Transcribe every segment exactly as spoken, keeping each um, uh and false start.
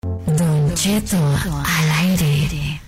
Don Cheto al aire.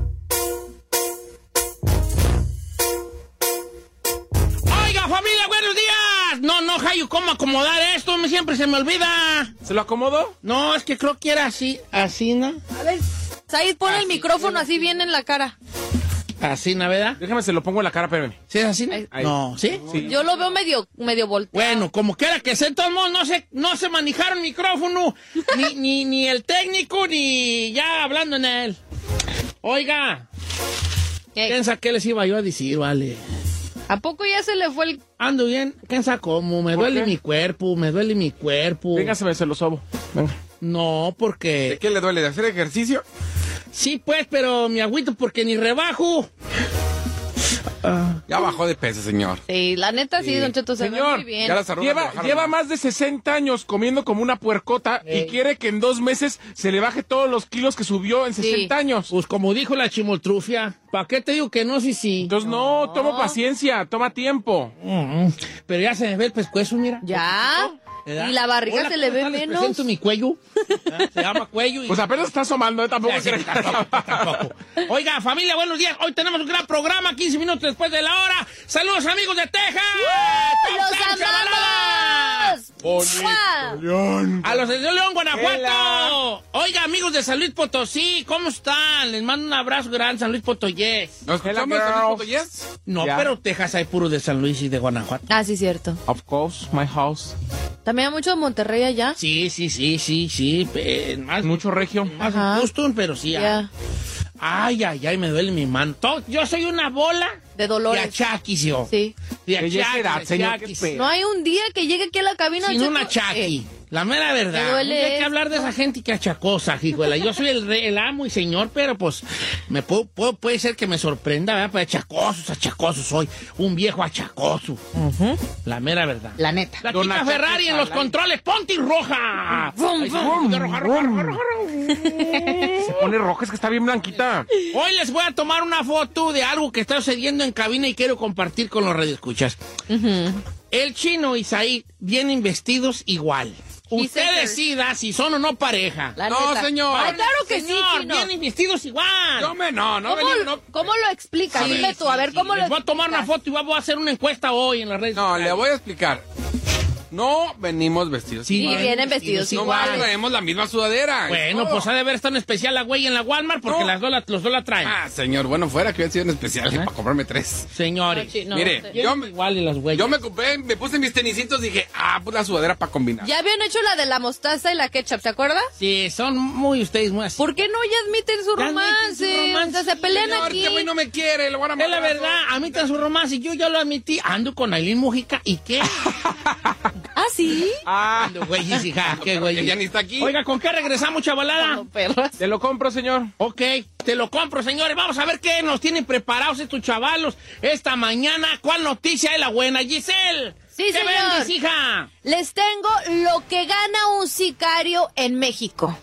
Oiga, familia, buenos días. No, no, Jayo, ¿cómo acomodar esto? Me siempre se me olvida. ¿Se lo acomodó? No, es que creo que era así, así, ¿no? A ver, Said, pon Así, el micrófono así bien en la cara. Así, ¿no, verdad? Déjame, se lo pongo en la cara, espérame. ¿Sí es así? Ahí. No, ¿sí? Sí. Yo lo veo medio, medio volteado. Bueno, como quiera que sea, de todos modos, no se, no se manejaron micrófono, ni, ni, ni el técnico, ni ya hablando en él. Oiga, ¿Qué? ¿quién sabe qué les iba yo a decir, vale? ¿A poco ya se le fue el...? Ando bien, ¿quién sabe cómo? Me ¿Por duele qué? mi cuerpo, me duele mi cuerpo. Venga, se me se lo sobo. Venga. No, ¿De porque... qué le duele? ¿De hacer ejercicio? Sí, pues, pero mi agüito porque ni rebajo. Ya bajó de peso, señor. Sí, la neta sí, Sí. Don Cheto, se Señor, ve muy bien. Ya las arrugas Lleva, bajaron. lleva más de sesenta años comiendo como una puercota Ey. y quiere que en dos meses se le baje todos los kilos que subió en sesenta años. Pues como dijo la chimoltrufia, ¿para qué te digo que no? Sí, sí. Entonces, no, toma paciencia, toma tiempo. Mm, Pero ya se me ve el pescuezo, mira. ¿Ya? ¿Verdad? Y la barriga Hola, se le ¿cómo ve están? Les menos. presento mi cuello. ¿Ah? Se llama cuello. Y... Pues apenas está asomando, ¿eh? Tampoco Ya, sí, crees. tampoco, tampoco. Oiga, familia, buenos días. Hoy tenemos un gran programa, quince minutos después de la hora. Saludos, amigos de Texas. ¡Los ¡Top Ten, chavalada! amamos! ¡Mua! León. A los de León, Guanajuato. Oiga, amigos de San Luis Potosí, ¿cómo están? Les mando un abrazo grande, San Luis Potosí. ¿Nos escuchamos Hello, en girls. el yes? No, Ya. pero Texas hay puro de San Luis y de Guanajuato. Ah, sí, cierto. Of course, my house. También hay mucho de Monterrey allá. Sí, sí, sí, sí, sí. eh, más, Mucho regio. más Ajá. Houston, pero sí. Ya. Ay, ay, ay, me duele mi mano. Todo- yo soy una bola De de Dolores. achaquis, yo. Sí. De Que ya es achaquis, edad, de señor, achaquis. qué pedo. No hay un día que llegue aquí a la cabina. Sin Don una Cheto, achaqui. eh, La mera verdad. Me duele Hay que esto. hablar de esa gente que achacosa, hijuela. Yo soy el, rey, el amo y señor, pero pues me puedo, puedo- puede ser que me sorprenda, ¿verdad? Pero achacosos, achacosos soy. Un viejo achacoso. La mera verdad. La neta. La Don chica Achaque Ferrari en los Salai. controles, ponte roja. Vum, Ahí se vum, pone roja, roja, roja, roja, roja. Se pone roja, es que está bien blanquita. Hoy les voy a tomar una foto de algo que está sucediendo en cabina y quiero compartir con los radioescuchas. El Chino y Said vienen vestidos igual. Usted Giselle. decida si son o no pareja. La No, neta. señor. Ay, claro que sí, Señor, Chino. vienen vestidos igual. Yo me, no, no, ¿Cómo, venimos, no. ¿Cómo lo explicas? Sí, Dime tú, sí, a ver, sí. ¿cómo Les lo voy a tomar una explicas? foto y voy a hacer una encuesta hoy en las redes No, sociales. le voy a explicar. No venimos vestidos. Sí, Y vienen vienen vestidos No iguales. traemos la misma sudadera. Bueno, es pues todo. ha de haber estado en especial la güey en la Walmart porque No. las dos la- los dos la traen. Ah, señor, bueno, fuera que hubiera sido en especial para comprarme tres. Señores. No, chi- no, Mire, no sé. yo Yo me- igual y las güeyes. Yo me compré, me puse mis tenisitos y dije, ah, pues la sudadera para combinar. Ya habían hecho la de la mostaza y la ketchup, ¿te acuerdas? Sí, son muy ustedes muy así. ¿Por qué no ya admiten su Ya admiten romance? su romance, O sea, se pelean Señor, aquí. este güey no me quiere, lo van a Es la matar. verdad, a mí tan su romance, yo ya lo admití, ando con Aileen Mujica, ¿y qué? ¿Ah, sí? Ah, Ando, güey, hija, qué güey. Ya ni está aquí. Oiga, ¿con qué regresamos, chavalada? No, perras. te lo compro, señor. Ok, te lo compro, señores. Vamos a ver qué nos tienen preparados estos chavalos esta mañana. ¿Cuál noticia es la buena, Giselle? Sí, ¿Qué señor. vendes, hija? Les tengo lo que gana un sicario en México.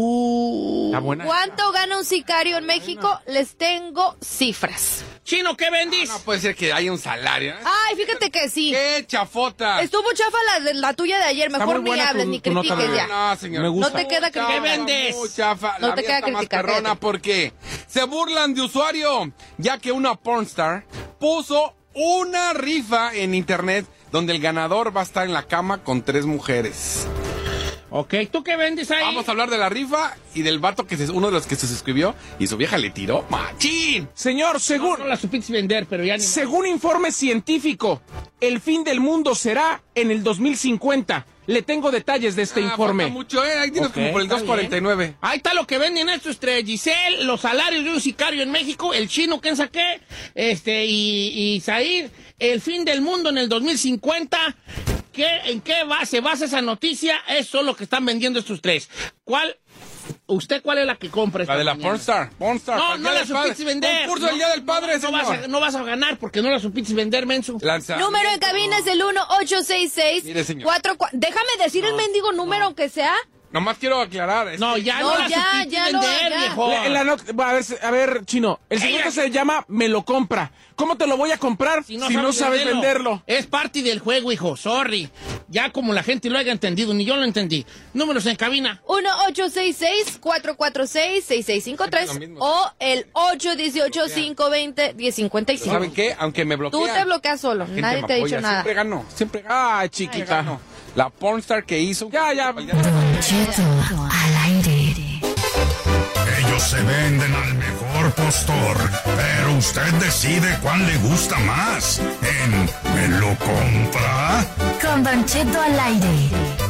Uh. Está buena. ¿Cuánto gana un sicario en México? Les tengo cifras. Chino, ¿qué vendís? No puede ser que haya un salario. ¿eh? Ay, fíjate que sí. ¡Qué chafota! Estuvo chafa la, de, la tuya de ayer. Está Mejor muy ni buena hables tu- ni tu nota critiques de- ya. No, señor. Me gusta. No te queda Chafa, criticar. ¿Qué vendes? muy chafa. No La te mía queda está más criticar, perrona cállate. porque se burlan de usuario, ya que una pornstar puso una rifa en internet donde el ganador va a estar en la cama con tres mujeres. Ok, ¿tú qué vendes ahí? Vamos a hablar de la rifa y del vato que es uno de los que se suscribió y su vieja le tiró. ¡Machín! Señor, según, No la supiste vender, pero ya ni... según informe científico, el fin del mundo será en el dos mil cincuenta. Le tengo detalles de este Ah, informe. falta mucho, ¿eh? Ahí tienes Ok, como por el está dos cuarenta y nueve. Ahí está lo que venden estos tres, Giselle, los salarios de un sicario en México, el Chino, ¿quién saqué? Este, y, y Said, el fin del mundo en el dos mil cincuenta. ¿Qué, ¿En qué va, se basa esa noticia? Eso es lo que están vendiendo estos tres. ¿Cuál? ¿Usted cuál es la que compra esta La de la mañana? pornstar. Pornstar. No, para el no Día la del Padre. supiste vender. Concurso del Día del Padre, no, no vas señor. a, no vas a ganar porque no la supiste vender, menso. Lanza. Número en cabina es el uno ocho seis seis Mire, señor. cuatro cuatro. Déjame decir el mendigo número, aunque sea. Nomás quiero aclarar. Es No, que- ya No, no, la ya, supiste ya no, vender, ya. viejo. La- la not- a, ver, a ver, Chino, el segmento Ey, se llama Me lo compra. ¿Cómo te lo voy a comprar si no, sabes venderlo? Es parte del juego, hijo, sorry. Ya como la gente lo haya entendido, ni yo lo entendí. Números en cabina. uno ocho seis seis, cuatro cuatro seis, seis seis cinco tres Siempre lo mismo. o el ocho uno ocho, cinco dos cero, uno cero cinco cinco. ¿Saben qué? Aunque me bloquean. Tú te bloqueas solo, gente nadie me te ha apoya. dicho nada. Siempre gano, siempre gano. Ah, Siempre chiquita. gano. La pornstar que hizo. Ya, ya. Don Cheto al aire. Ellos se venden al mejor postor, pero usted decide cuál le gusta más. En ¿Me lo compra? Con Don Cheto al aire.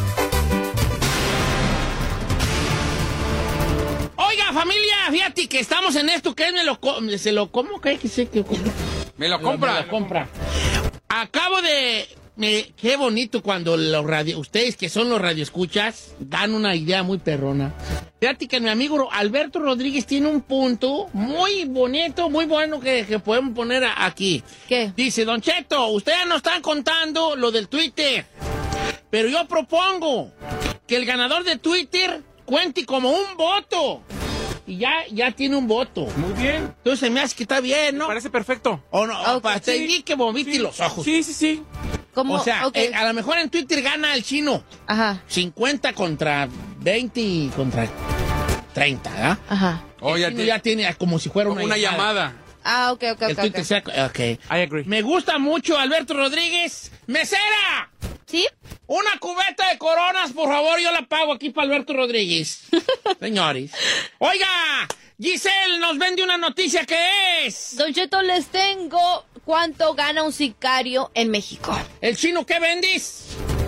Oiga, familia, fíjate que estamos en esto, que es me lo co- se lo ¿cómo que que sé que Me lo Me compra. lo compra. Acabo de me- qué bonito cuando los radio, ustedes que son los radioescuchas dan una idea muy perrona. Fíjate que mi amigo Alberto Rodríguez tiene un punto muy bonito, muy bueno que, que podemos poner a- aquí. ¿Qué? Dice, Don Cheto, ustedes nos están contando lo del Twitter, pero yo propongo que el ganador de Twitter cuente como un voto. Y ya, ya tiene un voto. Muy bien. Entonces me hace que está bien, ¿no? Parece perfecto. O no, Ok, para te sí. vi que moviste Sí. los ojos. Sí, sí, sí. ¿Cómo? O sea, Ok. eh, a lo mejor en Twitter gana el chino. Ajá, cincuenta contra veinte y contra treinta, ¿ah? ajá. Oh, el ya chino te- ya tiene como si fuera una, Una llamada. Ah, ok, ok, El ok. Twitter ok. sea- ok. I agree. Me gusta mucho Alberto Rodríguez. ¡Mesera! ¿Sí? Una cubeta de coronas, por favor, yo la pago aquí para Alberto Rodríguez. Señores. Oiga, Giselle nos vende una noticia que es... Don Cheto, les tengo cuánto gana un sicario en México. ¿El chino qué vendís?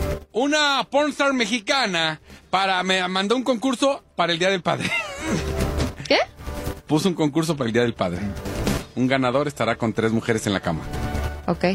Una pornstar mexicana para me mandó un concurso para el Día del Padre. ¿Qué? Puso un concurso para el Día del Padre. Un ganador estará con tres mujeres en la cama. Ok.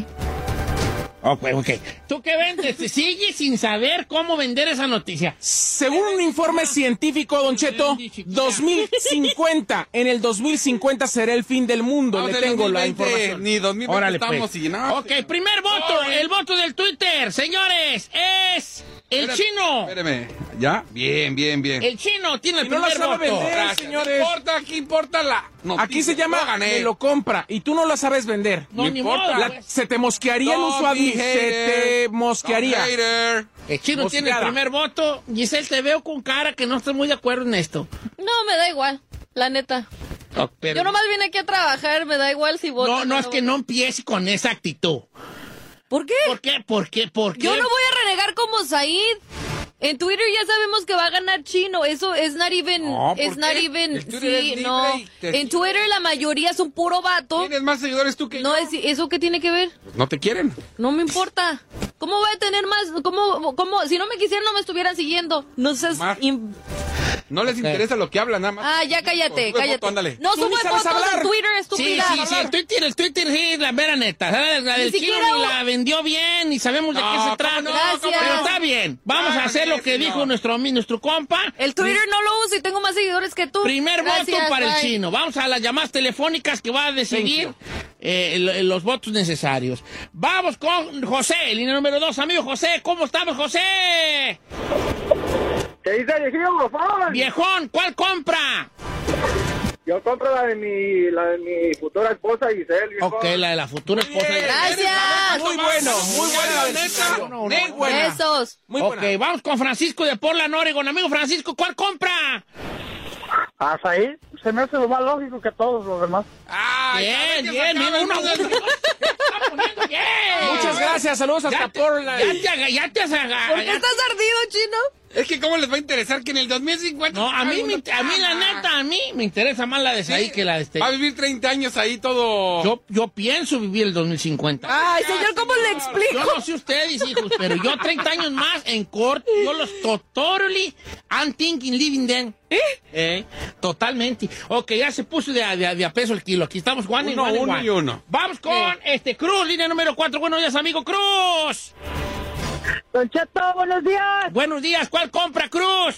Ok, ok. ¿Tú qué vendes? Te sigues sin saber cómo vender esa noticia. Según un informe científico, Don Cheto, dos mil cincuenta, en el dos mil cincuenta será el fin del mundo. Vamos Le del tengo la dos mil veinte, información. Ni dos mil veinte Órale, estamos pues. y nada. Ok, primer voto, el voto del Twitter, señores, es el Espérate, chino. Espérame. ¿Ya? Bien, bien, bien. El chino tiene el Y no la primer sabe voto. vender. Gracias. señores. No importa, ¿qué importa la noticia? Aquí se llama Yo gané. Me lo compra y tú no la sabes vender. No, No ni importa. modo, La- pues. se te mosquearía el Don't usuario. be Se hater. te mosquearía. Don't hater. El chino Mosqueada. tiene el primer voto. Giselle, te veo con cara que no estoy muy de acuerdo en esto. No, me da igual, la neta. Oh, pero- Yo nomás vine aquí a trabajar, me da igual si voto. No, no, es que no empiece con esa actitud. ¿Por qué? ¿Por qué? ¿Por qué? ¿Por qué? Yo no voy a renegar como Said. En Twitter ya sabemos que va a ganar chino. Eso es not even. No, ¿por es not qué? even. El Twitter Sí, es libre no. y te En Twitter la mayoría son puro vato. ¿Tienes más seguidores tú que No, yo? es, ¿eso qué tiene que ver? Pues no te quieren. No me importa. ¿Cómo voy a tener más? ¿Cómo? cómo si no me quisieran, no me estuvieran siguiendo. No seas. Más. im- No les interesa lo que hablan, nada más. Ah, ya cállate, Sube cállate. foto, ándale. No Tú ni sube sabes fotos hablar. en Twitter, Sí, estúpida. sí, sí, el Twitter, el Twitter sí, la mera neta. La, la Ni del chino siquiera ni un- la vendió bien y sabemos de No, qué se ¿cómo trata. no? Gracias. Pero está bien. Vamos a hacer lo que señor. dijo nuestro, nuestro compa. El Twitter no lo uso y tengo más seguidores que tú. Primer Gracias, voto para el bye. chino. Vamos a las llamadas telefónicas que va a decidir eh, el- los votos necesarios. Vamos con José, línea número dos. Amigo José, ¿cómo estamos, José? ¿Qué dice viejillo, bofón? Viejón, ¿cuál compra? Yo compro la de mi, la de mi futura esposa Giselle, viejo. Ok, la de la futura esposa. de- Gracias. Muy bueno, muy buena la neta. decisión. No, no, Muy no. buena. Besos. Muy Ok, buena. vamos con Francisco de Portland, Oregon. Amigo Francisco, ¿cuál compra? Hasta ahí se me hace lo más lógico que todos los demás. Ay, Bien, ¿sabes qué bien, sacaba mira, el uno, mundo? uno. Está poniendo bien. Muchas gracias, saludos hasta Ya te, Portland. ya te, aga- ya te has aga- ¿Por qué ya- estás ardido, chino? Es que cómo les va a interesar que en el dos mil cincuenta... No, a mí, me, a mí la neta, a mí me interesa más la de Saí que la de este. Va a vivir treinta años ahí todo... Yo, yo pienso vivir el dos mil cincuenta. Ay, señor, ¿cómo le explico? Yo no sé ustedes, hijos, pero yo treinta años más en corto, yo los to- totally, I'm thinking living then. ¿Eh? ¿Eh? Totalmente. Ok, ya se puso de, a- de, a- de a peso el kilo. Aquí estamos, Juan y Uno, Juan y uno Juan. y uno. Vamos con este Cruz, línea número cuatro. Buenos días, amigo Cruz. Don Cheto, buenos días. Buenos días, ¿cuál compra, Cruz?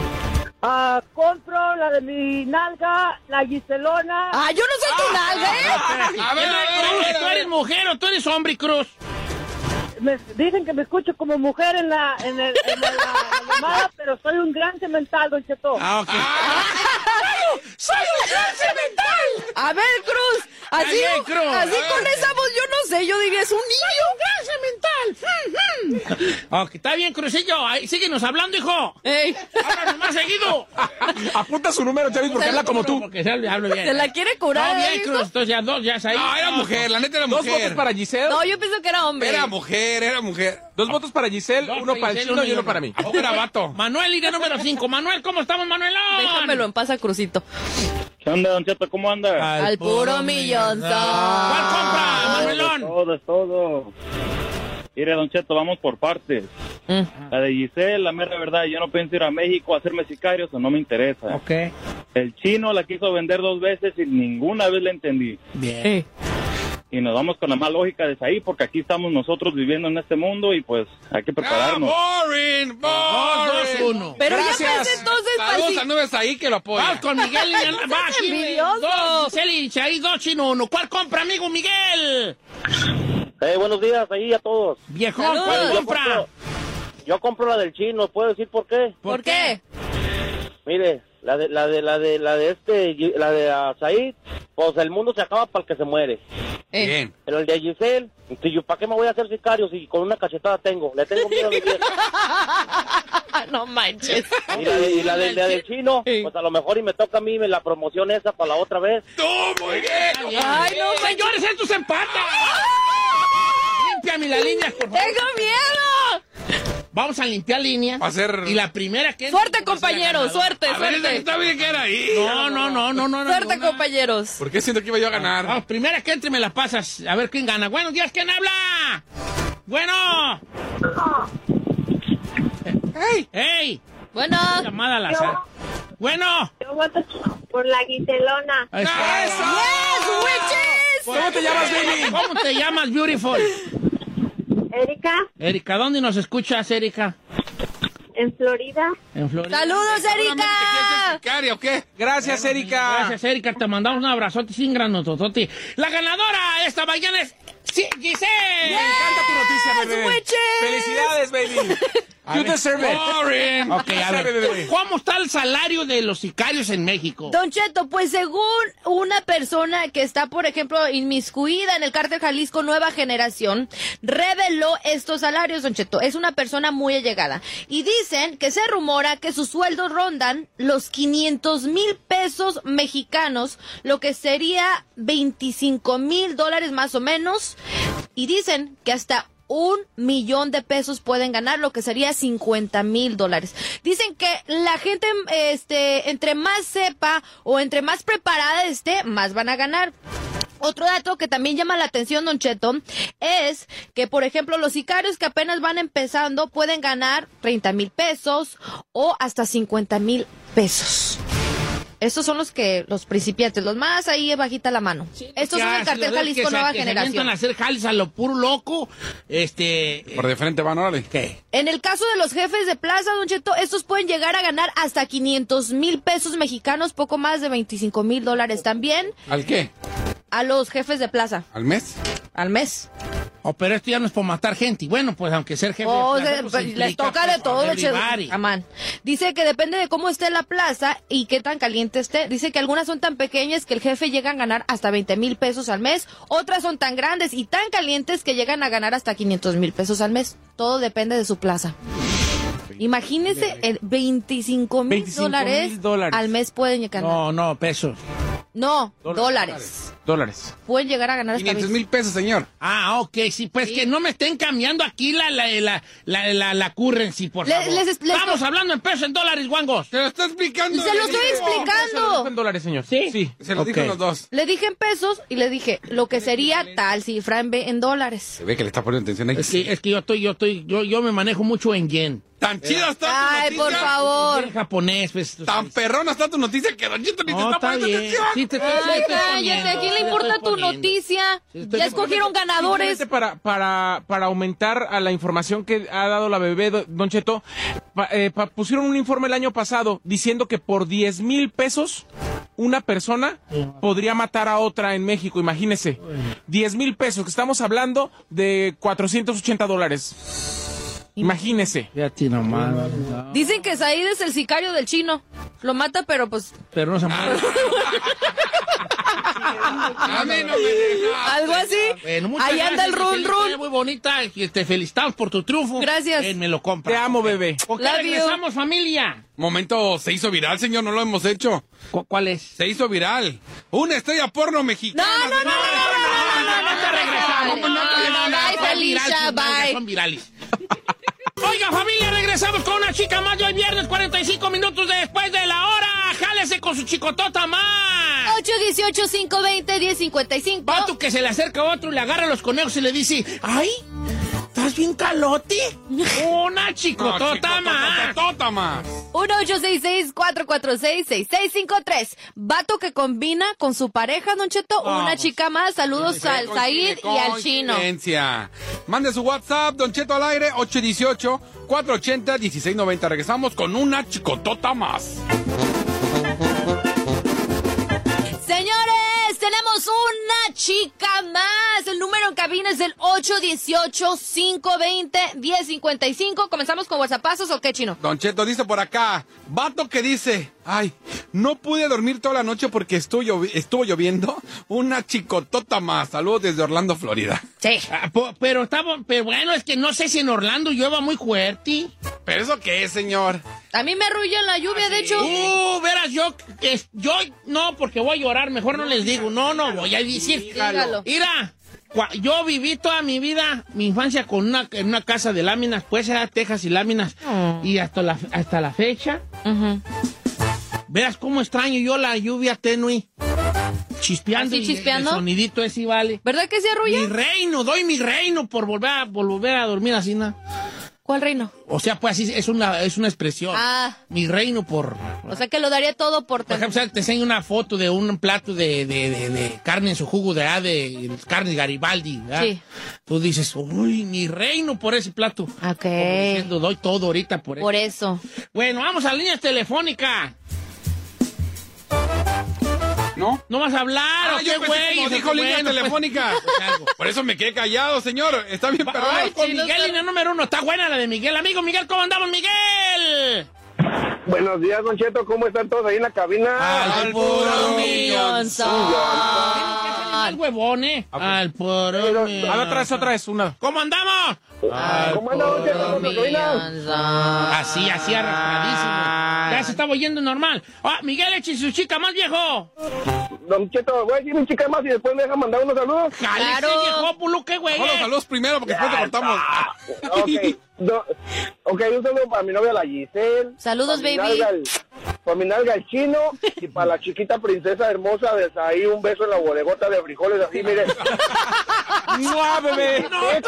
Ah, compro la de mi nalga, la Giselona. Ah, yo no soy tu nalga, ¿eh? Espérate. A ver, a ver, Cruz, a ver, a ¿tú ver. eres mujer o tú eres hombre, Cruz? me dicen que me escucho como mujer en la en, el, en la, la llamada, pero soy un gran cemental, Don Cheto. Ah, ok. ¡Soy un gran cemental! A ver, Cruz, así, Bien, Cruz. así con esa voz, yo no sé, yo diría, es un niño. Ok, está bien, Crucillo. Ahí, síguenos hablando, hijo. Ey, Háblanos más seguido. Apunta su número, Chavis, porque habla como tú. Porque se habla hablo bien. se la quiere curar. No, bien, ¿eh, Cruz. Entonces ya dos, ya es ahí. No, era mujer, la neta era Dos mujer. votos para Giselle. No, yo pienso que era hombre. Era mujer, era mujer. Dos votos para Giselle, Dos uno para el Giselle, chino y yo uno no. para mí. ¿A poco era vato? Manuel, línea número cinco. Manuel, ¿cómo estamos, Manuelón? Déjamelo en paz a Crucito. ¿Qué onda, Don Cheto? ¿Cómo anda? Al puro millón. ¿Cuál compra, Manuelón? Todo, es todo. Mire, Don Cheto, vamos por partes. Mm. La de Giselle, la mera verdad, yo no pienso ir a México a hacerme sicario, eso no me interesa. Ok. El chino la quiso vender dos veces y ninguna vez la entendí. Bien. Eh, Y nos vamos con la más lógica de ahí, porque aquí estamos nosotros viviendo en este mundo y pues hay que Ah, prepararnos. boring, Dos, dos, boring. uno. Pero Gracias. ya pensé entonces para Saludos el a Nubes ahí que lo apoya. Vamos con Miguel. línea- Va, aquí, envidioso. dos, Giselle y Chaí, dos, chino, uno. ¿Cuál compra, amigo Miguel? Eh, buenos días ahí a todos. Viejón, Saludos. ¿cuál Yo compra? compro, yo compro la del chino, ¿puedo decir por qué? ¿Por qué? Mire, la de la de la de la de este la de uh, Said, pues el mundo se acaba para el que se muere. Eh, Bien. Pero el de Giselle, si yo, ¿para qué me voy a hacer sicario si con una cachetada tengo? Le tengo miedo a mi vieja. no manches. Y la, de, y la, de, la del chino, pues a lo mejor y me toca a mí la promoción esa para la otra vez. ¡Tú, muy bien! Ay, no, Señores, esto se empata. Límpiame las líneas, por favor. ¡Tengo miedo! Vamos a limpiar líneas. Va a ser- Y la primera que... Suerte, compañeros, suerte, A ver, suerte. está bien que era ahí. No, no, no, no, no. no Suerte, no, no. compañeros. ¿Por qué siento que iba yo a ganar? Vamos, primera que entre me la pasas. A ver quién gana. Buenos días, ¿quién habla? Bueno. ¡Ey! ¡Ey! Bueno, Llamada al azar. Bueno. Yo voto por la Giselona. Ahí está. yes, witches. ¿Cómo te llamas, baby? ¿Cómo te llamas, beautiful? Erika, Erika, ¿dónde nos escuchas, Erika? en Florida. En Florida. Saludos, ¿Seguramente quieres ser Erika. sicario o qué? Gracias, Erika. Gracias, Erika. Te mandamos un abrazote sin granototote. La ganadora esta mañana es sí, Giselle. Me encanta tu noticia, bebé. witches. Felicidades, baby. You deserve it. Boring. Ok, a Sabe, bebé. ver. ¿Cómo está el salario de los sicarios en México? Don Cheto, pues según una persona que está, por ejemplo, inmiscuida en el cártel Jalisco Nueva Generación, reveló estos salarios, Don Cheto. Es una persona muy allegada. Y dicen que se rumora que sus sueldos rondan los quinientos mil pesos mexicanos, lo que sería veinticinco mil dólares más o menos. Y dicen que hasta un millón de pesos pueden ganar, lo que sería cincuenta mil dólares. Dicen que la gente, este, entre más sepa o entre más preparada esté, más van a ganar. Otro dato que también llama la atención, Don Cheto, es que, por ejemplo, los sicarios que apenas van empezando pueden ganar treinta mil pesos o hasta cincuenta mil pesos. Estos son los que, los principiantes, los más ahí bajita la mano. Estos son el cartel Jalisco Nueva Que se Generación. avientan a hacer jales a lo puro loco. Este... Por de frente van, órale. ¿Qué? En el caso de los jefes de plaza, Don Cheto, estos pueden llegar a ganar hasta quinientos mil pesos mexicanos, poco más de veinticinco mil dólares también, ¿Al qué? a los jefes de plaza ¿Al mes? al mes. Oh, pero esto ya no es por matar gente. Y bueno, pues aunque ser jefe Oh, de plaza, se- pues, pues, les implica, toca pues, de todo, Don Cheto. everybody. Amán. Dice que depende de cómo esté la plaza y qué tan caliente esté. Dice que algunas son tan pequeñas que el jefe llega a ganar hasta veinte mil pesos al mes. Otras son tan grandes y tan calientes que llegan a ganar hasta quinientos mil pesos al mes. Todo depende de su plaza. Imagínese, el veinticinco mil dólares dólares al mes pueden ganar. No, no, pesos. No, dólares. Dólares. Pueden llegar a ganar hasta quinientos veinte. mil pesos, señor. Ah, ok, sí, pues Sí. que no me estén cambiando aquí la, la, la, la, la, la currency, por Le- favor. les- les- Estamos hablando en pesos, en dólares, guangos. Se lo está explicando. Se lo estoy amigo. Se lo dijo explicando. en dólares, señor. ¿Sí? Sí. Se lo dijo Ok. los dos. Le dije en pesos y le dije lo que sería tal cifra en, ve- en dólares. Se ve que le está poniendo atención ahí. Es que, es que yo estoy, yo estoy, yo, yo me manejo mucho en yen. Tan chida está tu Ay, noticia. por favor. En japonés, pues. Tan perrona está tu noticia que Don Chito ni te No, está está poniendo bien. atención. Sí, te estoy, sí, Ay, estoy cállate, poniendo, ¿a quién le te importa estoy tu poniendo. noticia? Sí, estoy- Ya escogieron ganadores. Simplemente Para, para, para aumentar a la información que ha dado la bebé, do- Don Cheto, pa- eh, pa- pusieron un informe el año pasado diciendo que por diez mil pesos una persona podría matar a otra en México, imagínese. diez mil pesos, que estamos hablando de cuatrocientos ochenta dólares. Imagínese. Ya tiene nomás. Dicen que Said es el sicario del chino. Lo mata, pero pues... Pero no se mata. A mí no me dejas. Algo así. Bueno, muchas Ahí gracias, anda el run Angelita, run. muy bonita. Y te felicitamos por tu triunfo. Gracias. Él me lo compra. Te amo, bebé. ¿Por qué Love regresamos, familia? Momento, se hizo viral, señor, no lo hemos hecho. ¿Cu- ¿Cuál es? Se hizo viral. Una estrella porno mexicana. No, no, no, no, no, no, no, no, te regresamos. no, no, no, bye, Son Felicia, virales, bye. Son virales. Oiga, familia, regresamos con una chica más de hoy viernes, cuarenta y cinco minutos después de la hora. Jálese con su chicotota más. ocho dieciocho, cinco veinte, diez cincuenta y cinco. Vato que se le acerca a otro y le agarra los conejos y le dice, ¡ay! ¿Estás bien calote? Una chicotota más. Chicotota más. uno ocho seis seis, cuatro cuatro seis, seis seis cinco tres. Vato que combina con su pareja, Don Cheto. Vamos. Una chica más. Saludos al Said y al chino. Coincidencia. Mande su WhatsApp, Don Cheto al aire, ocho uno ocho, cuatro ocho cero, uno seis nueve cero. Regresamos con una chicotota más. Señores, tenemos una chica más. El número en cabina es el ocho dieciocho, cinco veinte, diez cincuenta y cinco. ¿Comenzamos con WhatsAppazos o qué, chino? Don Cheto dice por acá, vato que dice, ay, no pude dormir toda la noche porque estuvo, llovi- estuvo lloviendo. Una chicotota más. Saludos desde Orlando, Florida. Sí. Ah, po- pero estaba, pero bueno, es que no sé si en Orlando llueva muy fuerte. ¿Pero eso qué es, señor? A mí me arrulla en la lluvia, de hecho. Uh, verás, yo, es, yo, no, porque voy a llorar, mejor no les digo, no, no, voy a decir. Dígalo. Mira, cua- yo viví toda mi vida, mi infancia con una, en una casa de láminas, pues era tejas y láminas, Oh. y hasta la, hasta la fecha, Ujú. verás cómo extraño yo la lluvia tenue, chispeando, ¿Así y chispeando? el sonidito ese, vale. ¿Verdad que se Mi arrulla? reino, doy mi reino por volver a, por volver a dormir así, ¿no? ¿Cuál reino? O sea, pues así es una, es una expresión. Ah. Mi reino por... O sea que lo daría todo por Por tener. ejemplo, te enseño una foto de un plato de, de, de, de carne en su jugo de, ah, de carne Garibaldi. ¿verdad? Sí. Tú dices, uy, mi reino por ese plato. Ok. Como diciendo, doy todo ahorita por eso. Por eso. Bueno, vamos a líneas telefónicas. ¿No? ¿No vas a hablar Ah, o yo qué, pensé güey? como O sea, dijo línea bueno, pues, telefónica. pues, algo. Por eso me quedé callado, señor. Está bien, pero Ay, con sí, no Miguel, está- línea número uno. Está buena la de Miguel. Amigo Miguel, ¿cómo andamos, Miguel? Buenos días, Don Cheto, ¿cómo están todos ahí en la cabina? Al puro millón Tienes que ser más huevón, ¿eh? Al puro Pero- millón. A ver, otra vez, otra vez, una. ¿Cómo andamos? ¿Cómo anda, Don Cheto, en la cabina? Así, así arrastradísimo. Ya se está oyendo normal. Ah, Miguel, eche su chica más viejo. Don Cheto, voy a decir un chica más y después me deja mandar unos saludos. Jálese, Claro. viejo, pulo, qué güey. Mejor los eh. saludos primero porque después te cortamos. Ok, do- ok, un saludo para mi novia la Giselle. Saludos, para mi baby. nalga el- Para mi nalga el chino y para la chiquita princesa hermosa de ahí un beso en la bodegota de frijoles así, mire. ¡Mua, bebé!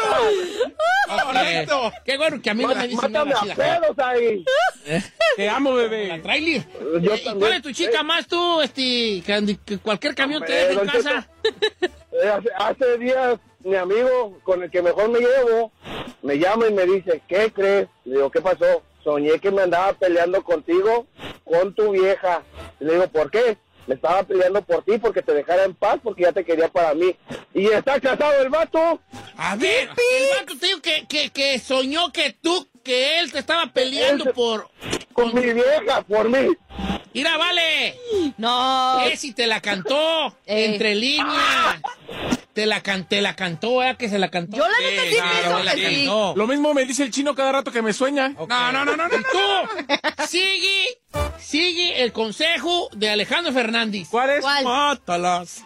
Correcto. Qué bueno que a mí no me dicen Mátame nada a chida. pedos ahí. Te amo, La bebé. trailer. Yo ¿Y también. cuál es tu chica más tú, este, que, que cualquier camión te deje en Don Cheto, casa? eh, hace, hace días mi amigo con el que mejor me llevo me llama y me dice, ¿qué crees? Le digo, ¿qué pasó? Soñé que me andaba peleando contigo, con tu vieja. Y le digo, ¿por qué? Me estaba peleando por ti porque te dejara en paz porque ya te quería para mí. Y está casado el vato. A ver, el vato te digo que, que, que soñó que tú, que él te estaba peleando Él- por... Con mi vieja, por mí. Mira, vale. No. Que si te la cantó, Eh. entre líneas. Te la, can, te la cantó, ¿eh? Que se la cantó. Yo la neta sí claro, pienso te la que sí. cantó. Lo mismo me dice el chino cada rato que me sueña. No, no, no, no, no. Y tú, sigue, sigue el consejo de Alejandro Fernández. ¿Cuál es? ¿Cuál? Mátalas.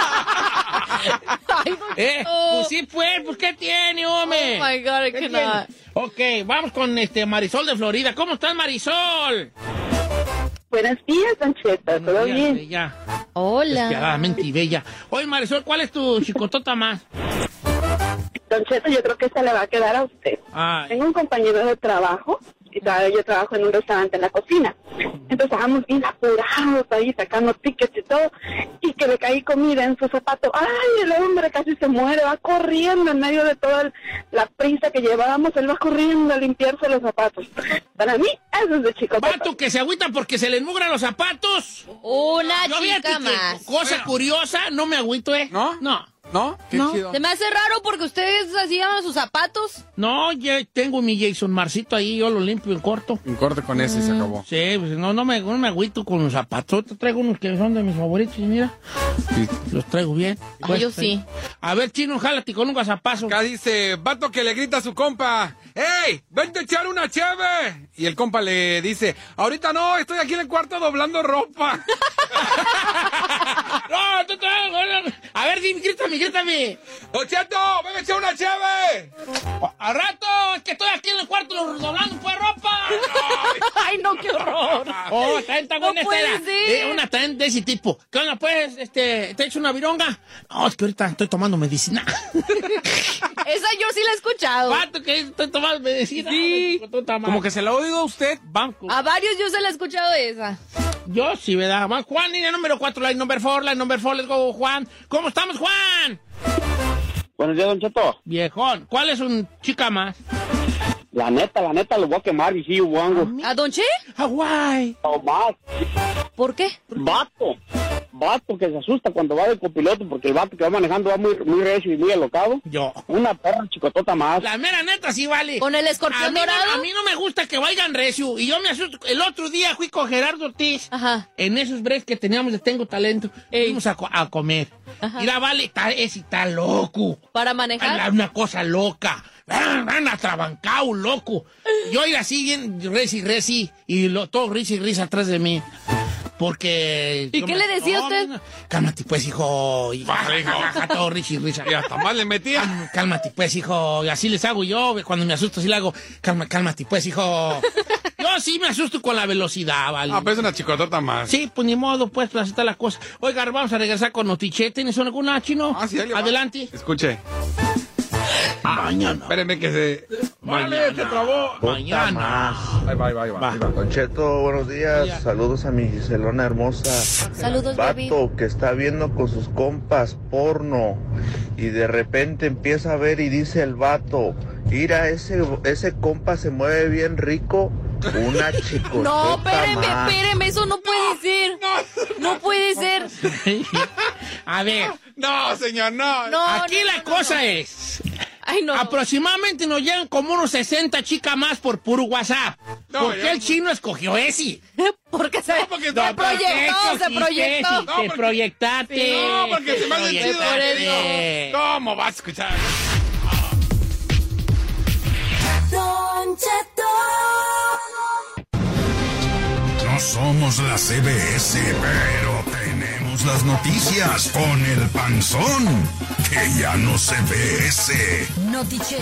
Ay, Don eh, Cheto. pues sí, pues, pues, ¿qué tiene, hombre? Oh my God, I ¿Qué cannot. tiene? Ok, vamos con este Marisol de Florida. ¿Cómo estás, Marisol? Buenos días, Don Cheto, ¿todo Buenos días, bien? bella. Hola. Despiadadamente bella. Oye, Marisol, ¿cuál es tu chicotota más? Don Cheto, yo creo que esta le va a quedar a usted. Ay. Tengo un compañero de trabajo y tra- yo trabajo en un restaurante en la cocina. Entonces estábamos bien apurados ahí sacando tickets y todo, y que le caí comida en su zapato. ¡Ay, el hombre casi se muere! Va corriendo en medio de toda el- la prisa que llevábamos, él va corriendo a limpiarse los zapatos. Para mí, eso es de chico. Vato que se agüita porque se le enmugran los zapatos. Una Yo, chica fíjate que, más. cosa curiosa, no me agüito, ¿eh? ¿No? No. ¿No? Qué No, chido. se me hace raro porque ustedes así llaman sus zapatos. No, ya tengo mi Jason Marcito ahí, yo lo limpio en corto. Un corte con ese y se acabó. Sí, pues no, no me, no me agüito con los zapatos. Te traigo unos que son de mis favoritos, mira. Sí. Los traigo bien. Ah, yo sí. A ver, Chino, jálate con un gazapazo. Acá dice, vato que le grita a su compa, ¡Ey, vente a echar una cheve! Y el compa le dice, ahorita no, estoy aquí en el cuarto doblando ropa. No, tú te... A ver, dime, grítame, grítame. ¡Don Cheto, ven a echar una cheve! Al rato, es que estoy aquí en el cuarto doblando pues ropa. Ay, no, qué horror. Oh, está está No buena esta puede era. ser. Eh, una también de ese tipo. ¿Qué onda, pues? Este, ¿te he hecho una vironga? No, es que ahorita estoy tomando medicina. Esa yo sí la he escuchado. Pato, que estoy tomando medicina. Sí. Como Como que se lo ha oído a usted. banco. A varios yo se la he escuchado esa. Yo sí, ¿verdad? Más Juan, línea número cuatro, line number four, line number four, let's go, Juan. ¿Cómo estamos, Juan? Buenos días, Don Cheto. Viejón, ¿cuál es un chica más? La neta, la neta, lo voy a quemar y sí, guango. ¿A Don Che? Hawái. No más. ¿Por qué? Vato. Vato que se asusta cuando va de copiloto porque el vato que va manejando va muy, muy recio y muy alocado. Yo. Una perra chicotota más. La mera neta sí vale. ¿Con el escorpión a mí, dorado? No, a mí no me gusta que vayan recio. Y yo me asusto. El otro día fui con Gerardo Ortiz. Ajá. En esos breaks que teníamos de Tengo Talento. Fuimos a, co- a comer. Ajá. Mira, vale, está, ese está loco. ¿Para manejar? Una, una cosa loca. Van atrabancado, loco. Yo ir así bien reci, reci. Y lo, todo risa y risa atrás de mí. Porque... ¿Y yo qué me- le decía no, usted? no, Cálmate pues, hijo. Y, Vale, hijo. ja, ja, ja, todo risa y risa. Y hasta más le metía. Cálmate, cálmate, pues, hijo. Y así les hago yo. Cuando me asusto, así le hago. Calma, cálmate, pues, hijo. Yo sí me asusto con la velocidad, ¿vale? Ah, pues es una chicotota más. Sí, pues ni modo, pues, así está la cosa. Oiga, vamos a regresar con Notiche. ¿Tienes alguna, Chino? Ah, sí, ahí le va. Adelante. Escuche. Mañana. Espérenme que se... Mañana. Vale, se trabó. Mañana. Ahí va, ahí va, ahí va. Va. ahí va. Don Cheto, buenos días. Saludos a mi Giselona hermosa. Saludos, David. Vato que está viendo con sus compas porno y de repente empieza a ver y dice el vato, mira, ese, ese compa se mueve bien rico. Una chicotota No, espéreme, más. espéreme, eso no puede ser. No puede ser. A ver. No, señor, no. No, Aquí no, la no, cosa no. es... Ay, no. Aproximadamente nos llegan como unos sesenta chicas más por puro WhatsApp. No, ¿Por qué ya- el chino escogió ese? Porque se, No, porque se no, proyectó, Eso se sí, proyectó. sí, No, te porque- proyectaste. No, porque se me hace Te chido. proyectaste. ¿Cómo vas a escuchar? No somos la C B S, pero tenemos las noticias con el panzón, que ya no se ve ese. Notiche.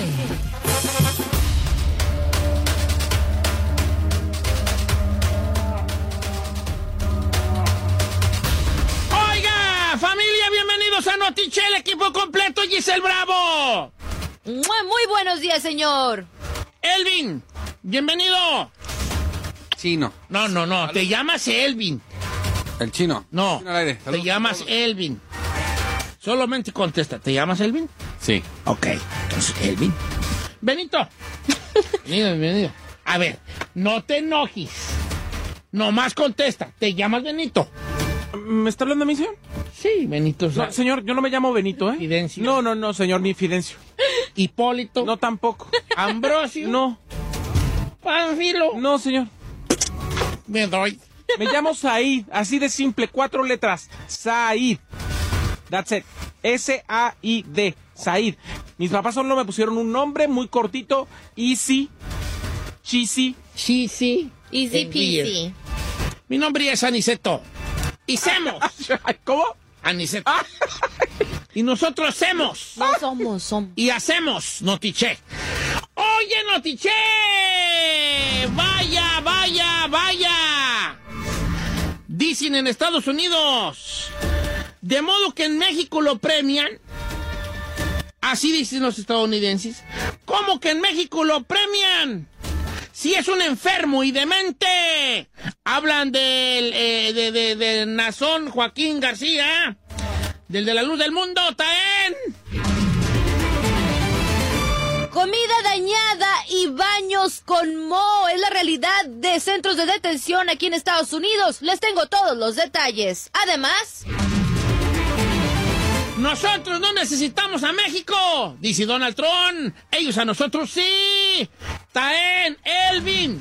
Oiga, familia, bienvenidos a Notiche, el equipo completo, Giselle Bravo. Mua, Muy buenos días, señor. Elvin, bienvenido. Chino. No, no, no, te llamas Elvin. El chino. No, Chino al aire. te Saludos. llamas Elvin. Solamente contesta, ¿te llamas Elvin? Sí. Ok, entonces, Elvin. Benito. Bienvenido, bienvenido. A ver, no te enojes. Nomás contesta, ¿te llamas Benito? ¿Me está hablando a mí, señor? Sí, Benito. No, señor, yo no me llamo Benito, ¿eh? Fidencio. No, no, no, señor, ni Fidencio. Hipólito. No, tampoco. Ambrosio. No, Panfilo. no, señor. Me doy. Me llamo Said, así de simple, cuatro letras. Said. That's it. S A I D. Said. Mis papás solo me pusieron un nombre muy cortito. Easy. Cheesy. Sí, sí. Easy El beer. peasy. Mi nombre es Aniceto. Y semos. ¿Cómo? Aniceto. Y nosotros hacemos. No somos, somos. Y hacemos Notiche. Oye, Notiche. Vaya, vaya, vaya. Dicen en Estados Unidos. De modo que en México lo premian. Así dicen los estadounidenses. ¿Cómo que en México lo premian? sí es un enfermo y demente. Hablan del eh, de, de, de Nazón Joaquín García, del de La Luz del Mundo, Taen. Comida dañada y baños con moho es la realidad de centros de detención aquí en Estados Unidos. Les tengo todos los detalles. Además... Nosotros no necesitamos a México, dice Donald Trump. Ellos a nosotros sí. Taen Elvin.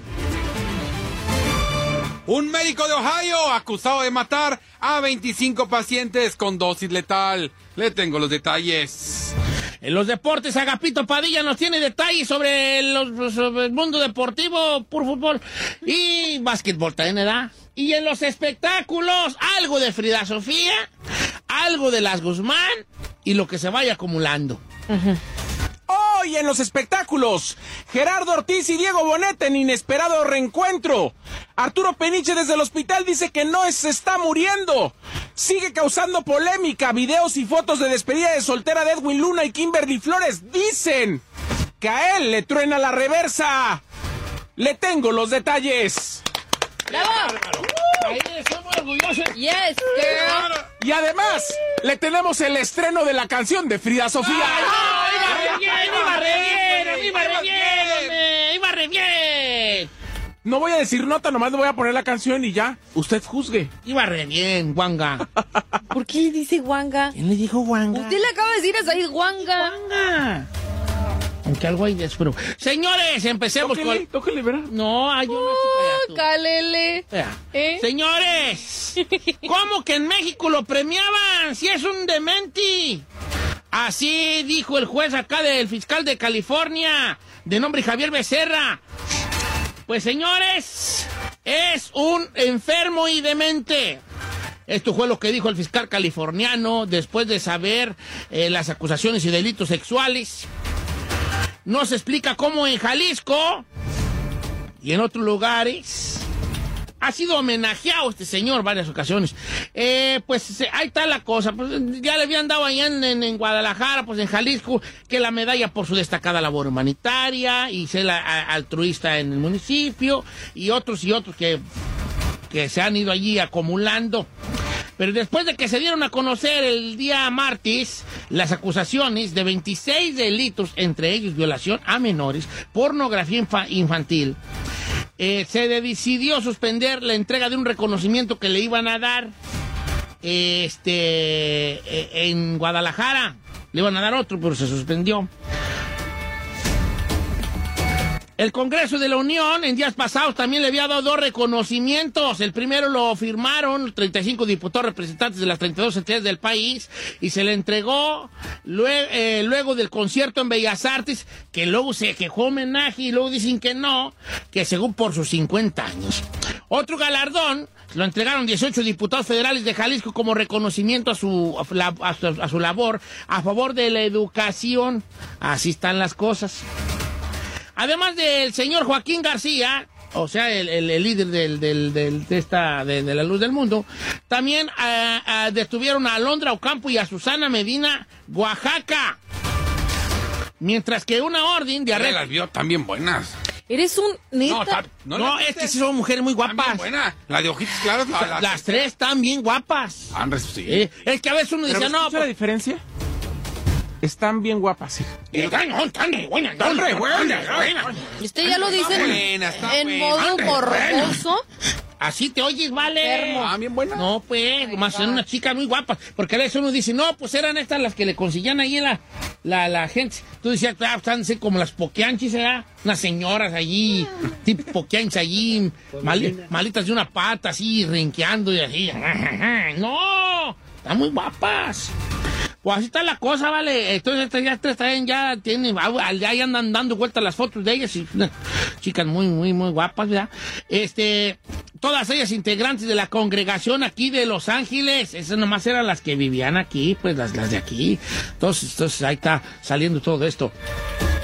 Un médico de Ohio acusado de matar a veinticinco pacientes con dosis letal. Le tengo los detalles. En los deportes, Agapito Padilla nos tiene detalles sobre, los, sobre el mundo deportivo, por fútbol y básquetbol también, ¿verdad? Y en los espectáculos, algo de Frida Sofía, algo de Las Guzmán y lo que se vaya acumulando. Uh-huh. Hoy en los espectáculos, Gerardo Ortiz y Diego Boneta en inesperado reencuentro. Arturo Peniche desde el hospital dice que no se está muriendo. Sigue causando polémica. Videos y fotos de despedida de soltera de Edwin Luna y Kimberly Flores dicen que a él le truena la reversa. Le tengo los detalles. ¡Bravo! Ahí somos orgullosos. Yes, girl. Y además, le tenemos el estreno de la canción de Frida Sofía. ¡Ay, no! ¡Iba re bien, iba re bien, iba re bien, hombre, iba re bien! No voy a decir nota, nomás le voy a poner la canción y ya. Usted juzgue. Iba re bien, Wanga. ¿Por qué dice Wanga? ¿Quién le dijo Wanga? Usted le acaba de decir a Said Wanga. Wanga. Aunque algo hay de eso, pero... Señores, empecemos tóquele, con... Tóquele, ¿verdad? No, hay una... Oh, cálele. ¿Eh? Señores, ¿cómo que en México lo premiaban? Si es un dementi. Así dijo el juez acá del fiscal de California, de nombre Javier Becerra. Pues, señores, es un enfermo y demente. Esto fue lo que dijo el fiscal californiano después de saber eh, las acusaciones y delitos sexuales. No se explica cómo en Jalisco y en otros lugares ha sido homenajeado este señor varias ocasiones. Eh, pues ahí está la cosa. Pues, ya le habían dado allá en, en, en Guadalajara, pues en Jalisco, que la medalla por su destacada labor humanitaria y ser la, a, altruista en el municipio y otros y otros que, que se han ido allí acumulando. Pero después de que se dieron a conocer el día martes las acusaciones de veintiséis delitos, entre ellos violación a menores, pornografía infa- infantil, eh, se decidió suspender la entrega de un reconocimiento que le iban a dar eh, este, eh, en Guadalajara. Le iban a dar otro, pero se suspendió. El Congreso de la Unión en días pasados también le había dado dos reconocimientos. El primero lo firmaron treinta y cinco diputados representantes de las treinta y dos entidades del país y se le entregó luego, eh, luego del concierto en Bellas Artes, que luego se quejó homenaje y luego dicen que no, que según por sus cincuenta años. Otro galardón lo entregaron dieciocho diputados federales de Jalisco como reconocimiento a su, a, a, su, a su labor a favor de la educación. Así están las cosas. Además del señor Joaquín García, o sea, el, el, el líder del, del, del, de, esta, de, de La Luz del Mundo, también uh, uh, detuvieron a Alondra Ocampo y a Susana Medina, Oaxaca. Mientras que una orden de arresto... las vio también buenas. ¿Eres un neta? No, ta, no, no es que sí son mujeres muy guapas. Buena. La de ojitos claros. La, la, las tres están bien guapas. Andrés, sí. Eh, es que a veces uno dice, no... ¿Pero la diferencia? Están bien guapas, sí. Están, no, están re buenas. Están re buenas. Usted ya lo dice en, en modo morboso. Así te oyes, vale. Ah, bien buena. No, pues, más son unas chicas muy guapas. Porque a veces uno dice, no, pues eran estas las que le conseguían ahí la, la, la gente. Tú decías, ah, están como las poquianchis, ¿verdad? Unas señoras allí, tipo poquianchis allí, mal, malitas de una pata, así, renqueando y así. No, están muy guapas. Pues así está la cosa, vale. Entonces ya están, ya tienen, ya andan dando vueltas las fotos de ellas y chicas muy, muy, muy guapas, ¿verdad? Este, todas ellas integrantes de la congregación aquí de Los Ángeles. Esas nomás eran las que vivían aquí, pues las, las de aquí. Entonces, entonces ahí está saliendo todo esto.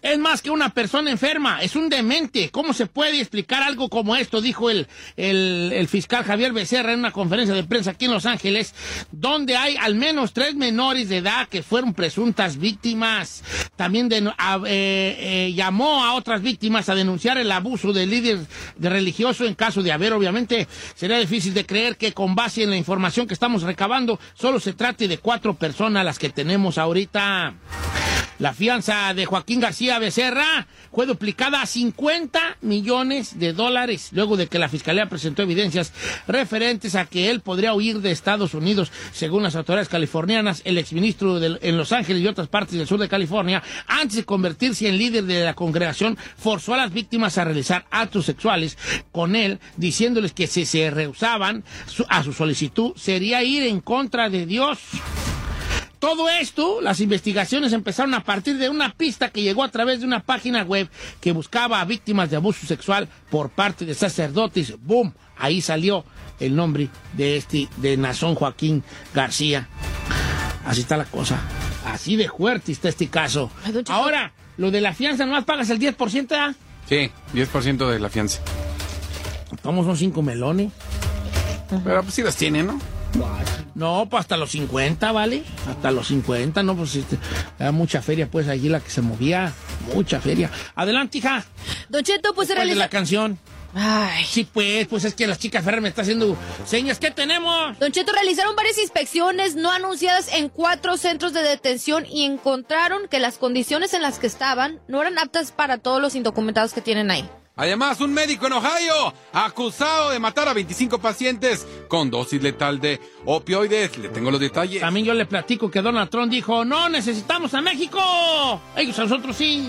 es más que una persona enferma, es un demente. ¿Cómo se puede explicar algo como esto? Dijo el, el, el fiscal Javier Becerra en una conferencia de prensa aquí en Los Ángeles, donde hay al menos tres menores de edad que fueron presuntas víctimas. También de, a, eh, eh, llamó a otras víctimas a denunciar el abuso del líder de religioso en caso de haber. Obviamente sería difícil de creer que con base en la información que estamos recabando solo se trate de cuatro personas las que tenemos ahorita. La fianza de Joaquín García Becerra fue duplicada a cincuenta millones de dólares luego de que la Fiscalía presentó evidencias referentes a que él podría huir de Estados Unidos. Según las autoridades californianas, el exministro de, en Los Ángeles y otras partes del sur de California, antes de convertirse en líder de la congregación, forzó a las víctimas a realizar actos sexuales con él, diciéndoles que si se rehusaban su, a su solicitud, sería ir en contra de Dios. Todo esto, las investigaciones empezaron a partir de una pista que llegó a través de una página web que buscaba a víctimas de abuso sexual por parte de sacerdotes. ¡Boom! Ahí salió el nombre de este, de Nazón Joaquín García. Así está la cosa. Así de fuerte está este caso. Ahora, lo de la fianza, ¿nomás pagas el diez por ciento? ¿eh? Sí, diez por ciento de la fianza. Vamos, son cinco melones. Pero pues sí los tiene, ¿no? No, pues hasta los cincuenta, ¿vale? Hasta los cincuenta, ¿no? Pues este, era mucha feria, pues, allí la que se movía. Mucha feria. Adelante, hija. Don Cheto, pues se realiza... de la canción. Ay. Sí, pues, pues es que la chica Ferrer me está haciendo señas. ¿Qué tenemos? Don Cheto, realizaron varias inspecciones no anunciadas en cuatro centros de detención y encontraron que las condiciones en las que estaban no eran aptas para todos los indocumentados que tienen ahí. Además, un médico en Ohio acusado de matar a veinticinco pacientes con dosis letal de opioides. Le tengo los detalles. También yo le platico que Donald Trump dijo, no necesitamos a México. Ellos a nosotros sí.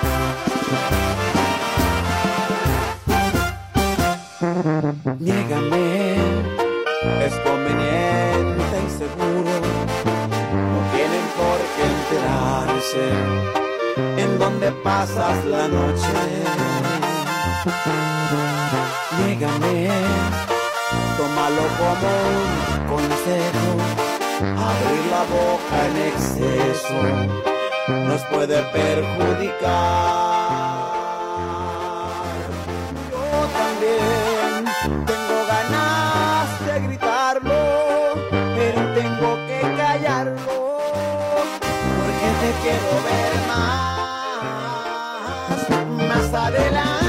Niégame, es conveniente y seguro. No tienen por qué enterarse en dónde pasas la noche. Niégame, tómalo como un consejo. Abrir la boca en exceso nos puede perjudicar. Yo también tengo ganas de gritarlo, pero tengo que callarlo, porque te quiero ver más, más adelante.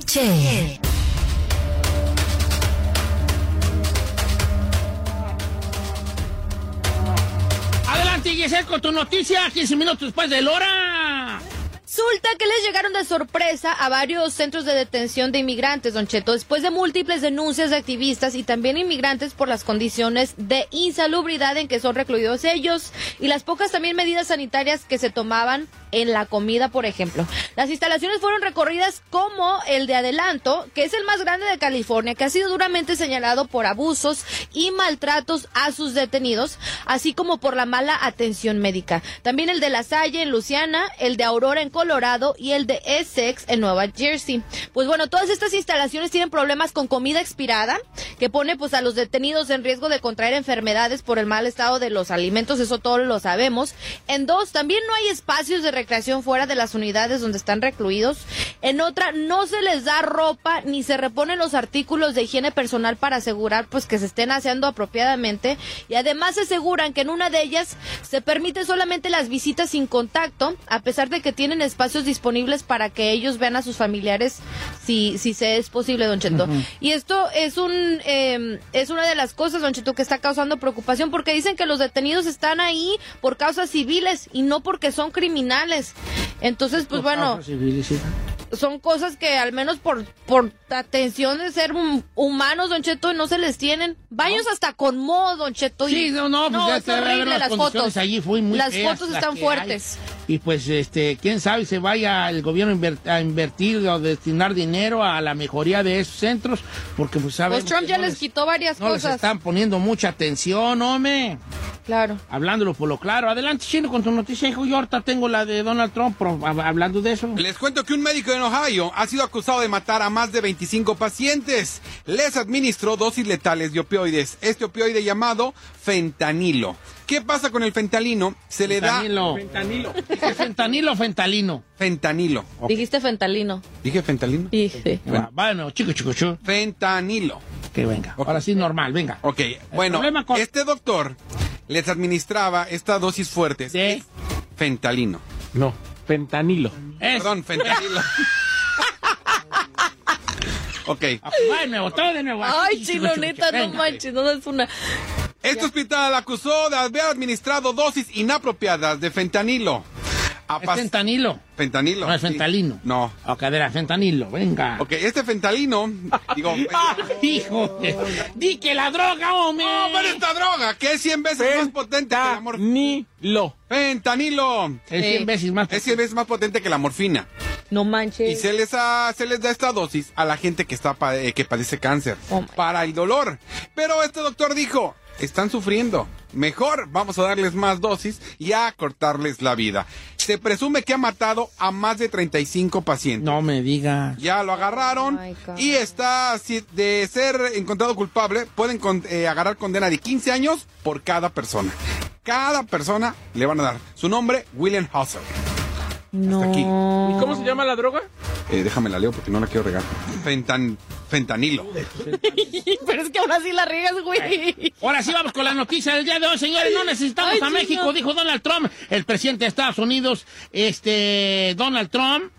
Che. Adelante, Giselle, con tu noticia, quince minutos después de la hora. Resulta que les llegaron de sorpresa a varios centros de detención de inmigrantes, Don Cheto, después de múltiples denuncias de activistas y también inmigrantes por las condiciones de insalubridad en que son recluidos ellos y las pocas también medidas sanitarias que se tomaban en la comida, por ejemplo. Las instalaciones fueron recorridas como el de Adelanto, que es el más grande de California, que ha sido duramente señalado por abusos y maltratos a sus detenidos, así como por la mala atención médica. También el de La Salle en Luisiana, el de Aurora en Colorado y el de Essex en Nueva Jersey. Pues bueno, todas estas instalaciones tienen problemas con comida expirada, que pone pues a los detenidos en riesgo de contraer enfermedades por el mal estado de los alimentos, eso todos lo sabemos. En dos, también no hay espacios de recreación fuera de las unidades donde están recluidos. En otra, no se les da ropa ni se reponen los artículos de higiene personal para asegurar pues que se estén aseando apropiadamente, y además se aseguran que en una de ellas se permite solamente las visitas sin contacto, a pesar de que tienen espacios disponibles para que ellos vean a sus familiares si, si se es posible, Don Cheto. Uh-huh. Y esto es un eh, es una de las cosas, Don Cheto, que está causando preocupación, porque dicen que los detenidos están ahí por causas civiles y no porque son criminales. Entonces, pues bueno, son cosas que al menos por por atención de ser um, humanos, Don Cheto, no se les tienen. Baños ¿no? hasta con modo, Don Cheto. Y... Sí, no, no, pues no, ya es te horrible, las, las fotos. Allí fue muy las feas, fotos las están fuertes. Hay. Y pues, este, quién sabe, se vaya el gobierno a invertir o destinar dinero a la mejoría de esos centros, porque pues sabemos pues Trump ya no les, les quitó varias no cosas. No les están poniendo mucha atención, hombre. Claro. Hablándolo por lo claro. Adelante, Chino, con tu noticia, hijo. Yo ahorita tengo la de Donald Trump, pero, hablando de eso. Les cuento que un médico en Ohio ha sido acusado de matar a más de veinticinco pacientes. Les administró dosis letales de opioides. Este opioide llamado fentanilo. ¿Qué pasa con el fentanilo? Se fentanilo. le da... Fentanilo. ¿Dije fentanilo o fentalino? Fentanilo. Okay. Dijiste fentalino. ¿Dije fentalino? Dije. Bueno, bueno, chico, chico, chico. Fentanilo. Que venga. Okay. Ahora sí, normal, venga. Ok, bueno, con... este doctor les administraba estas dosis fuertes. ¿De? Fentalino. No, fentanilo. Es... Perdón, fentanilo. Ok. Bueno, todo de nuevo. Ay, chino, neta, no manches, no es una... Este hospital acusó de haber administrado dosis inapropiadas de fentanilo. ¿Es fentanilo? Fentanilo. No, es fentalino. Sí. No. Ok, de la fentanilo, venga. Ok, este fentalino, digo... ¡Ah, hijo! ¡Di que la droga, hombre! ¡No, pero esta droga, que es cien veces más potente que la morfina! Fentanilo. Fentanilo. Es cien veces más potente. Es cien veces más potente que la morfina. No manches. Y se les, ha, se les da esta dosis a la gente que, está, que padece cáncer. Oh, para el dolor. Pero este doctor dijo... Están sufriendo. Mejor vamos a darles más dosis y a cortarles la vida. Se presume que ha matado a más de treinta y cinco pacientes. No me digas. Ya lo agarraron oh y está, de ser encontrado culpable, pueden con, eh, agarrar condena de quince años por cada persona. Cada persona le van a dar. Su nombre, William Husser. No. Hasta aquí. ¿Y cómo se llama la droga? Eh, déjame la leo porque no la quiero regar. Fentan, fentanilo. Pero es que ahora sí la riegas, güey. Ahora sí vamos con la noticia del día de hoy, señores. No necesitamos Ay, a México, no. dijo Donald Trump, el presidente de Estados Unidos, este, Donald Trump.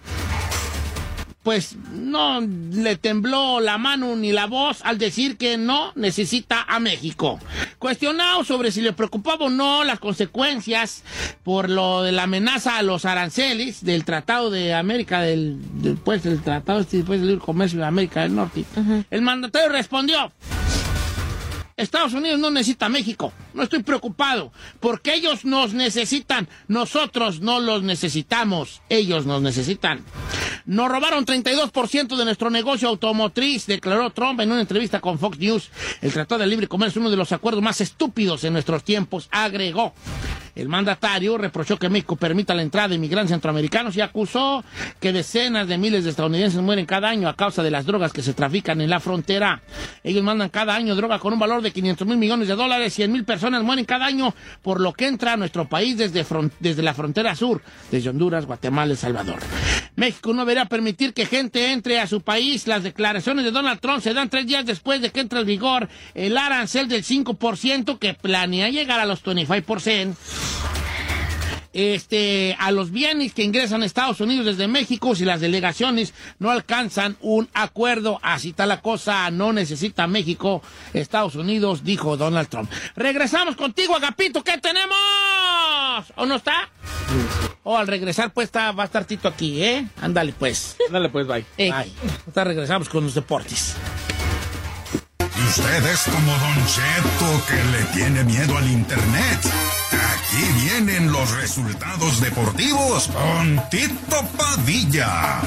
Pues no le tembló la mano ni la voz al decir que no necesita a México. Cuestionado sobre si le preocupaba o no las consecuencias por lo de la amenaza a los aranceles del Tratado de América del, del pues del Tratado este después del Libre Comercio de América del Norte, uh-huh. el mandatario respondió: Estados Unidos no necesita a México. No estoy preocupado, porque ellos nos necesitan. Nosotros no los necesitamos. Ellos nos necesitan. Nos robaron treinta y dos por ciento de nuestro negocio automotriz, declaró Trump en una entrevista con Fox News. El Tratado de Libre Comercio es uno de los acuerdos más estúpidos en nuestros tiempos, agregó. El mandatario reprochó que México permita la entrada de inmigrantes centroamericanos y acusó que decenas de miles de estadounidenses mueren cada año a causa de las drogas que se trafican en la frontera. Ellos mandan cada año droga con un valor de quinientos mil millones de dólares. cien mil personas mueren cada año por lo que entra a nuestro país desde, front- desde la frontera sur, desde Honduras, Guatemala, El Salvador. México no debería permitir que gente entre a su país. Las declaraciones de Donald Trump se dan tres días después de que entre en vigor el arancel del cinco por ciento que planea llegar a los veinticinco por ciento. este, a los bienes que ingresan a Estados Unidos desde México si las delegaciones no alcanzan un acuerdo. Así está la cosa, no necesita México Estados Unidos, dijo Donald Trump. Regresamos contigo, Agapito, ¿qué tenemos? ¿O no está? O al regresar, pues, está, va a estar Tito aquí, ¿eh? Ándale, pues. Ándale, pues, bye. Eh. Bye. Hasta regresamos con los deportes. Y usted es como Don Cheto, que le tiene miedo al internet. Aquí vienen los resultados deportivos con Tito Padilla.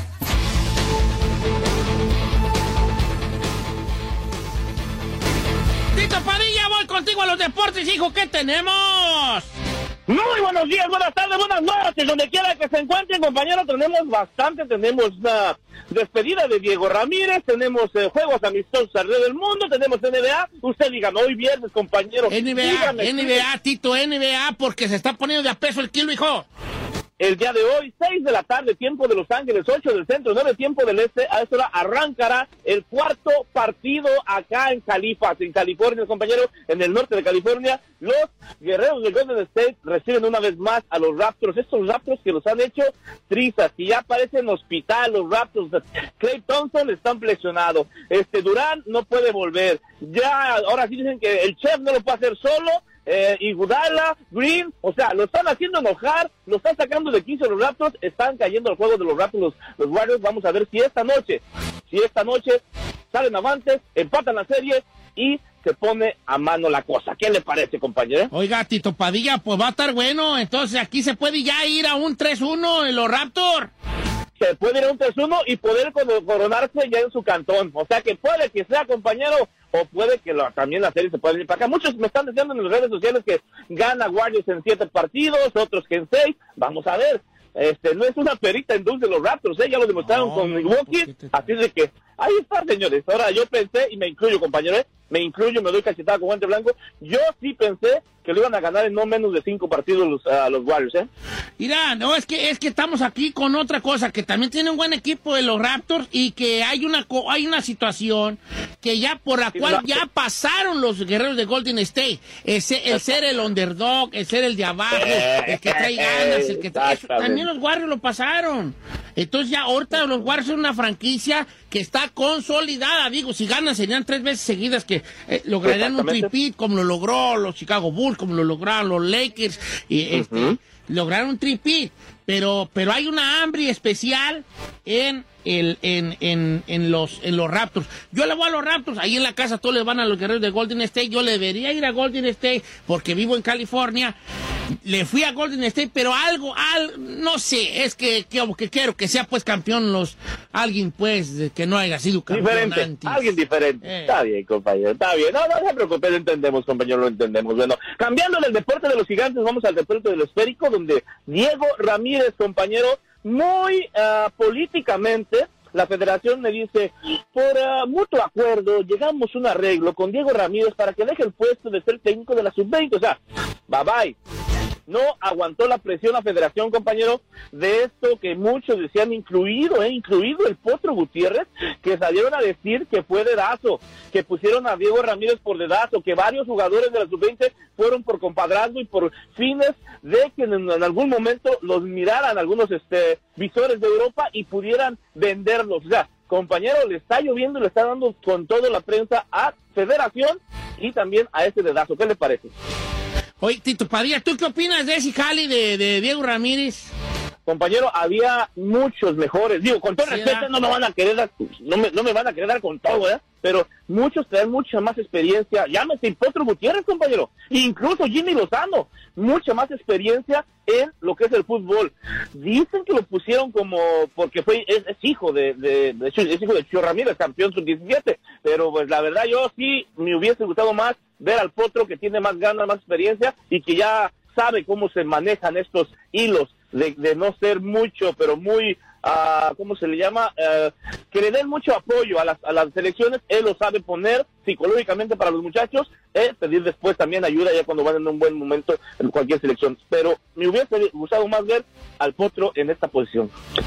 Tito Padilla, voy contigo a los deportes, hijo, ¿qué tenemos? Muy buenos días, buenas tardes, buenas noches, donde quiera que se encuentren, compañeros, tenemos bastante, tenemos una despedida de Diego Ramírez, tenemos eh, juegos amistosos alrededor del mundo, tenemos N B A, usted dígame, hoy viernes, compañero. N B A, dígame, N B A, Tito, N B A, porque se está poniendo de a peso el kilo, hijo. El día de hoy, seis de la tarde, tiempo de Los Ángeles, ocho del centro, nueve tiempo del este, a esa hora arrancará el cuarto partido acá en Califas, en California, compañeros, en el norte de California. Los guerreros de Golden State reciben una vez más a los Raptors, estos Raptors que los han hecho trizas, y ya parecen hospital los Raptors. Klay Thompson están lesionados, este Durán no puede volver, ya ahora sí dicen que el chef no lo puede hacer solo. Eh, Iguodala, Green, o sea, lo están haciendo enojar, lo están sacando de quince los Raptors, están cayendo al juego de los Raptors, los, los Warriors. Vamos a ver si esta noche, si esta noche salen avantes, empatan la serie y se pone a mano la cosa. ¿Qué le parece, compañero? Oiga, Tito Padilla, pues va a estar bueno, entonces aquí se puede ya ir a un tres uno en los Raptors. Se puede ir a un tres uno y poder coronarse ya en su cantón, o sea que puede que sea, compañero, o puede que lo, también la serie se pueda ir para acá. Muchos me están diciendo en las redes sociales que gana Warriors en siete partidos, otros que en seis. Vamos a ver. Este, no es una perita en dulce los Raptors, ¿eh? Ya lo demostraron no, con Milwaukee, así de que ahí está, señores. Ahora yo pensé, y me incluyo, compañero, ¿eh? me incluyo, me doy cachetada con guante blanco, yo sí pensé que lo iban a ganar en no menos de cinco partidos los, uh, los Warriors, ¿eh? Mira, no, es que es que estamos aquí con otra cosa, que también tiene un buen equipo de los Raptors y que hay una hay una situación que ya por la cual ya pasaron los guerreros de Golden State, ese, el ser el underdog, el ser el de abajo, el que trae ganas, el que trae... Eso, también los Warriors lo pasaron. Entonces ya ahorita los Warriors son una franquicia que está consolidada. Digo, si ganan serían tres veces seguidas que eh, lograrían un tripit como lo logró los Chicago Bulls, como lo lograron los Lakers, y este, uh-huh. lograron un tripit. Pero, pero hay una hambre especial en el, en, en, en los, en los Raptors. Yo le voy a los Raptors, ahí en la casa todos le van a los guerreros de Golden State. Yo le debería ir a Golden State porque vivo en California. Le fui a Golden State, pero algo, al, no sé, es que, que, que quiero que sea pues campeón los, alguien pues que no haya sido campeón diferente, antes. Alguien diferente. Eh. Está bien, compañero, está bien. No, no se preocupe, lo entendemos, compañero, lo entendemos. Bueno, cambiando del deporte de los gigantes, vamos al deporte del esférico, donde Diego Ramírez, compañero, muy uh, políticamente, la federación me dice, por uh, mutuo acuerdo, llegamos a un arreglo con Diego Ramírez para que deje el puesto de ser técnico de la sub veinte, o sea, bye bye. No aguantó la presión la federación, compañero, de esto que muchos decían, incluido, eh, incluido el Potro Gutiérrez, que salieron a decir que fue dedazo, que pusieron a Diego Ramírez por dedazo, que varios jugadores de la sub veinte fueron por compadrazgo y por fines de que en, en algún momento los miraran algunos este, visores de Europa y pudieran venderlos. O sea, compañero, le está lloviendo y le está dando con toda la prensa a federación y también a ese dedazo. ¿Qué le parece? Oye, Tito Padilla, ¿tú qué opinas de ese jali de, de Diego Ramírez? Compañero, había muchos mejores. Digo, con todo ¿Sí respeto, no me van a querer dar, no me, no me van a querer dar con todo, ¿eh? Pero muchos traen mucha más experiencia. Llámese el Potro Gutiérrez, compañero. Incluso Jimmy Lozano. Mucha más experiencia en lo que es el fútbol. Dicen que lo pusieron como, porque fue, es, es hijo de, de, de, es hijo de Chio Ramírez, campeón sub diecisiete. Pero pues la verdad yo sí me hubiese gustado más ver al Potro, que tiene más ganas, más experiencia y que ya sabe cómo se manejan estos hilos de, de no ser mucho, pero muy, uh, ¿cómo se le llama? Uh, que le den mucho apoyo a las, a las selecciones. Él lo sabe poner psicológicamente para los muchachos, eh, pedir después también ayuda ya cuando van en un buen momento en cualquier selección. Pero me hubiese gustado más ver al Potro en esta posición.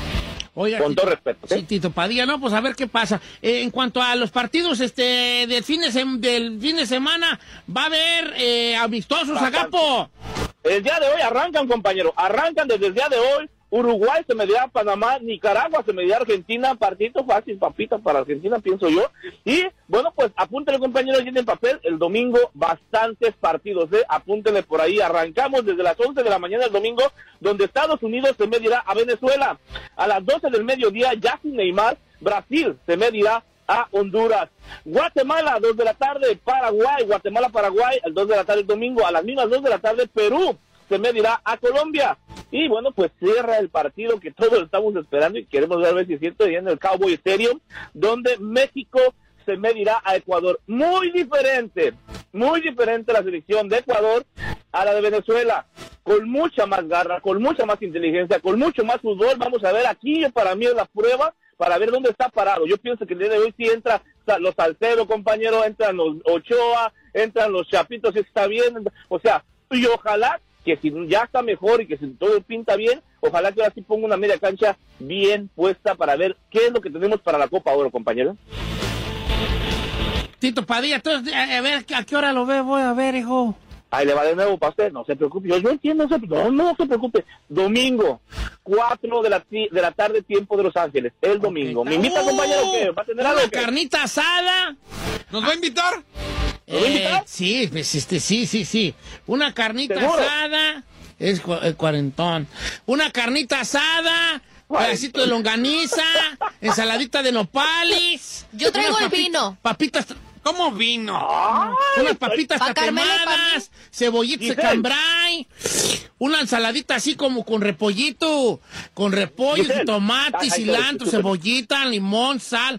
Oiga, con Tito, todo respeto. ¿sí? Sí, Tito Padilla, no, pues a ver qué pasa. Eh, en cuanto a los partidos este del fin de, sem- del fin de semana, va a haber eh, amistosos, Agapo. El día de hoy arrancan, compañero, arrancan desde el día de hoy. Uruguay se medirá a Panamá, Nicaragua se medirá a Argentina, partidito fácil, papita, para Argentina, pienso yo. Y, bueno, pues, apúntele, compañero, allí en el papel, el domingo, bastantes partidos, ¿eh? Apúntele por ahí, arrancamos desde las once de la mañana el domingo, donde Estados Unidos se medirá a Venezuela. A las doce del mediodía, ya sin Neymar, Brasil se medirá a Honduras. Guatemala, dos de la tarde, Paraguay, Guatemala, Paraguay, el dos de la tarde el domingo. A las mismas dos de la tarde, Perú se medirá a Colombia. Y bueno, pues cierra el partido que todos estamos esperando y queremos ver si es cierto, en el Cowboy Stadium, donde México se medirá a Ecuador. Muy diferente, muy diferente la selección de Ecuador a la de Venezuela. Con mucha más garra, con mucha más inteligencia, con mucho más fútbol. Vamos a ver, aquí para mí es la prueba para ver dónde está parado. Yo pienso que el día de hoy sí entra los Salcedo, compañero, entran los Ochoa, entran los Chapitos, si está bien. O sea, y ojalá que si ya está mejor y que si todo pinta bien, ojalá que ahora sí ponga una media cancha bien puesta para ver qué es lo que tenemos para la Copa Oro, compañero. Tito Padilla, entonces, a ver, ¿a qué hora lo veo? Voy a ver, hijo. Ahí le va de nuevo para usted, no se preocupe, yo, yo entiendo, no, no, no se preocupe. Domingo, cuatro de la, de la tarde, tiempo de Los Ángeles, el domingo. Okay. ¿Me invita, uh, compañero, qué? ¿Va a tener una algo? carnita asada. ¿Nos va a invitar? ¿Nos va a invitar? Eh, sí, pues este, sí, sí, sí. Una carnita ¿Seguro? asada. Es cu el cuarentón. Una carnita asada. Pedacito de longaniza. Ensaladita de nopales. Yo traigo unas el vino. Papitas. ¿Cómo vino? Ay, unas papitas pa tatemadas, cebollitas de cambray, una ensaladita así como con repollito, con repollo, Giselle. tomate, Ay, cilantro, ay, cebollita, limón, sal.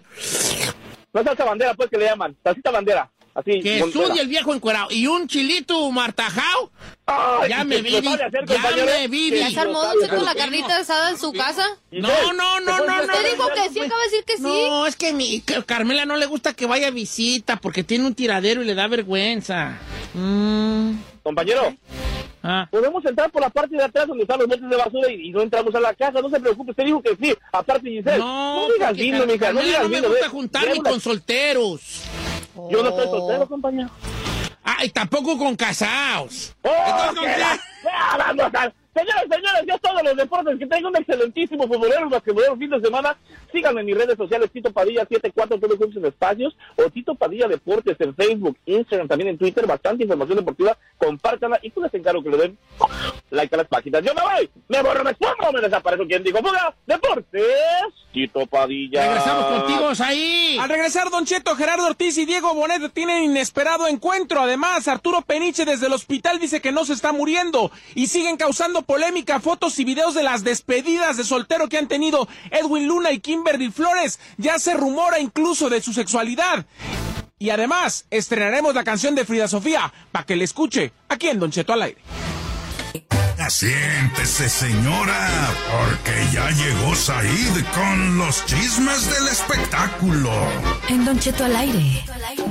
No salsa bandera, pues, que le llaman, salsita bandera. Así, Que Montera. estudie el viejo encuerado. Y un chilito martajao. Ay, Ya ¿qué me se vi, sabe hacer, ya compañero? me vi. ¿Qué ¿Ya se armó, Don Cheto, la carnita asada en su casa? No, no, no, no, no. Usted dijo que sí, acaba de decir que sí. No, es que mi que Carmela no le gusta que vaya a visita porque tiene un tiradero y le da vergüenza. Mm. Compañero, Ah. podemos entrar por la parte de atrás donde están los botes de basura y, y no entramos a la casa, no se preocupe, usted dijo que sí, aparte Giselle. No, no digas porque vino, mija, no Carmela digas no me vino. gusta ve, juntarme ve una- con solteros. Yo no estoy soltero, compañero. Ah, y tampoco con casados. ¡Oh, Entonces, qué la- Ah, vamos a- Señores, señores, ya todos los deportes, que tengan un excelentísimo futbolero, basquetbolero fin de semana. Síganme en mis redes sociales, Tito Padilla setenta y cuatro, todos juntos en espacios, o Tito Padilla Deportes en Facebook, Instagram, también en Twitter, bastante información deportiva, compártanla y pues les encargo que le den like a las páginas. Yo me voy, me borro, me pongo, me desaparezco. ¿Quién dijo? ¡Fuga! Deportes, Tito Padilla. Regresamos contigo, ahí. Al regresar, Don Cheto, Gerardo Ortiz y Diego Bonet tienen inesperado encuentro. Además, Arturo Peniche desde el hospital dice que no se está muriendo. Y siguen causando polémica fotos y videos de las despedidas de soltero que han tenido Edwin Luna y Kimberly Flores. Ya se rumora incluso de su sexualidad. Y además, estrenaremos la canción de Frida Sofía para que le escuche aquí en Don Cheto al aire. Siéntese, señora, porque ya llegó Said con los chismes del espectáculo. En Don Cheto al aire.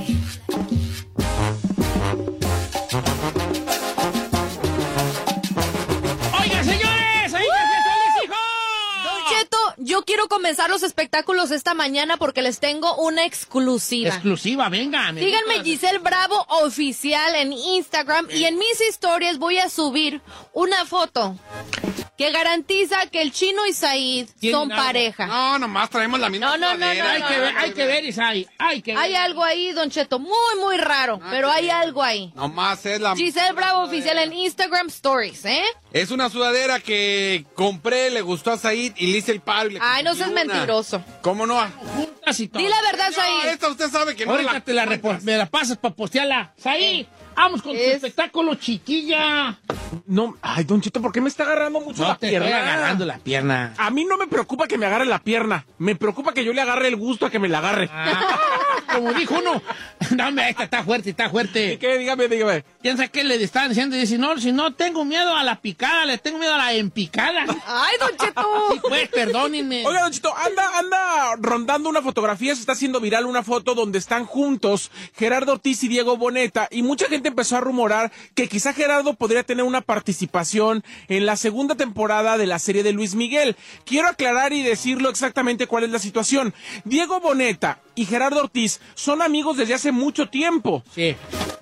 Oigan, señores, ahí ya hijo. Don Cheto, yo quiero comenzar los espectáculos esta mañana porque les tengo una exclusiva. Exclusiva, venga. me Síganme gusta. Giselle Bravo Oficial en Instagram y en mis historias voy a subir una foto que garantiza que el Chino y Said ¿Tienen son algo? pareja. No, nomás traemos la misma No, no, no, sudadera. no, Hay que ver, hay que ver, Isai. Hay que ver. Hay algo ahí, Don Cheto, muy, muy raro, pero hay algo ahí. Nomás es la... Giselle Bravo Oficial en Instagram Stories, ¿eh? Es una sudadera que compré, le gustó a Said y le hice el paro y le Ay, no conseguí seas una. mentiroso. ¿Cómo no? Juntas y todo. Di la verdad, No, Said. esta usted sabe que no Ahorita la... te la repo- me la pasas para postearla. Saí, vamos con tu Es- espectáculo, chiquilla. No, ay, Don Cheto, ¿por qué me está agarrando mucho No la te pierna? estoy agarrando la pierna. A mí no me preocupa que me agarre la pierna. Me preocupa que yo le agarre el gusto a que me la agarre. Ah, como dijo uno. No, hombre, esta está fuerte, está ¿Y fuerte. qué? Dígame, dígame. Piensa que le están diciendo y dice, no, si no tengo miedo a la picada, le tengo miedo a la empicada. Ay, Don Cheto. Sí, pues, perdónenme. Oiga, Don Cheto, anda, anda rondando una fotografía, se está haciendo viral una foto donde están juntos Gerardo Ortiz y Diego Boneta, y mucha gente empezó a rumorar que quizá Gerardo podría tener una participación en la segunda temporada de la serie de Luis Miguel. Quiero aclarar y decirlo exactamente cuál es la situación. Diego Boneta y Gerardo Ortiz son amigos desde hace mucho tiempo. Sí.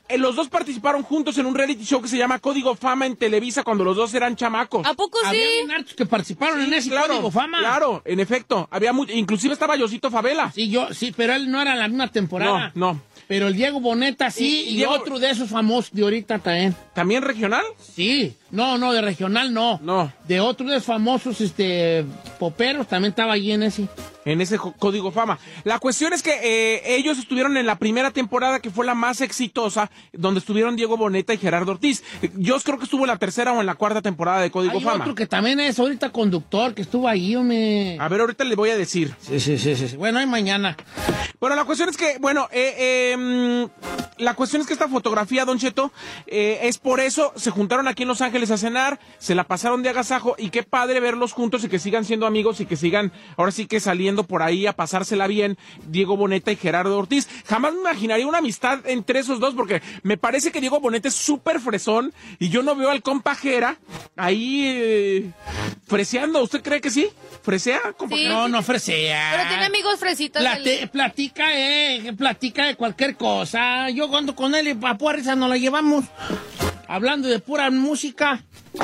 eh, los dos participaron juntos en un reality show que se llama Código Fama en Televisa cuando los dos eran chamacos. ¿A poco sí? Había bien hartos que participaron Sí, en ese claro, Código Fama. Claro, en efecto. Había mu- inclusive estaba Yosito Favela. Sí, yo, sí, pero él no era la misma temporada. No, no. Pero el Diego Boneta sí, Y- y, y Diego- otro de esos famosos de ahorita también. ¿También regional? Sí, no, no, de regional no. No. De otro de esos famosos, este, poperos, también estaba allí en ese. En ese co- Código Fama. La cuestión es que eh, ellos estuvieron en la primera temporada, que fue la más exitosa, donde estuvieron Diego Boneta y Gerardo Ortiz. Yo creo que estuvo en la tercera o en la cuarta temporada de Código Hay Fama. otro que también es ahorita conductor, que estuvo ahí, hombre. A ver, ahorita le voy a decir. Sí, sí, sí, sí. Bueno, hay mañana. Bueno, la cuestión es que, bueno, eh, eh, mm, la cuestión es que esta fotografía, Don Cheto, eh, es por eso, se juntaron aquí en Los Ángeles a cenar, se la pasaron de agasajo, y qué padre verlos juntos y que sigan siendo amigos y que sigan, ahora sí que saliendo por ahí a pasársela bien, Diego Boneta y Gerardo Ortiz. Jamás me imaginaría una amistad entre esos dos, porque me parece que Diego Boneta es súper fresón, y yo no veo al compa Jera ahí eh, freseando. ¿Usted cree que sí? ¿Fresea, compa? Sí. No, no ofrecea. Pero tiene amigos fresitas. Plate- del- platica, eh, platica de cualquier cosa. Yo cuando con él y a pura risa nos la llevamos hablando de pura música.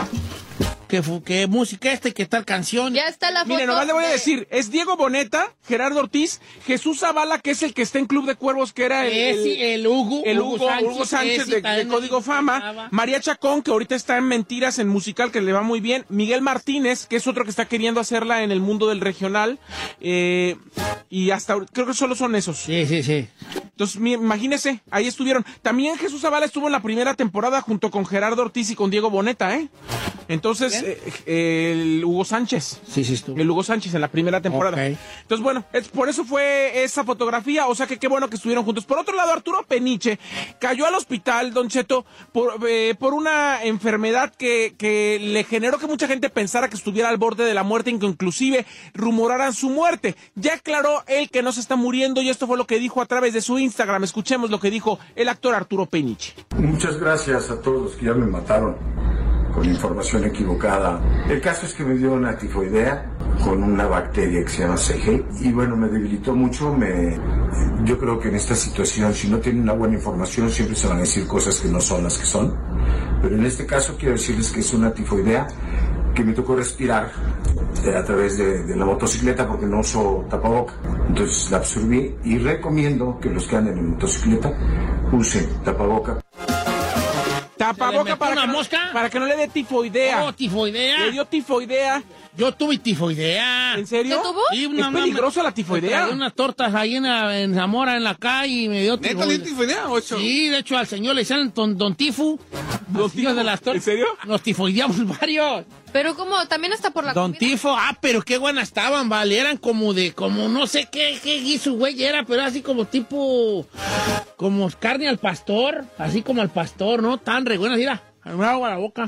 Que, fu- que música esta y que tal canción. Ya está la foto. Mire, nomás le voy a de- decir, es Diego Boneta, Gerardo Ortiz, Jesús Zavala, que es el que está en Club de Cuervos, que era el, Ese, el Hugo, el Hugo Hugo, Sánchez, Hugo Sánchez ese de, de también Código me Fama, gustaba. María Chacón, que ahorita está en Mentiras, en musical, que le va muy bien, Miguel Martínez, que es otro que está queriendo hacerla en el mundo del regional, eh, y hasta ahor- creo que solo son esos. Sí, sí, sí. Entonces, mi- imagínese, ahí estuvieron. También Jesús Zavala estuvo en la primera temporada junto con Gerardo Ortiz y con Diego Boneta, ¿eh? Entonces, eh, eh, el Hugo Sánchez. Sí, sí, estuvo. El Hugo Sánchez en la primera temporada. Ok. Entonces, bueno, es, por eso fue esa fotografía, o sea que qué bueno que estuvieron juntos. Por otro lado, Arturo Peniche cayó al hospital, Don Cheto, por, eh, por una enfermedad que, que le generó que mucha gente pensara que estuviera al borde de la muerte y que inclusive rumoraran su muerte. Ya aclaró él que no se está muriendo y esto fue lo que dijo a través de su Instagram. Escuchemos lo que dijo el actor Arturo Peniche. Muchas gracias a todos los que ya me mataron con información equivocada. El caso es que me dio una tifoidea con una bacteria que se llama C G y bueno, me debilitó mucho. Me, yo creo que en esta situación, si no tienen una buena información, siempre se van a decir cosas que no son las que son. Pero en este caso quiero decirles que es una tifoidea que me tocó respirar eh, a través de, de la motocicleta porque no uso tapaboca. Entonces la absorbí y recomiendo que los que anden en motocicleta usen tapaboca. Tapaboca para, una que no- mosca? para que no le dé tifoidea. Oh, tifoidea. Le dio tifoidea. Yo tuve tifoidea. ¿En serio? ¿Qué tuvo? Sí, ¿Es peligrosa la tifoidea? Traía unas tortas ahí en, la- en Zamora, en la calle, y me dio ¿Neta le tifoidea. dio tifoidea, ocho? Sí, de hecho, al señor le decían don, don Tifu. Los tíos de las tortas. ¿En serio? Nos tifoideamos varios. Pero como también está por la Don comida. Tifo, ah, pero qué buenas estaban, vale. Eran como de, como no sé qué, qué guiso, güey, era, pero así como tipo, como carne al pastor, así como al pastor, ¿no? Tan re buenas, mira, me hago a la boca.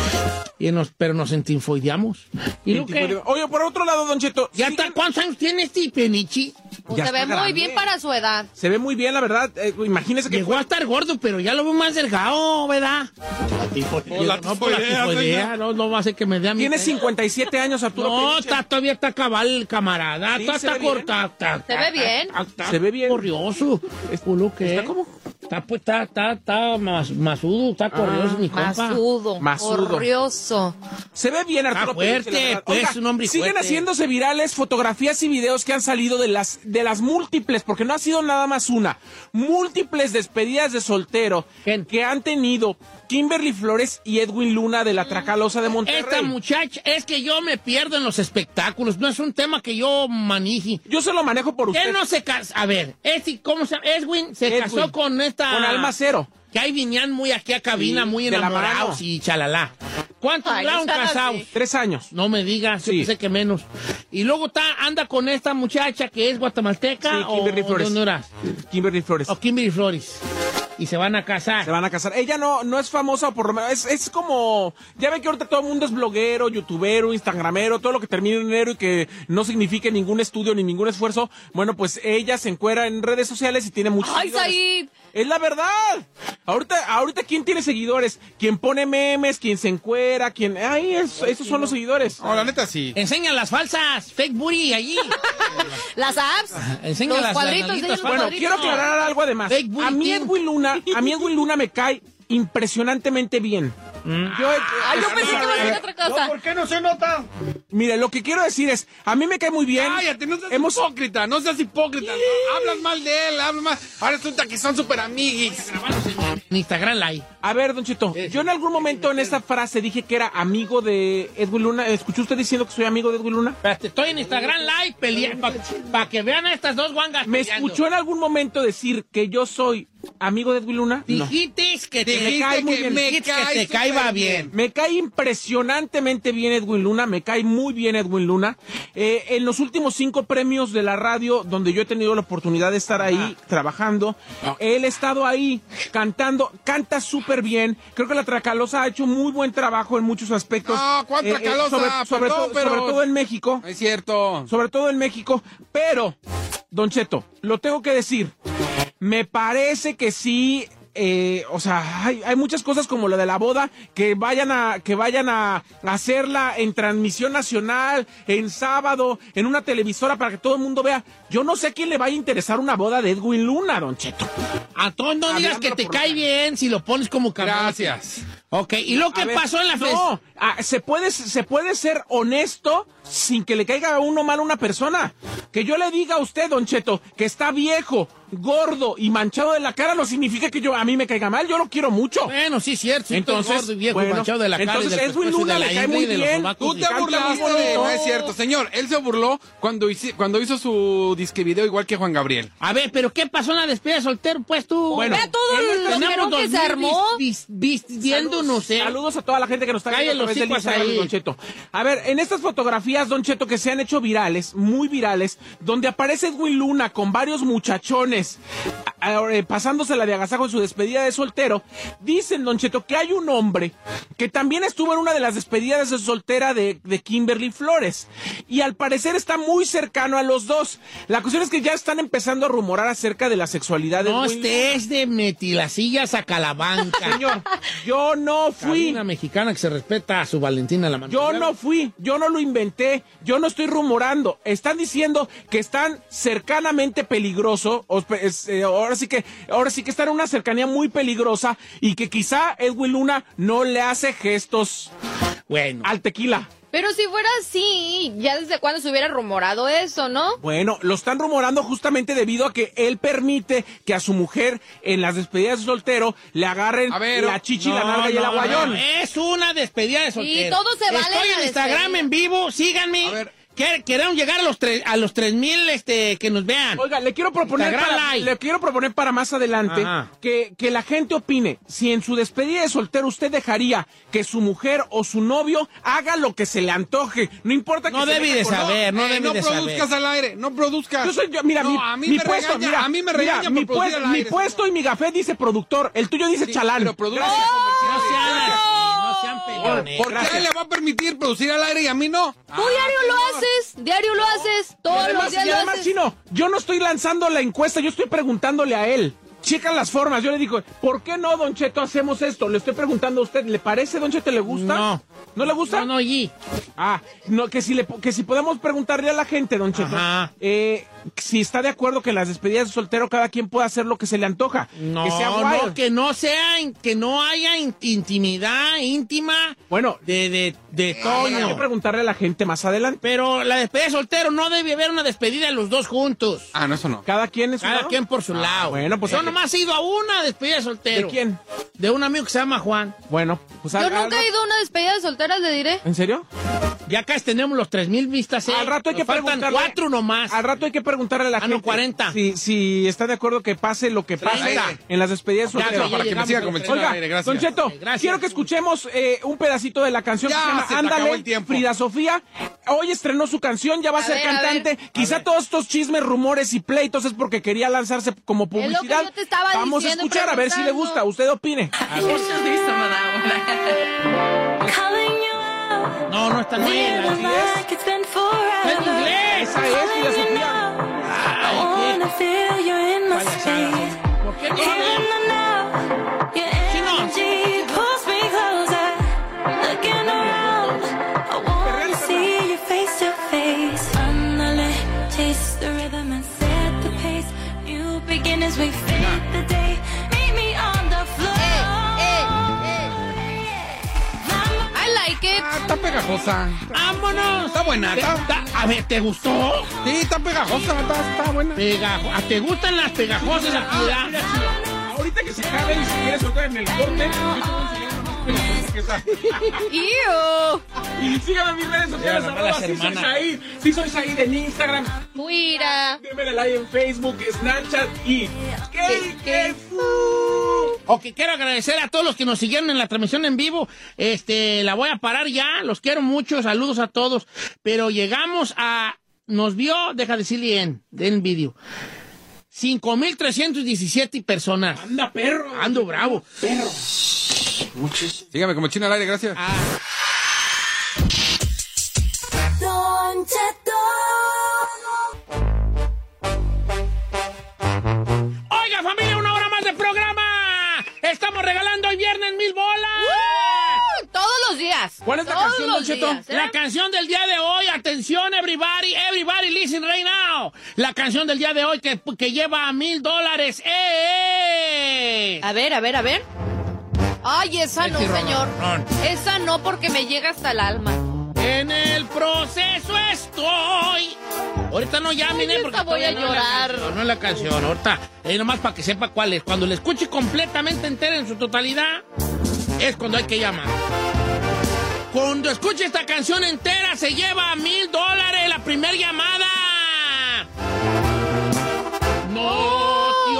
Y nos, pero nos entifoideamos. ¿Y lo que? Oye, por otro lado, Don Cheto. ¿Ya sí, está? ¿Cuántos años tiene este Penichi? Pues ya se ve está muy grande. bien para su edad. Se ve muy bien, la verdad. Eh, imagínese que Llegó a estar gordo, pero ya lo veo más delgado, ¿verdad? La tifoidea, No, por la tifoidea, tifoidea, señor. no, no va a ser que me dé a mí. tiene cincuenta y siete años, Arturo No, Peniche. está, todavía está cabal, camarada. Sí, está se está ve bien. corta. está- Se ve bien. está- está Se ve bien. Corrioso. Es lo que ¿Está cómo? Está, pues, está, está, está mas, masudo, está corrioso, mi compa. Masudo. Masudo. Corrioso. Se ve bien, Arturo Está fuerte, Peniche, la verdad. pues, Oiga, un hombre siguen fuerte. haciéndose virales fotografías y videos que han salido de las, de las múltiples, porque no ha sido nada más una, múltiples despedidas de soltero ¿Quién? que han tenido Kimberly Flores y Edwin Luna de la Tracalosa de Monterrey. Esta muchacha, es que yo me pierdo en los espectáculos, no es un tema que yo manije. Yo se lo manejo por usted. Él no se casa, a ver, este, ¿cómo se llama? Edwin se Edwin. casó con esta... Con Alma Cero. Que ahí venían muy aquí a cabina, Sí, muy de la enamorados mano. y chalala. ¿Cuántos Ay, duraron no sean casados? así. Tres años. No me digas, yo Sí. pensé que menos. Y luego está, anda con esta muchacha que es guatemalteca Sí, Kimberly o Flores. ¿de dónde era? Kimberly Flores. O Kimberly Flores. Y se van a casar. Se van a casar. Ella no, no es famosa, por lo menos. Es, es como. Ya ve que ahorita todo el mundo es bloguero, youtubero, instagramero, todo lo que termine en enero y que no signifique ningún estudio ni ningún esfuerzo. Bueno, pues ella se encuera en redes sociales y tiene muchos ¡Ay, seguidores. Said! Es la verdad. Ahorita, ahorita, ¿quién tiene seguidores? ¿Quién pone memes? ¿Quién se encuera? ¿Quién? Ay, es- esos son los seguidores. No, la neta sí. Enseñan las falsas, fake booty allí. Las apps. Enseña Los las- cuadritos. las enseña nalguitas los Bueno, cuadritos. quiero aclarar algo además. Fake booty A mí team. Edwin Luna Luna, a mí Edwin Luna me cae impresionantemente bien. Mm. Yo, ah, yo pensé que iba a decir otra cosa. No, ¿por qué no se nota? Mire, lo que quiero decir es, a mí me cae muy bien. Cállate, no seas Hemos... hipócrita, no seas hipócrita. No, hablas mal de él, hablas mal. Ahora resulta que son súper amiguis. En Instagram Live. A ver, Don Cheto, yo en algún momento en esta frase dije que era amigo de Edwin Luna. ¿Escuchó usted diciendo que soy amigo de Edwin Luna? Espérate, estoy en Instagram Live peleando para pa que vean a estas dos guangas. ¿Me peleando. escuchó en algún momento decir que yo soy amigo de Edwin Luna? Dijiste no. que te, me cae muy bien. Me cae que te caiga bien. Me cae impresionantemente bien Edwin Luna, me cae muy bien Edwin Luna. Eh, en los últimos cinco premios de la radio, donde yo he tenido la oportunidad de estar ahí ah. trabajando, ah. él ha estado ahí cantando, canta súper bien. Creo que la Tracalosa ha hecho muy buen trabajo en muchos aspectos. No, ¿cuál Tracalosa? Eh, eh, sobre, sobre, Perdón, to, pero... sobre todo en México. Es cierto. Sobre todo en México, pero, Don Cheto, lo tengo que decir, me parece que sí... Eh, o sea, hay, hay muchas cosas como lo de la boda que vayan a que vayan a hacerla en transmisión nacional, en sábado, en una televisora para que todo el mundo vea. Yo no sé a quién le vaya a interesar una boda de Edwin Luna, Don Cheto. A todos no digas que te cae bien si lo pones como camarada. Gracias. Ok, ¿y lo que pasó en la fiesta? No, ah, se puede se puede ser honesto sin que le caiga a uno mal a una persona. Que yo le diga a usted, Don Cheto, que está viejo, gordo y manchado de la cara no significa que yo a mí me caiga mal. Yo lo quiero mucho. Bueno, sí, cierto. Sí, entonces, gordo y viejo, bueno, manchado de la cara. Entonces, y del Edwin Luna le cae muy bien. Tú te burlaste. No es cierto, señor. Él se burló cuando hizo, cuando hizo su disque video igual que Juan Gabriel. A ver, ¿pero qué pasó en la despedida de soltero? Pues tú... Bueno, vea todo el dinero que se armó. Vis, vis, vis, viéndonos, eh. Saludos a toda la gente que nos está viendo a través del Instagram, Don Cheto. A ver, en estas fotografías, Don Cheto, que se han hecho virales, muy virales, donde aparece Edwin Luna con varios muchachones pasándosela de agasajo en su despedida de soltero, dicen, Don Cheto, que hay un hombre que también estuvo en una de las despedidas de soltera de, de Kimberly Flores, y al parecer está muy cercano a los dos. La cuestión es que ya están empezando a rumorar acerca de la sexualidad de No, Edwin este Luna. es de Metilacillas a Calabanca. Señor, yo no fui. Una mexicana que se respeta a su Valentina la mano. Yo no fui, yo no lo inventé, yo no estoy rumorando. Están diciendo que están cercanamente peligroso, o, es, eh, ahora sí que, ahora sí que están en una cercanía muy peligrosa y que quizá Edwin Luna no le hace gestos bueno al tequila. Pero si fuera así, ya desde cuándo se hubiera rumorado eso, ¿no? Bueno, lo están rumorando justamente debido a que él permite que a su mujer en las despedidas de soltero le agarren a ver, la chichi, no, la nalga no, y el aguayón. No, es una despedida de soltero. Y todo se vale. Estoy en Instagram despedida. En vivo, síganme. A ver. Queremos llegar a los tres, a los tres mil este, que nos vean. Oiga, le quiero proponer para, le quiero proponer para más adelante que, que la gente opine si en su despedida de soltero usted dejaría que su mujer o su novio haga lo que se le antoje. No importa que no se debe de saber, no, no debe no de saber. No produzcas al aire, no produzcas. Yo soy yo, mira, no, mi, a mí mi me puesto, regaña, mira, a mí me regaña mira, por mi, pues, al aire, mi puesto y mi gafé dice productor, el tuyo dice sí, chalán. Pero produce. No, no sean así, no sean pelones. ¿Por qué le va a permitir producir al aire y a mí no? Tú ah, diario lo haces, diario lo haces, todos además, los días y lo además, haces. Chino, yo no estoy lanzando la encuesta, yo estoy preguntándole a él. Checan las formas, yo le digo, ¿por qué no, Don Cheto, hacemos esto? Le estoy preguntando a usted, ¿le parece, Don Cheto, le gusta? No. ¿No le gusta? No, no, y. Ah, no, que si, le, que si podemos preguntarle a la gente, Don Cheto, Ajá. eh, si está de acuerdo que en las despedidas de soltero cada quien pueda hacer lo que se le antoja. No, que sea no, que no sea, que no haya intimidad íntima. Bueno, de, de, de Toño. Hay que preguntarle a la gente más adelante. Pero la despedida de soltero no debe haber una despedida de los dos juntos. Ah, no, eso no. Cada quien es Cada lado? quien por su ah, lado. Bueno, pues yo aquí... nomás he ido a una despedida de soltero. ¿De quién? De un amigo que se llama Juan. Bueno, pues yo al, nunca al... he ido a una despedida de solteras, le diré. ¿En serio? Ya casi tenemos los tres mil vistas, ¿eh? Al rato hay Nos que faltan preguntarle. cuatro nomás. Al rato hay que preguntarle a la ah, gente. No, cuarenta. Si, si está de acuerdo que pase lo que pase en las despedidas de soltero. Para que me siga convenciendo. Oiga, aire, gracias. Don Cheto, gracias. quiero que escuchemos eh, un pedacito de la canción ya, que se llama se Ándale, Frida Sofía. Hoy estrenó su canción, ya va a, a ser ver, cantante. A Quizá a todos estos chismes, rumores y pleitos es porque quería lanzarse como publicidad. Es lo que yo te estaba Vamos diciendo, a escuchar a ver si le gusta. Usted opine. No, no está bien. Así es. Está en inglés. Esa es, Frida Sofía. Ay, ¿qué? Payasada. ¿Por qué no? Chino. Ah, está pegajosa. ¡Vámonos! Está buena. Te- Está... ta- a ver, ¿te gustó? Sí, está pegajosa. Está, está buena. Pegajo- ¿a ¿Te gustan las pegajosas actividades? Mira, chido, ahorita que se acabe y si quieres soltar en el corte, yo te voy a enseñar una pegajosas que está. ¡Iu! Y síganme en mis redes sociales, Mira, arroba las sí soy hermanas. Said, sí soy Said en Instagram, Mira. denme like en Facebook, Snapchat y ¿Qué- qué? Ok, quiero agradecer a todos los que nos siguieron en la transmisión en vivo. Este, la voy a parar ya. Los quiero mucho. Saludos a todos. Pero llegamos a... Nos vio, deja decirle en, en vídeo. cinco mil trescientos diecisiete personas. Anda, perro. Ando bravo. Perro. Sígame como Chino al aire, gracias. Ah, Don Cheto. Oiga, familia, una hora más de programa. Estamos regalando hoy viernes mil bolas. ¡Uh! Todos los días. ¿Cuál es la Todos canción, los Don Cheto? días, ¿eh? La canción del día de hoy, atención, everybody, everybody listen right now. La canción del día de hoy que, que lleva a mil dólares es... A ver, a ver, a ver. Ay, esa no, Este rolón, señor. rolón. Esa no, porque me llega hasta el alma. En el proceso estoy. Ahorita no llamen, Ay, eh, porque esta voy a todavía no es la llorar. canción, no es la canción, ahorita, eh, nomás para que sepa cuál es. Cuando la escuche completamente entera en su totalidad, es cuando hay que llamar. Cuando escuche esta canción entera, se lleva a mil dólares la primera llamada. No te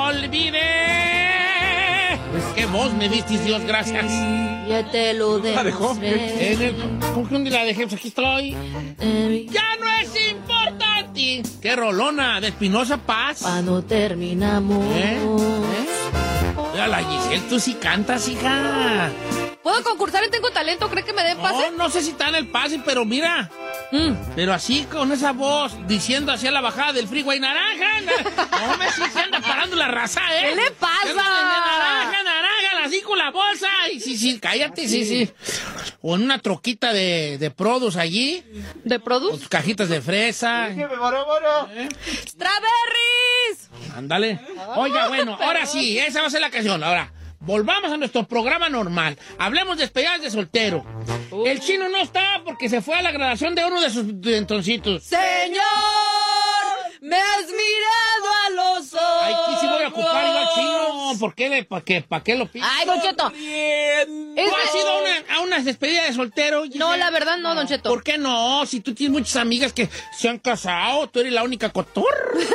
olvides. Qué voz me diste, Dios, gracias. Ya te lo La dejó. demostré. En el, ¿Por qué dónde la dejé? Pues aquí estoy. Eh, ¡Ya no es importante! ¡Qué rolona! De Espinosa Paz. Cuando terminamos. ¿Eh? Mira, la Giselle, tú sí cantas, hija. ¿Puedo concursar en Tengo Talento? ¿Cree que me den pase? No, no sé si está en el pase, pero mira. Mm. Pero así, con esa voz, diciendo hacia la bajada del freeway, naranja, naranja. No, me sí se anda parando la raza, ¿eh? ¿Qué le pasa? Es donde, naranja, naranja, así con la bolsa. Y sí, sí, cállate, sí, sí. O en una troquita de, de produce allí. ¿De Con Produce? tus cajitas de fresa. ¿Eh? ¡Strawberries! Ándale. Oiga, bueno, ahora sí, esa va a ser la canción. Ahora, volvamos a nuestro programa normal. Hablemos de despedidas de soltero. El Chino no está porque se fue a la graduación de uno de sus entoncitos. Señor, me has mirado a los ojos. Ay, aquí sí voy a ocupar yo al Chino. ¿Por qué, le, pa, qué, pa qué lo pido? Ay, Don Cheto. ¿Tú has ido a, una, a unas despedidas de soltero? Giselle? No, la verdad no, Don Cheto. ¿Por qué no? Si tú tienes muchas amigas que se han casado, tú eres la única cotorra.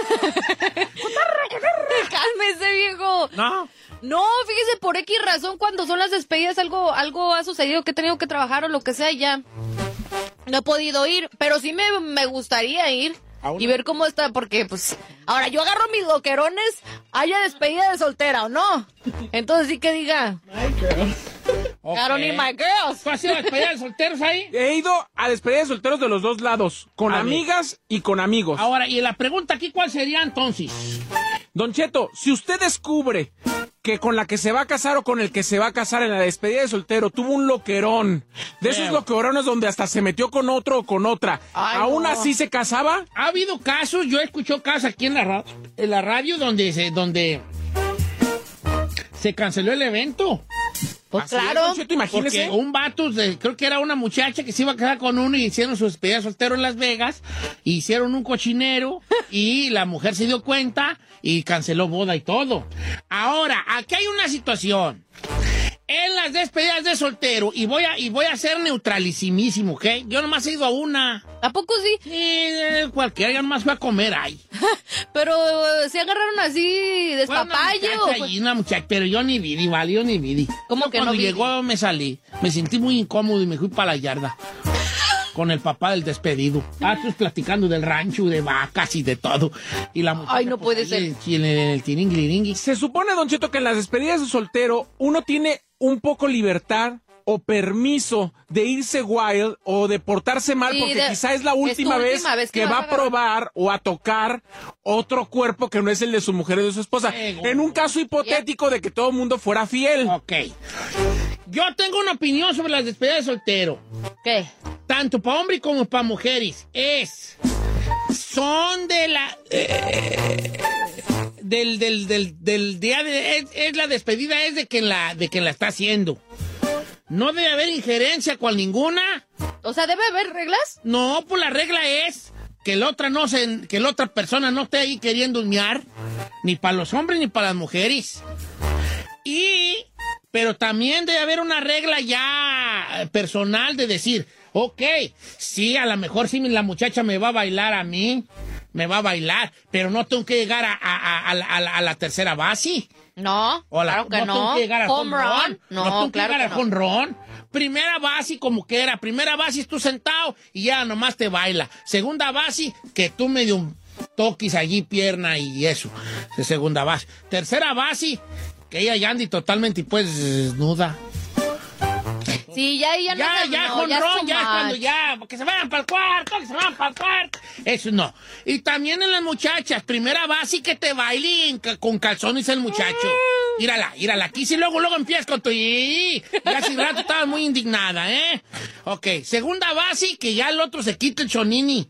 Cálmese, viejo. No. No, fíjese, por X razón, cuando son las despedidas, algo, algo ha sucedido que he tenido que trabajar o lo que sea, y ya no he podido ir, pero sí me, me gustaría ir y ver cómo está, porque pues, ahora yo agarro mis loquerones, haya despedida de soltera o no. Entonces sí que diga, Okay. I don't need my girls. ¿Tú has ido a despedidas de solteros ahí? He ido a despedidas de solteros de los dos lados, con A ver. amigas y con amigos. Ahora, y la pregunta aquí, ¿cuál sería entonces? Don Cheto, si usted descubre que con la que se va a casar o con el que se va a casar en la despedida de soltero tuvo un loquerón, de esos Feo. loquerones donde hasta se metió con otro o con otra, Ay, ¿aún no. así se casaba? Ha habido casos, yo he escuchado casos aquí en la, ra- en la radio donde se, donde se canceló el evento. Pues Así es, claro. Don Cheto, imagínese. Porque un vato, de- creo que era una muchacha que se iba a casar con uno y hicieron su despedida de soltero en Las Vegas, hicieron un cochinero y la mujer se dio cuenta y canceló boda y todo. Ahora, aquí hay una situación. En las despedidas de soltero, y voy a, y voy a ser neutralicimísimo, ¿ok? Yo nomás he ido a una. ¿A poco sí? Sí, eh, cualquiera, yo nomás fui a comer ahí. Pero se agarraron así Fue despapalle una o muchacha allí, una muchacha, pero yo ni vi, vale, yo ni vi. ¿Cómo Yo que no cuando vi? llegó me salí, me sentí muy incómodo y me fui para la yarda. Con el papá del despedido. Ah, tú platicando del rancho, de vacas y de todo. Y la muchacha, Ay, no pues, puede ahí ser. En, en el, el tiringliringui. Se supone, Don Cheto, que en las despedidas de soltero uno tiene un poco libertad o permiso de irse wild o de portarse mal Sí, porque de- quizá es la es tu última, vez, última vez que que vas va a a agarrar. probar o a tocar otro cuerpo que no es el de su mujer o de su esposa. Sí, En un caso hipotético de que todo el mundo fuera fiel. Ok. Yo tengo una opinión sobre las despedidas de soltero. ¿Qué? Tanto para hombres como para mujeres. Es. Son de la. eh, del, del, del, del día de. Es, es la despedida, es de quien la, de quien la está haciendo. No debe haber injerencia con ninguna. O sea, ¿debe haber reglas? No, pues la regla es que la otra no se, que la otra persona no esté ahí queriendo humear, ni para los hombres ni para las mujeres. Y, pero también debe haber una regla ya personal de decir, ok, sí, a lo mejor sí la muchacha me va a bailar a mí, me va a bailar, pero no tengo que llegar a, a, a, a, la, a la tercera base. No, o la, claro que no. no. tengo que llegar al Home home run. run. No, No tengo claro que llegar que al home run. Primera base como que era. Primera base es tú sentado y ya nomás te baila. Segunda base, que tú medio toques allí pierna y eso. De segunda base. Tercera base, que ella ya ande totalmente pues desnuda. Sí, ya, ya, Ya, no, ya, no, con ya es ron, too ya es much. cuando ya, que se vayan para el cuarto, que se vayan para el cuarto. Eso no. Y también en las muchachas, primera base que te bailen con calzones el muchacho. Mírala, mírala, aquí sí luego, luego empiezas con tu... Y ya hace rato estabas muy indignada, ¿eh? Ok, segunda base, que ya el otro se quita el chonini.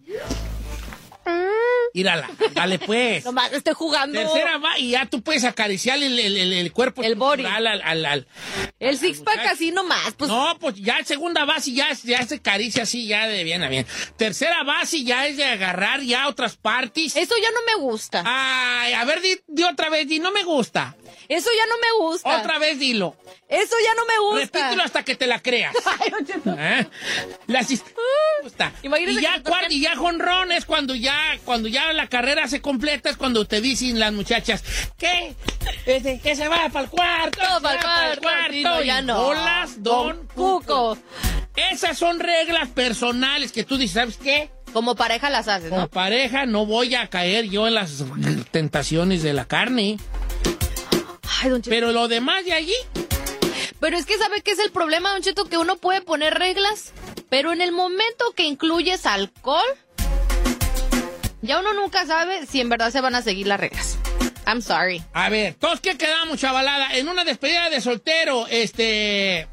Mírala, dale pues. Nomás estoy jugando. Tercera va y ya tú puedes acariciar el, el, el, el cuerpo. El body. Al, al, al, al, el six pack así nomás. Pues. No, pues ya segunda base ya, ya se acaricia así ya de bien a bien. Tercera base ya es de agarrar ya otras partes. Eso ya no me gusta. Ay, a ver, di, di otra vez, di, no me gusta. Eso ya no me gusta. Otra vez dilo. Eso ya no me gusta. Repítelo hasta que te la creas. Ay, no, ¿Eh? La sis- me gusta. Imagínese Y ya que te cuar- toquen- y ya jonrón es cuando ya cuando ya la carrera se completa, es cuando te dicen las muchachas, ¿qué? Este, que se vaya para el cuarto, No, se pa'l vaya pa'l cuarto, sí, no, y ya no. bolas, don Cuco. Esas son reglas personales que tú dices, ¿sabes qué? Como pareja las haces, Como ¿no? pareja no voy a caer yo en las tentaciones de la carne. Ay, don Cheto. Pero lo demás de allí... Pero es que ¿sabe qué es el problema, don Cheto? Que uno puede poner reglas, pero en el momento que incluyes alcohol, ya uno nunca sabe si en verdad se van a seguir las reglas. I'm sorry. A ver, ¿todos qué quedamos, chavalada? En una despedida de soltero, este...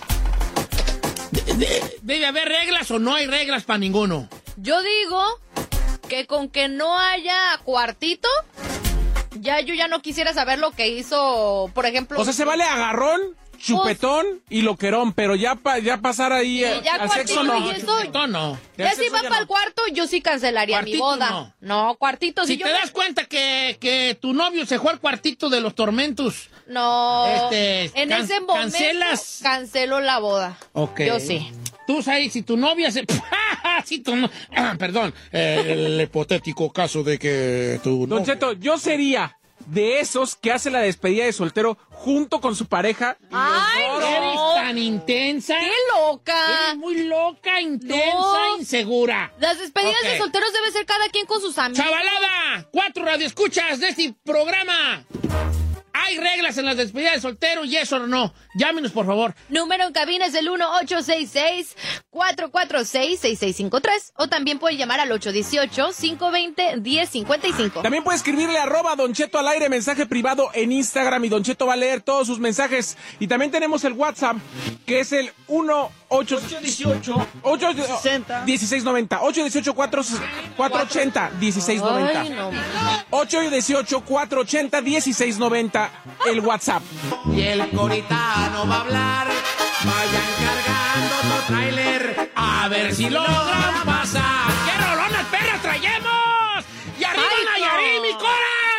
de- de- ¿Debe haber reglas o no hay reglas para ninguno? Yo digo que con que no haya cuartito, ya yo ya no quisiera saber lo que hizo, por ejemplo... O sea, se vale agarrón, chupetón y loquerón, pero ya pa, ya pasar ahí eh, ya al sexo cuartito no. y eso- Chupetón no. Ya Al si sexo va ya para no. el cuarto, yo sí cancelaría mi Cuartito boda. no. No, cuartito, Si si te yo... das cuenta que, que tu novio se fue al cuartito de los tormentos, No, Este, en can- ese momento cancelas. cancelo la boda. ok. Yo sí. Tú sabes, si tu novia se... si tu no... Perdón, eh, el hipotético caso de que tu Don novio- Cheto, yo sería de esos que hace la despedida de soltero junto con su pareja. ¡Ay, Eres no! tan intensa. ¡Qué loca! Eres muy loca, intensa, No. insegura. Las despedidas Ok. de solteros debe ser cada quien con sus amigos. ¡Chavalada! Cuatro radioescuchas de este programa. ¿Hay reglas en las despedidas de soltero, yes o no? Llámenos, por favor. Número en cabina es el uno ocho seis seis, cuatro cuatro seis, seis seis cinco tres o también puede llamar al ocho uno ocho, cinco dos cero, uno cero cinco cinco. También puede escribirle arroba Don Cheto al aire, mensaje privado en Instagram y Don Cheto va a leer todos sus mensajes. Y también tenemos el WhatsApp, que es el uno ocho dieciocho, ocho dieciséis noventa, ocho dieciocho, cuatro ochenta, dieciséis noventa. Ay, no. ocho dieciocho, cuatro ochenta, dieciséis noventa, el WhatsApp. Y el coritano va a hablar. Vayan cargando tu tráiler. A ver si logran pasar. ¡Qué rolonas perras traemos! ¡Y arriba Ay, Nayarit, no. mi cora!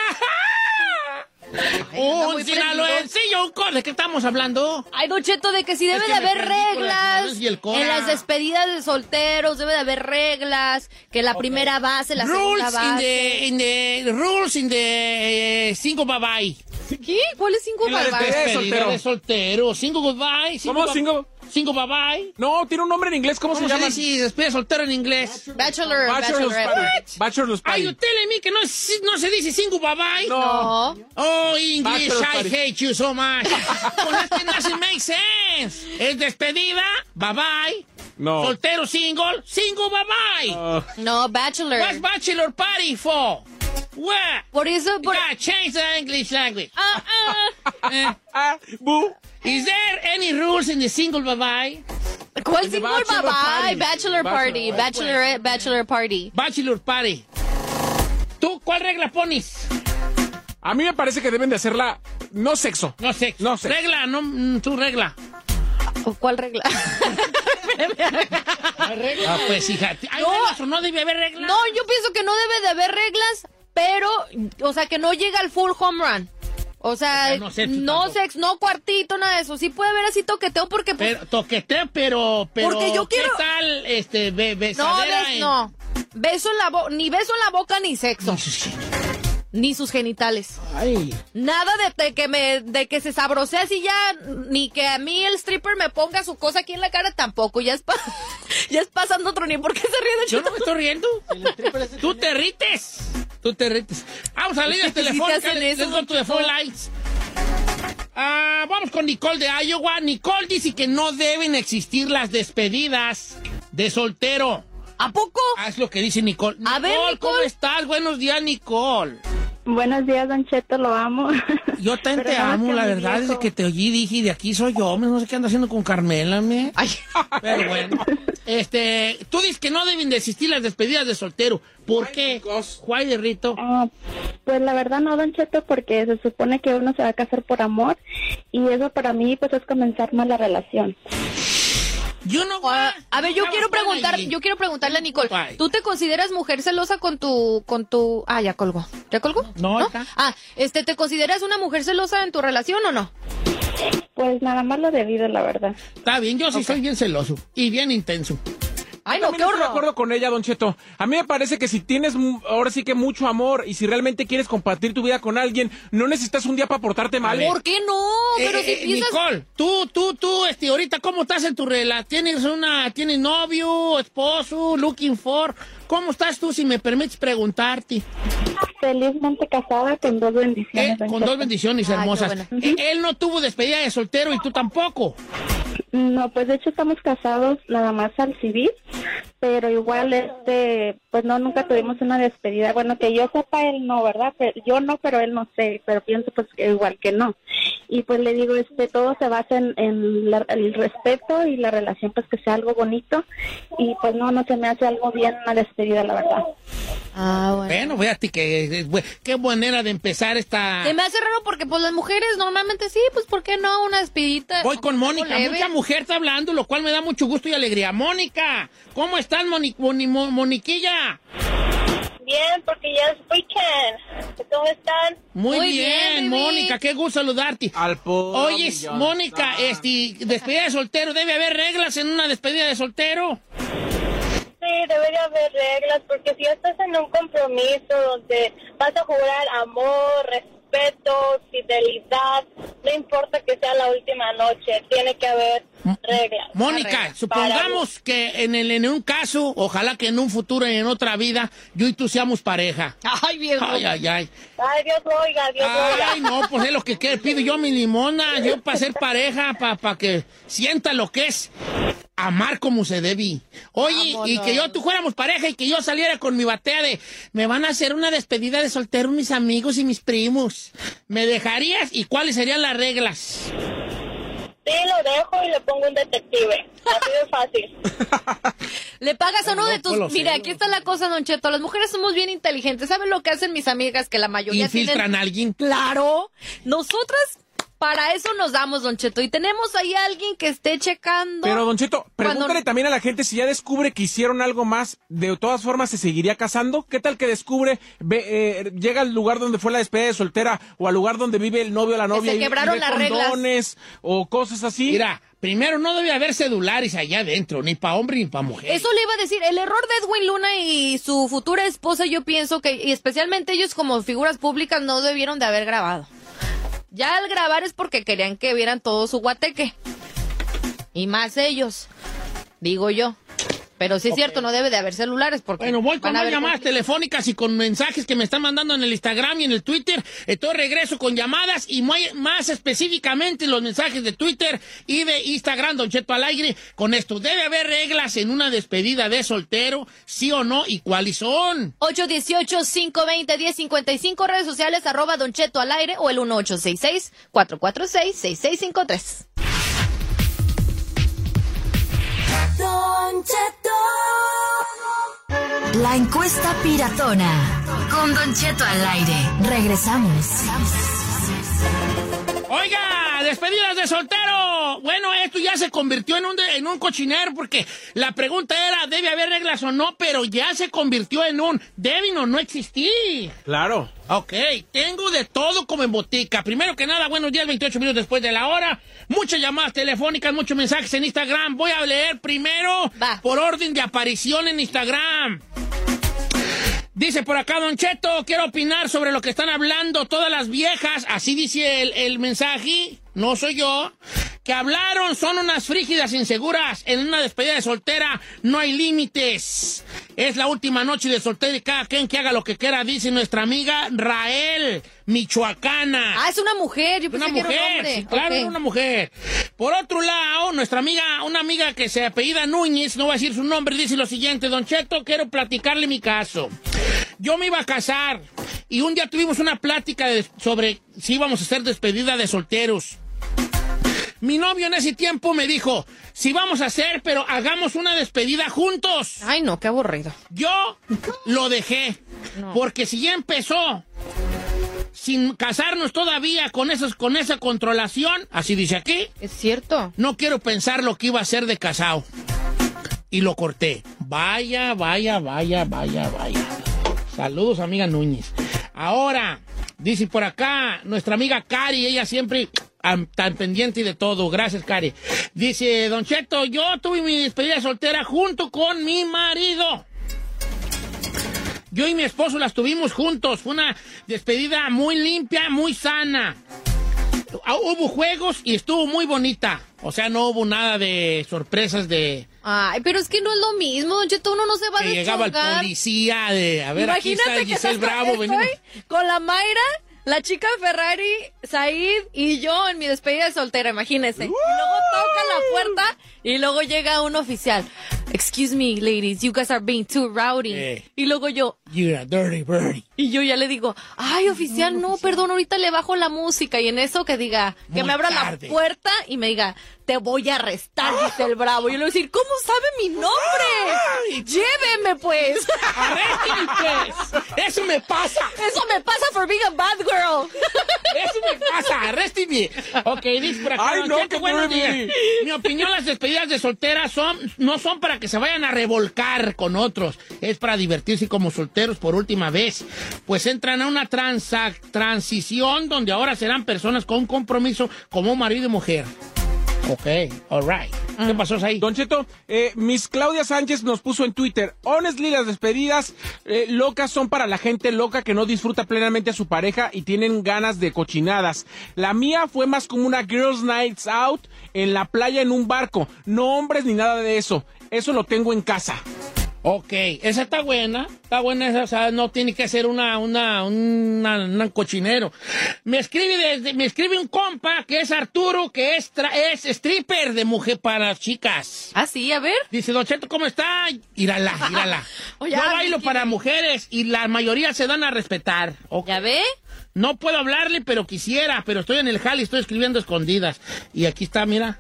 anda muy Un sinaloensillo, un cora. ¿De qué estamos hablando? Ay, Don Cheto, de que si debe que de me haber perdí con las reglas sinaloenses y el Cora. en las despedidas de solteros, debe de haber reglas, que la primera base, la segunda Rules in base. the, in the rules in the eh, single bye bye. ¿Qué? ¿Cuál es cinco En la bye bye? despedida de Despedida soltero. de soltero. Single goodbye. ¿Cómo? bye- ¿Single? Single bye bye. No, tiene un nombre en inglés, ¿cómo, ¿Cómo se se llama? dice despedida de soltero en inglés? Bachelor, Bachelor's bachelorette. Party. Bachelor's Ay, Party. you telling me que no, es- no se dice single bye bye. No. No. Oh, English, Bachelor's I Party. hate you so much. Pues es que no se make sense. Es despedida, bye bye. No. Soltero, single, single, bye bye. Uh, No, bachelor. What's bachelor party for? What? Por eso, por... Yeah, change the English language. Ah, ah. Eh, ah, boo. is there any rules in the single bye bye? ¿Cuál The single bachelor bye party. bye? Bachelor party, Bachelor. bachelorette, bachelor party. Bachelor party. ¿Tú cuál regla pones? A mí me parece que deben de hacerla no sexo. No sé. No sé. Regla, no, mm, tu regla. ¿Cuál regla? Ah, pues fíjate. ¿Hay No. reglas o no debe haber reglas? No, yo pienso que no debe de haber reglas, pero, o sea, que no llega al full home run. O sea, O sea, no sexo no tampoco. sex, no cuartito, nada de eso. Sí puede haber así toqueteo porque... Pues, Pero, toqueteo, pero, pero, Porque yo ¿qué quiero- tal, este, be- no, besadera bes- en- no. Beso en la boca, ni beso en la boca ni sexo. Ni sus genitales. Ay. Nada de, de que me, de que se sabrosea así ya, ni que a mí el stripper me ponga su cosa aquí en la cara tampoco. Ya es, pa- ya es pasando otro nivel. ¿Por qué se ríe de Yo no me estoy riendo. Tú te rites. Tú te rites. Vamos a líneas Es que sí te telefónicas. hacen eso, Let's go to the Don phone Cheto. lines. Ah, vamos con Nicole de Iowa. Nicole dice que no deben existir las despedidas de soltero. ¿A poco? Ah, es lo que dice Nicole. A ver, Nicole, Nicole. ¿cómo estás? Buenos días, Nicole. Buenos días, Don Cheto, lo amo. Yo también Pero te nada más amo, que la mi verdad, viejo- desde que te oí dije, de aquí soy yo, no sé qué ando haciendo con Carmela, me. Ay. Pero bueno, este, tú dices que no deben de existir las despedidas de soltero. ¿Por qué? Juay de Rito. Ah, pues la verdad no, Don Cheto, porque se supone que uno se va a casar por amor y eso para mí pues es comenzar mal la relación. Yo no. Ah, a ver, yo Ya quiero bastante preguntar, ahí. yo quiero preguntarle a Nicole, Ay. ¿tú te consideras mujer celosa con tu, con tu, ah, ya colgó, ya colgó? No, acá. Ah, este, ¿te consideras una mujer celosa en tu relación o no? Pues nada más lo debido, la verdad. Está bien, yo sí soy bien celoso y bien intenso. Ay, no, También qué estoy de horror. acuerdo con ella, Don Cheto. A mí me parece que si tienes mu- ahora sí que mucho amor y si realmente quieres compartir tu vida con alguien, no necesitas un día para portarte mal. ver. ¿Por qué no? Pero Eh, si eh, piensas... Nicole, tú, tú, tú, este, ahorita, ¿cómo estás en tu relación? ¿Tienes una, tienes novio, esposo, looking for? ¿Cómo estás tú, si me permites preguntarte? Felizmente casada con dos bendiciones. Eh, Don con Cheto. dos bendiciones Ay, qué hermosas. bueno. Eh, él no tuvo despedida de soltero y tú tampoco. No, pues de hecho estamos casados nada más al civil, pero igual este, pues no, nunca tuvimos una despedida. Bueno, que yo sepa él no, ¿verdad? Pero yo no, pero él no sé, pero pienso pues que igual que no. Y pues le digo, este, todo se basa en, en la- el respeto y la relación, pues que sea algo bonito. Y pues no, no se me hace algo bien una despedida, la verdad. Ah, bueno. Bueno, fíjate que eh, qué manera de empezar esta... Se me hace raro porque pues las mujeres normalmente sí, pues ¿por qué no? Una despedita. Voy con Mónica, leve. mucha mujer está hablando, lo cual me da mucho gusto y alegría. Mónica, ¿cómo estás, Moni- Moni- Mo- Moniquilla? Bien, porque ya es weekend. ¿Cómo están? Muy, Muy bien, bien, baby. Mónica, qué gusto saludarte. Al puro Oye, millón. Mónica, este, despedida de soltero, ¿debe haber reglas en una despedida de soltero? Sí, debería haber reglas, porque si estás en un compromiso donde vas a jurar amor, respeto, fidelidad, no importa que sea la última noche, tiene que haber reglas. Mónica, Reglas supongamos que en, el, en un caso, ojalá que en un futuro y en otra vida, yo y tú seamos pareja. Ay, viejo. Ay, ay, ay. Ay, Dios lo oiga, Dios lo oiga. Ay, no, pues es lo que quiero. Pido yo mi limona, yo para ser pareja, para que sienta lo que es amar como se debe. Oye, Vámonos. y que yo, tú fuéramos pareja y que yo saliera con mi batea de, me van a hacer una despedida de soltero mis amigos y mis primos. ¿Me dejarías? ¿Y cuáles serían las reglas? Sí, lo dejo y le pongo un detective. Así de fácil. ¿Le pagas a uno de loco tus...? los Mira, celos. aquí está la cosa, Don Cheto. Las mujeres somos bien inteligentes. ¿Saben lo que hacen mis amigas? Que la mayoría ¿Infiltran tienen... a alguien? Claro. Nosotras, para eso nos damos, Don Cheto. Y tenemos ahí a alguien que esté checando... Pero, Don Cheto, Cuando- pregúntale también a la gente si ya descubre que hicieron algo más, ¿de todas formas se seguiría casando? ¿Qué tal que descubre, ve, eh, llega al lugar donde fue la despedida de soltera o al lugar donde vive el novio o la novia se y- y quebraron ve las reglas. condones o cosas así? Mira, primero no debe haber celulares allá adentro, ni para hombre ni para mujer. Eso le iba a decir, el error de Edwin Luna y su futura esposa, yo pienso que, y especialmente ellos como figuras públicas, no debieron de haber grabado. Ya al grabar es porque querían que vieran todo su guateque. Y más ellos, digo yo. Pero sí es cierto, no debe de haber celulares porque... Bueno, voy con van a más haber llamadas conflictos. telefónicas y con mensajes que me están mandando en el Instagram y en el Twitter. Entonces regreso con llamadas y muy- más específicamente los mensajes de Twitter y de Instagram, Don Cheto al aire. Con esto, ¿debe haber reglas en una despedida de soltero? ¿Sí o no? ¿Y cuáles son? ocho uno ocho, cinco dos cero, uno cero cinco cinco, redes sociales, arroba Don Cheto al aire o el uno ocho seis seis, cuatro cuatro seis, seis seis cinco tres. Don Cheto. La encuesta piratona. Con Don Cheto al aire. Regresamos. Oiga, despedidas de soltero. Chetto, bueno, esto ya se convirtió en un, de, en un cochinero porque la pregunta era, ¿debe haber reglas o no? Pero ya se convirtió en un, ¿deben o no existir? Claro. Ok, tengo de todo como en botica. Primero que nada, buenos días, veintiocho minutos después de la hora. Muchas llamadas telefónicas, muchos mensajes en Instagram. Voy a leer primero Va. por orden de aparición en Instagram. Dice por acá, Don Cheto, quiero opinar sobre lo que están hablando todas las viejas, así dice el, el mensaje, no soy yo, que hablaron, son unas frígidas inseguras, en una despedida de soltera no hay límites. Es la última noche de soltera y cada quien que haga lo que quiera, dice nuestra amiga Rael, michoacana. Ah, es una mujer, yo pensé una que mujer, era un hombre. Sí, claro, okay. Era una mujer. Por otro lado, nuestra amiga, una amiga que se apellida Núñez, no voy a decir su nombre, dice lo siguiente, Don Cheto, quiero platicarle mi caso. Yo me iba a casar y un día tuvimos una plática de, sobre si íbamos a hacer despedida de solteros. Mi novio en ese tiempo me dijo, si vamos a hacer, pero hagamos una despedida juntos. Ay, no, qué aburrido. Yo lo dejé, no. Porque si ya empezó sin casarnos todavía con, esos, con esa controlación, así dice aquí. Es cierto. No quiero pensar lo que iba a hacer de casado. Y lo corté. Vaya, vaya, vaya, vaya, vaya. Saludos, amiga Núñez. Ahora, dice por acá, nuestra amiga Cari, ella siempre um, tan pendiente de todo. Gracias, Cari. Dice, Don Cheto, yo tuve mi despedida soltera junto con mi marido. Yo y mi esposo las tuvimos juntos. Fue una despedida muy limpia, muy sana. Hubo juegos y estuvo muy bonita. O sea, no hubo nada de sorpresas de... Ay, pero es que no es lo mismo, Don Cheto, uno no se va a deschongar. Llegaba el policía de... A ver, imagínate aquí está Giselle Bravo. Estoy venimos. con la Mayra, la chica Ferrari, Said y yo en mi despedida de soltera, imagínense. Uh. Y luego toca la puerta y luego llega un oficial. Excuse me, ladies, you guys are being too rowdy. Eh. Y luego yo... You're a dirty birdie. Y yo ya le digo, ay, oficial, no, no oficial. Perdón, ahorita le bajo la música. Y en eso que diga, que Muy me abra tarde. La puerta y me diga, te voy a arrestar, dice el Bravo. Y yo le voy a decir, ¿cómo sabe mi nombre? Ay. Lléveme, pues. Arrésteme, pues. Eso me pasa. Eso me pasa for being a bad girl. Eso me pasa, arrésteme. Ok, dice por acá. Ay, no, que buenos días. Mi opinión, las despedidas de solteras son, no son para que se vayan a revolcar con otros. Es para divertirse como solteros por última vez. Pues entran a una transa, transición donde ahora serán personas con compromiso como marido y mujer. Ok, all right. ¿Qué pasó ahí? Don Cheto, eh, Miss Claudia Sánchez nos puso en Twitter, honestly, las despedidas eh, locas son para la gente loca que no disfruta plenamente a su pareja y tienen ganas de cochinadas. La mía fue más como una girls' nights out en la playa en un barco. No hombres ni nada de eso. Eso lo tengo en casa. Ok, esa está buena, está buena esa, o sea, no tiene que ser una, una, una, una cochinero. Me escribe desde, me escribe un compa que es Arturo, que es, tra, es stripper de mujer para chicas. Ah, sí, a ver. Dice, Don Cheto, ¿cómo está? Írala, írala. Oye, yo bailo para mujeres y la mayoría se dan a respetar. Okay. ¿Ya ve? No puedo hablarle, pero quisiera, pero estoy en el jale y estoy escribiendo escondidas. Y aquí está, mira.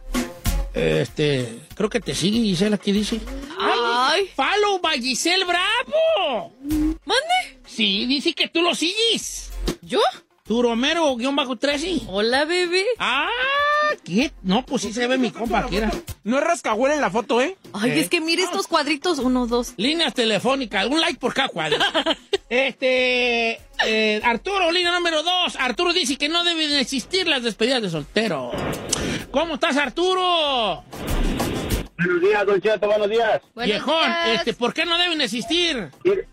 Este, creo que te sigue, Giselle, aquí dice. ¡Ay! Ay. ¡Follow by Giselle Bravo! ¿Mande? Sí, dice que tú lo sigues. ¿Yo? Tu Romero, guión bajo trece. Hola, bebé. Ah, ¿qué? No, pues sí se ve mi compa aquí. No es rascahuela en la foto, ¿eh? Ay, ¿Eh? Es que mire estos cuadritos, uno, dos. Líneas telefónicas, un like por cada cuadro. este, eh, Arturo, línea número dos. Arturo dice que no deben existir las despedidas de soltero. ¿Cómo estás, Arturo? Buenos días, Don Cheto, buenos días. Viejón, este, ¿por qué no deben existir?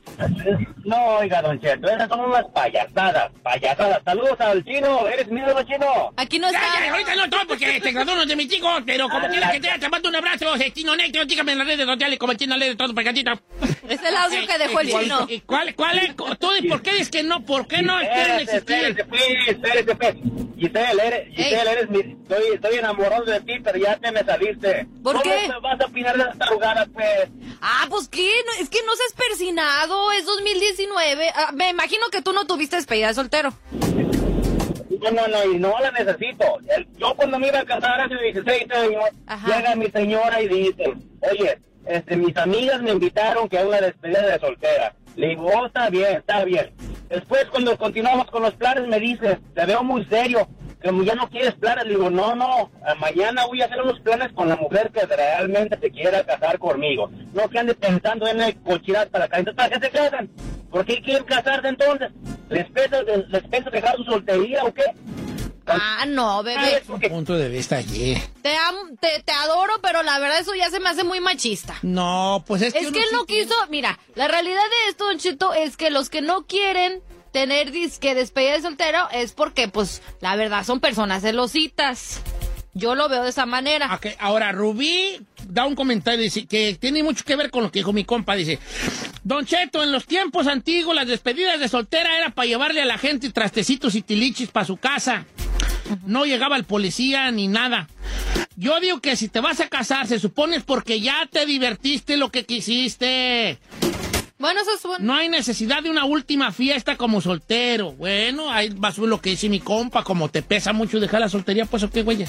No, oiga, Don Cheto, esas son unas payasadas, payasadas. Saludos al chino, ¿eres mi ídolo, chino? Aquí no está. Ya, ya, ahorita no todo porque te graduaron de mis hijos, pero como quieras que te te mando un abrazo, el chino Néctar, dígame en las redes sociales como el chino lee de todo pegadito. Es el audio que dejó el chino. ¿Cuál, cuál es? ¿Tú por qué dices que no? ¿Por qué no quieren existir? Espérate, pues, espérate, pues. Giselle, eres, Giselle, eres mi, estoy, estoy enamorado de ti, pero ya te me saliste. ¿Por ¿Cómo qué? me vas a opinar de esta jugada, pues? Ah, pues qué, no, es que no seas persinado, es dos mil diecinueve. Ah, me imagino que tú no tuviste despedida de soltero. No, no, no, y no la necesito. El, yo cuando me iba a casar hace dieciséis años, Ajá. llega mi señora y dice, oye, este, mis amigas me invitaron que a una despedida de soltera. Le digo, oh, está bien, está bien. Después, cuando continuamos con los planes, me dice, te veo muy serio. como ya no quieres planes, le digo, no, no, mañana voy a hacer unos planes con la mujer que realmente se quiera casar conmigo. No que ande pensando en el cochinadas para acá. Entonces, ¿para qué se casan? ¿Por qué quieren casarse entonces? ¿Les pesa, les, les pesa dejar su soltería o qué? Ah, no, bebé. Un punto de vista allí. Te, am- te, te adoro, pero la verdad eso ya se me hace muy machista. No, pues es que... Es uno que él sí no tiene- quiso, mira, la realidad de esto, Don Cheto, es que los que no quieren tener disque despedida de soltero es porque, pues, la verdad son personas celositas. Yo lo veo de esa manera. Ok, ahora Rubí da un comentario, dice, que tiene mucho que ver con lo que dijo mi compa, dice, Don Cheto, en los tiempos antiguos las despedidas de soltera era para llevarle a la gente trastecitos y tilichis para su casa. No llegaba el policía ni nada. Yo digo que si te vas a casar, se supone es porque ya te divertiste lo que quisiste. Bueno, eso es bueno. No hay necesidad de una última fiesta como soltero. Bueno, ahí va a ser lo que dice mi compa, como te pesa mucho dejar la soltería, pues, ¿o qué, güey?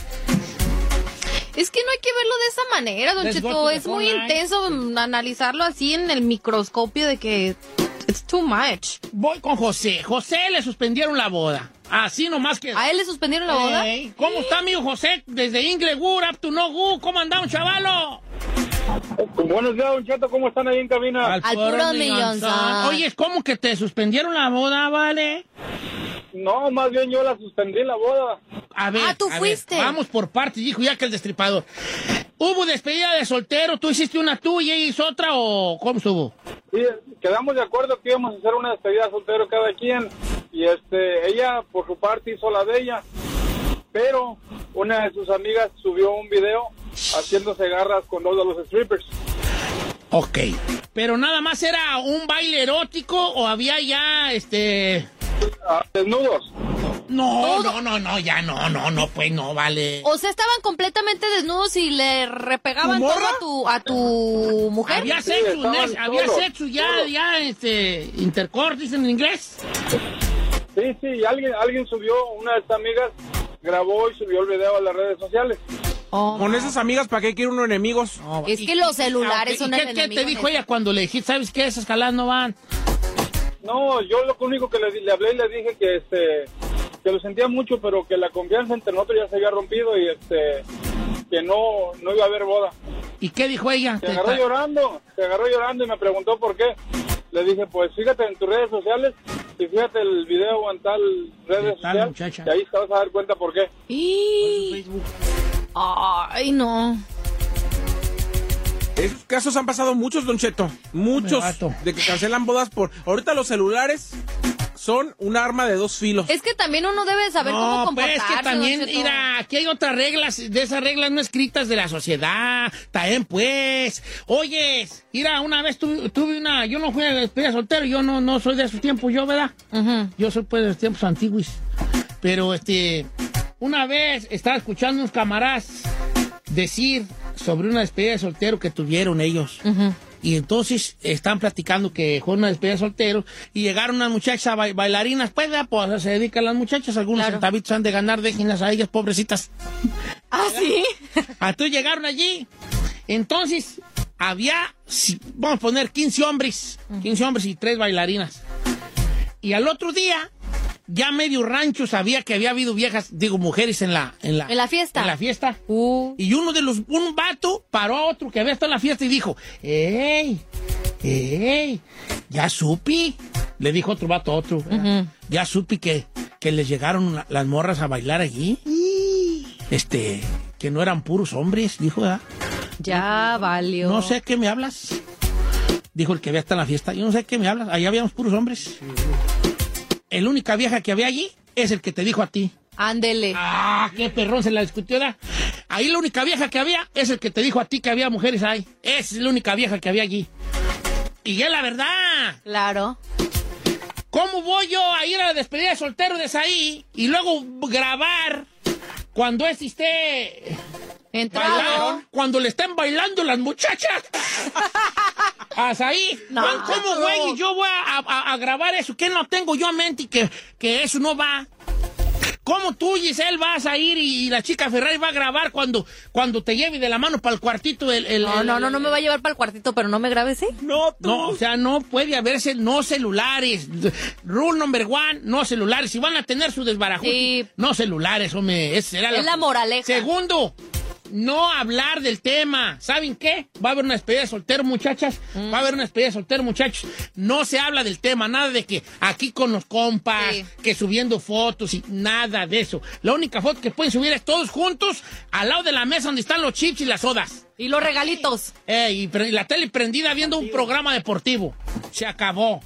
Es que no hay que verlo de esa manera, Don Let's go Cheto. to the Es muy phone line. intenso mm, analizarlo así en el microscopio de que it's too much. Voy con José. José le suspendieron la boda. Así nomás que... ¿A él le suspendieron la boda? Ey, ¿cómo está, amigo José? Desde Inglewood up to no good. ¿Cómo anda un chavalo? Buenos días, Don Cheto, ¿cómo están ahí en cabina? Al puro millón, son. Oye, ¿cómo que te suspendieron la boda, vale? No, más bien yo la suspendí la boda. A ver, Ah, tú a fuiste. ver, vamos por partes, dijo ya que el destripador. ¿Hubo despedida de soltero? ¿Tú hiciste una tú y ella hizo otra o cómo estuvo? Sí, quedamos de acuerdo que íbamos a hacer una despedida soltero cada quien. Y este, ella por su parte hizo la de ella. Pero una de sus amigas subió un video haciéndose garras con dos de los strippers. Ok. ¿Pero nada más era un baile erótico o había ya, este... Ah, desnudos. No, no, no, no, ya no, no, no, pues no, vale. O sea, estaban completamente desnudos y le repegaban ¿Tu todo morra? a tu, a tu mujer. Había Sí, sexo, estaban Nes- había solos, sexo ya, solos. ya, este, intercourse, dicen en inglés. Sí, sí, alguien, alguien subió, una de estas amigas grabó y subió el video a las redes sociales. Oh, Con no. esas amigas, ¿para qué quiere uno enemigos? No, Es y- que los celulares ¿y son qué, el ¿Qué enemigo te dijo en ella eso. cuando le dijiste, sabes qué, esas escaladas no van? No, yo lo único que le, di- le hablé y le dije que este que lo sentía mucho, pero que la confianza entre nosotros ya se había rompido y este que no no iba a haber boda. ¿Y qué dijo ella? Se Te- agarró llorando, se agarró llorando y me preguntó por qué. Le dije, pues fíjate en tus redes sociales y fíjate el video en tal red De tal social muchacha. y ahí te vas a dar cuenta por qué. Y... Ay, no. Esos casos han pasado muchos, Don Cheto. Muchos. gato. De que cancelan bodas por... Ahorita los celulares son un arma de dos filos. Es que también uno debe saber cómo No, pues comportarse. que también, Don Cheto. mira, aquí hay otras reglas, de esas reglas no escritas de la sociedad, también pues. Oye, mira, una vez tuve, tuve una, yo no fui a la despedida soltero, yo no, no soy de esos tiempos, yo, ¿verdad? Ujú. Yo soy pues de los tiempos antiguos. Pero este, una vez estaba escuchando unos camaradas decir sobre una despedida de soltero que tuvieron ellos. Ujú. Y entonces están platicando que fue una despedida de soltero y llegaron unas muchachas ba- bailarinas, pues, ¿verdad? Pues se dedican las muchachas, algunos Claro. centavitos han de ganar, déjenlas a ellas, pobrecitas. ¿Ah, sí? A tú llegaron allí. Entonces, había, si- vamos a poner quince hombres, quince hombres y tres bailarinas. Y al otro día, ya medio rancho sabía que había habido viejas, digo, mujeres en la... En la, ¿En la fiesta? En la fiesta. Uh. Y uno de los, un vato paró a otro que había estado en la fiesta y dijo, ¡Ey! ¡Ey! Ya supi. Le dijo otro vato a otro. ¿verdad? Ujú. Ya supi que, que les llegaron la- las morras a bailar allí. Este, que no eran puros hombres, dijo, ¿verdad? Ya valió. No sé qué me hablas. Dijo el que había estado en la fiesta. Yo no sé qué me hablas. Allá habíamos puros hombres. La única vieja que había allí es el que te dijo a ti. Ándele. Ah, qué perrón se la discutió, ¿verdad? Ahí la única vieja que había es el que te dijo a ti que había mujeres ahí. Esa es la única vieja que había allí. Y es la verdad. Claro. ¿Cómo voy yo a ir a la despedida de soltero de Saí y luego grabar cuando este esté Entrado. bailando, cuando le estén bailando las muchachas? Hasta ahí. No. ¿Cómo, güey? Yo voy a, a- a grabar eso. ¿Qué no tengo yo en mente y que, que eso no va? ¿Cómo tú, Giselle, vas a ir y, y la chica Ferrari va a grabar cuando, cuando te lleve de la mano para el cuartito? El, el, No, el, no, no, el- no me va a llevar para el cuartito, pero no me grabes, ¿eh? No, tú. No, o sea, no puede haberse no celulares. Rule number one, no celulares. Si van a tener su desbarajuste, Sí. no celulares, hombre. Esa será Es la moraleja. Segundo, no hablar del tema. ¿Saben qué? Va a haber una despedida de soltero, muchachas. Mm. Va a haber una despedida de soltero, muchachos. No se habla del tema, nada de que aquí con los compas, Sí. que subiendo fotos y nada de eso. La única foto que pueden subir es todos juntos al lado de la mesa donde están los chips y las sodas. Y los regalitos. Eh, y pre- la tele prendida viendo un programa deportivo. Se acabó.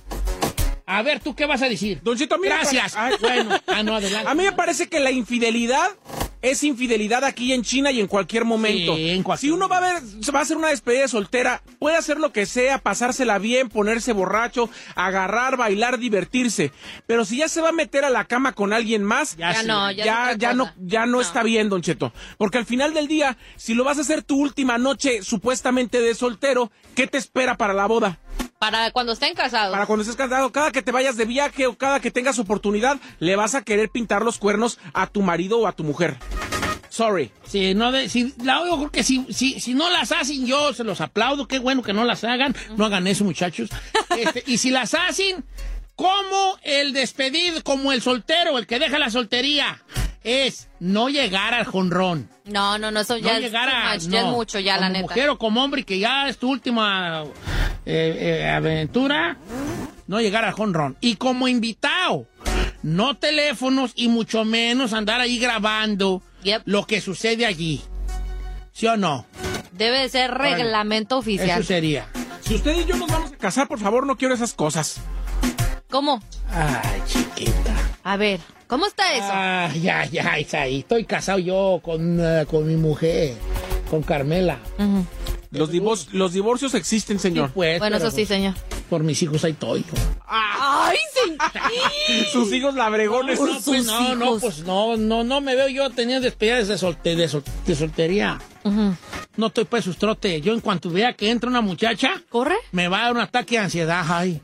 A ver, ¿tú qué vas a decir? Don Cheto, mira, Gracias. para- Ay. Bueno, ah, no, adelante. A mí me parece que la infidelidad es infidelidad aquí en China y en cualquier momento. Sí, en cualquier Si uno va a ver, va a hacer una despedida de soltera, puede hacer lo que sea, pasársela bien, ponerse borracho, agarrar, bailar, divertirse. Pero si ya se va a meter a la cama con alguien más, Ya Ya sí. no, ya, ya, es otra ya no, cosa. ya no, está bien, Don Cheto. Porque al final del día, si lo vas a hacer tu última noche supuestamente de soltero, ¿qué te espera para la boda? Para cuando estén casados. Para cuando estés casado, cada que te vayas de viaje o cada que tengas oportunidad, le vas a querer pintar los cuernos a tu marido o a tu mujer. Sorry. Sí, no de, si, la, yo creo que si, si, si no las hacen, yo se los aplaudo. Qué bueno que no las hagan. No hagan eso, muchachos. Este, y si las hacen, como el despedido, como el soltero, el que deja la soltería, es no llegar al jonrón. No, no, no, eso No ya, llegar es, too a, much, ya no. es mucho, ya, la Como neta. mujer o como hombre, que ya es tu última eh, eh, aventura, no llegar al jonrón. Y como invitado, no teléfonos y mucho menos andar ahí grabando Yep. lo que sucede allí. ¿Sí o no? Debe de ser reglamento oficial. Eso sería. Si usted y yo nos vamos a casar, por favor, no quiero esas cosas. ¿Cómo? Ay, chiquita. A ver, ¿cómo está eso? Ah, ya, ya, Isaí. Estoy casado yo con, eh, con mi mujer, con Carmela. Ujú. Los, divor- los divorcios existen, señor. Sí, pues, Bueno, pero, eso sí, señor. Por mis hijos ahí estoy. ¡Ay, señor! Sus hijos labregones. No, no, pues no, no, pues no, no, no me veo yo teniendo despedidas de, solte- de, sol- de soltería. Ujú. No estoy para sus trotes. Yo en cuanto vea que entra una muchacha, ¿Corre? me va a dar un ataque de ansiedad. Ay,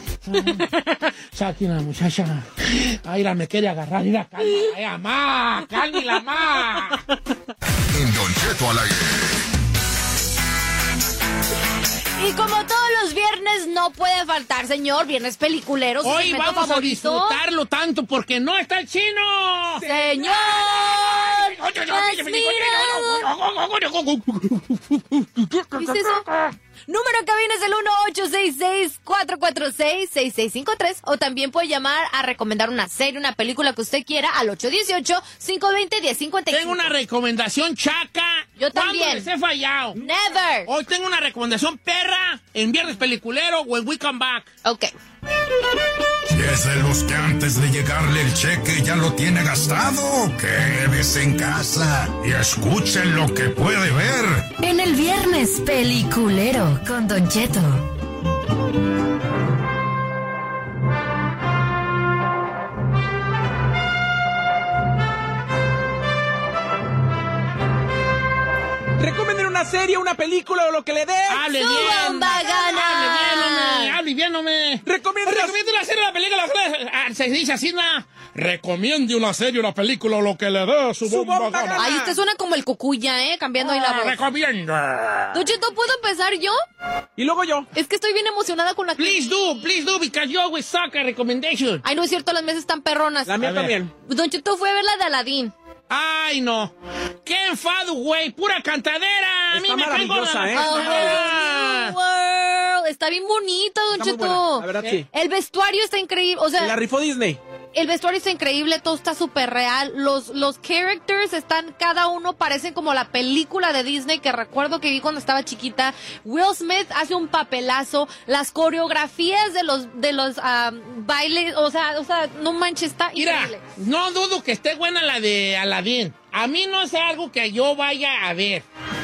saquen a la muchacha. Ay, la me quiere agarrar. Mira, calma. Ay, amá, cálmela, mamá. En Don Cheto al aire. Y como todos los viernes, no puede faltar, señor, viernes peliculero, su Hoy segmento vamos favorito. a disfrutarlo tanto porque no está el chino. ¡Señor! ¡Has mirado! ¿Viste eso? Número en cabina es el uno ocho seis seis, cuatro cuatro seis, seis seis cinco tres o también puede llamar a recomendar una serie, una película que usted quiera al ocho uno ocho, cinco dos cero, uno cero cinco cinco. Tengo una recomendación chaca. Yo ¿Cuándo también. les he fallado? Never. Hoy tengo una recomendación perra en Viernes Peliculero o en We Come Back. Ok. Si es de los que antes de llegarle el cheque ya lo tiene gastado, quédese en casa y escuchen lo que puede ver. En el viernes peliculero con Don Cheto. Recomienden una serie, una película o lo que le dé. ¡Hable ¡Su bien! bomba gana! ¡Hable bien, hombre! ¡Hable bien, hombre! Recomiende una- Recomiende una serie, una película. Ah, se dice así, ¿no? Recomiende una serie, una película o lo que le dé su, Su bomba, bomba gana. gana. Ay, usted suena como el cucuya, ¿eh? Cambiando ahí la Ah, voz. recomienda. Don Cheto, ¿puedo empezar yo? Y luego yo. Es que estoy bien emocionada con la... Please do, please do, because you always suck at recommendation. Ay, no es cierto, las mesas están perronas. La mía A ver. también. Don Cheto fue a ver la de Aladín. Ay, no. ¡Qué enfado, güey! ¡Pura cantadera! A mí Está me cae gorda maravillosa, la ¿eh? cantadera. World. Está bien bonita, Don Está muy Cheto. buena, la verdad, sí. El vestuario está increíble. O sea, La rifó Disney. el vestuario está increíble, todo está súper real. Los, los characters están, cada uno parecen como la película de Disney que recuerdo que vi cuando estaba chiquita. Will Smith hace un papelazo. Las coreografías de los, de los ah, bailes, o sea, o sea, no manches, está Mira, increíble. no dudo que esté buena la de Aladdin. A mí no es algo que yo vaya a ver.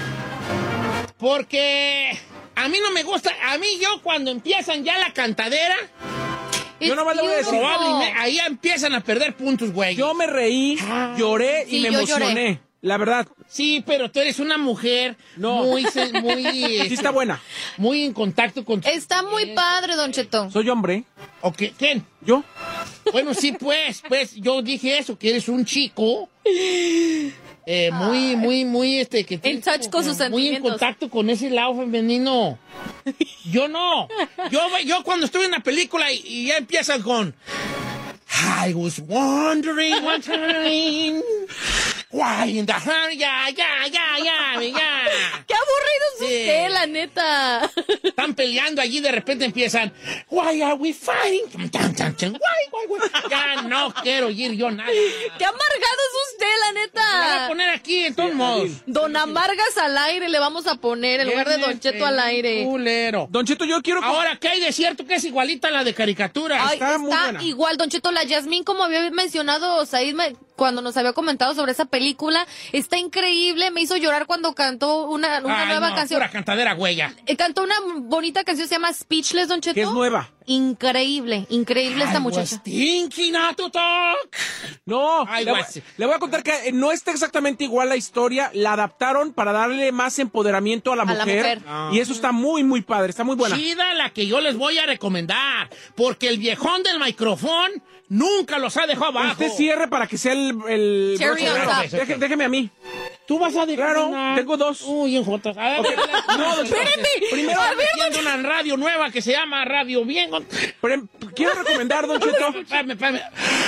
Porque a mí no me gusta. A mí yo cuando empiezan ya la cantadera, Yo nomás le voy a decir- probablemente ahí empiezan a perder puntos, güey. Yo me reí, lloré Sí, y me yo emocioné. lloré. La verdad. Sí, pero tú eres una mujer No. muy... se- muy Sí está buena. Muy en contacto con... tu- Está muy padre, Don Cheto. Soy hombre. ¿O qué? ¿Quién? ¿Yo? Bueno, sí, pues, pues, yo dije eso, que eres un chico... Eh, muy, muy, muy, este, que En touch con sus muy en sentimientos. contacto con ese lado femenino. Yo no. Yo, yo cuando estoy en una película y, y ya empiezan con I was wondering one time why in the ya, ya, ya, ya, ya. ¡Qué aburrido es Sí. usted, la neta! Están peleando allí, de repente empiezan Why are we fighting? Tan, tan, tan, why, why, why. Ya no quiero oír yo nada. ¡Qué amargado es usted, la Me voy neta! a poner aquí en todos modos. Don Amargas al aire le vamos a poner en lugar de Don Cheto al aire. Culero. Don Cheto, yo quiero... Ahora, ¿qué hay de cierto que es igualita a la de caricatura? Ay, Está está, muy buena. igual, Don Cheto, la Yasmín, como había mencionado Said me- cuando nos había comentado sobre esa película, está increíble, me hizo llorar cuando cantó una, una Ay, nueva no, canción. pura cantadera huella. Eh, cantó una bonita canción, se llama Speechless, Don Cheto. Que es nueva. Increíble, increíble esta I muchacha. was thinking not to talk. No, Ay, le, voy- guas. le voy a contar que eh, no está exactamente igual la historia. La adaptaron para darle más empoderamiento a la A la mujer. mujer. Ah. Y eso está muy, muy padre. Está muy buena. Chida la que yo les voy a recomendar. Porque el viejón del micrófono nunca los ha dejado abajo. Usted cierre para que sea el... el Cherry broche on de oro. top. Deje- déjeme a mí. Tú vas a dejar Claro, una- tengo dos. Uy, en Jotas. A ver, Ok. a ver, No, don Cheto. espérenme. Primero- Primero metiendo una radio nueva que se llama Radio Bien. Pero, quiero recomendar, Don Cheto, Espérame, espérame.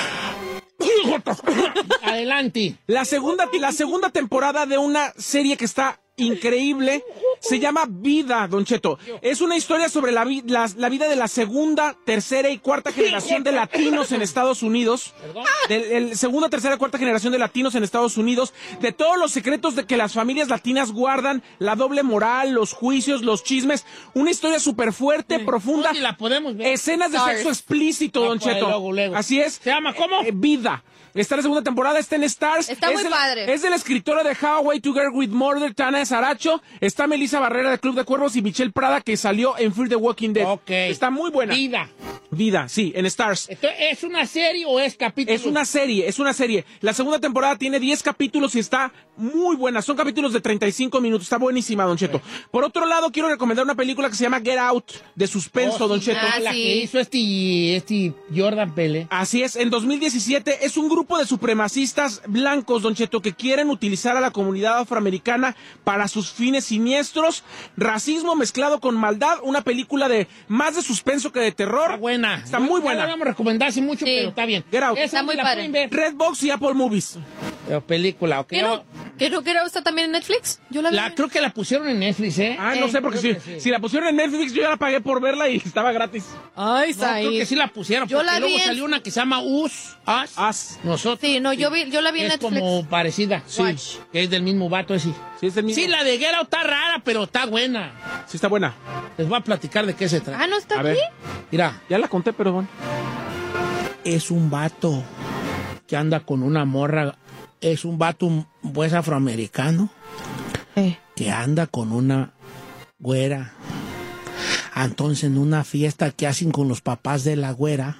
Adelante. la segunda, la segunda temporada de una serie que está increíble. Se llama Vida, Don Cheto. Es una historia sobre la, vi- la, la vida de la segunda, tercera y cuarta generación de latinos en Estados Unidos. Del, el segunda, tercera y cuarta generación de latinos en Estados Unidos. De todos los secretos de que las familias latinas guardan, la doble moral, los juicios, los chismes. Una historia súper fuerte, profunda. ¿Dónde la podemos ver? Escenas de Stars. sexo explícito, Ah, Don pues, Cheto. luego, luego. Así es. ¿Se llama cómo? Eh, Vida. Está en la segunda temporada, está en Stars. Está Es muy el- padre. Es de la escritora de How I Met Your Mother with Murder, Tana Saracho. Está Melissa Barrera de Club de Cuervos y Michelle Prada, que salió en Fear the Walking Dead. Ok. Está muy buena. Vida. Vida, sí, en Stars. Esto, ¿es una serie o es capítulo? Es una serie, es una serie. La segunda temporada tiene diez capítulos y está muy buena. Son capítulos de treinta y cinco minutos. Está buenísima, Don Cheto. Por otro lado, quiero recomendar una película que se llama Get Out, de suspenso, Oh, Don sí, Cheto. Ah, la sí. que hizo este, este Jordan Pele. Así es, en dos mil diecisiete es un grupo de supremacistas blancos, Don Cheto, que quieren utilizar a la comunidad afroamericana para sus fines siniestros, racismo mezclado con maldad, una película de más de suspenso que de terror. Está buena. Está muy Ya buena. la vamos a recomendar hace mucho, Sí. pero está bien. Get Out. Esa Está ¿dónde muy la padre. pueden ver? Redbox y Apple Movies. Eh, película, ¿ok? ¿Qué no, ¿qué no, qué no está también en Netflix? Yo la vi. La, creo que la pusieron en Netflix, ¿eh? Ah, no Eh, sé, porque si, creo que sí. si la pusieron en Netflix, yo ya la pagué por verla y estaba gratis. Ay, No, creo que sí la pusieron. Yo porque la vi luego en- salió una que se llama Us, Us, As. Nosotros. Sí, no, yo vi, yo la vi en Es Netflix. como parecida. Sí. Watch, que es del mismo vato ese. Sí, es el mismo. Sí, la de Get Out está rara, pero está buena. Sí, está buena. Les voy a platicar de qué se trata. Ah, ¿no está A aquí? ver. Mira, Ya la conté, pero bueno. es un vato que anda con una morra. Es un vato, pues, afroamericano Eh. que anda con una güera. Entonces, en una fiesta que hacen con los papás de la güera,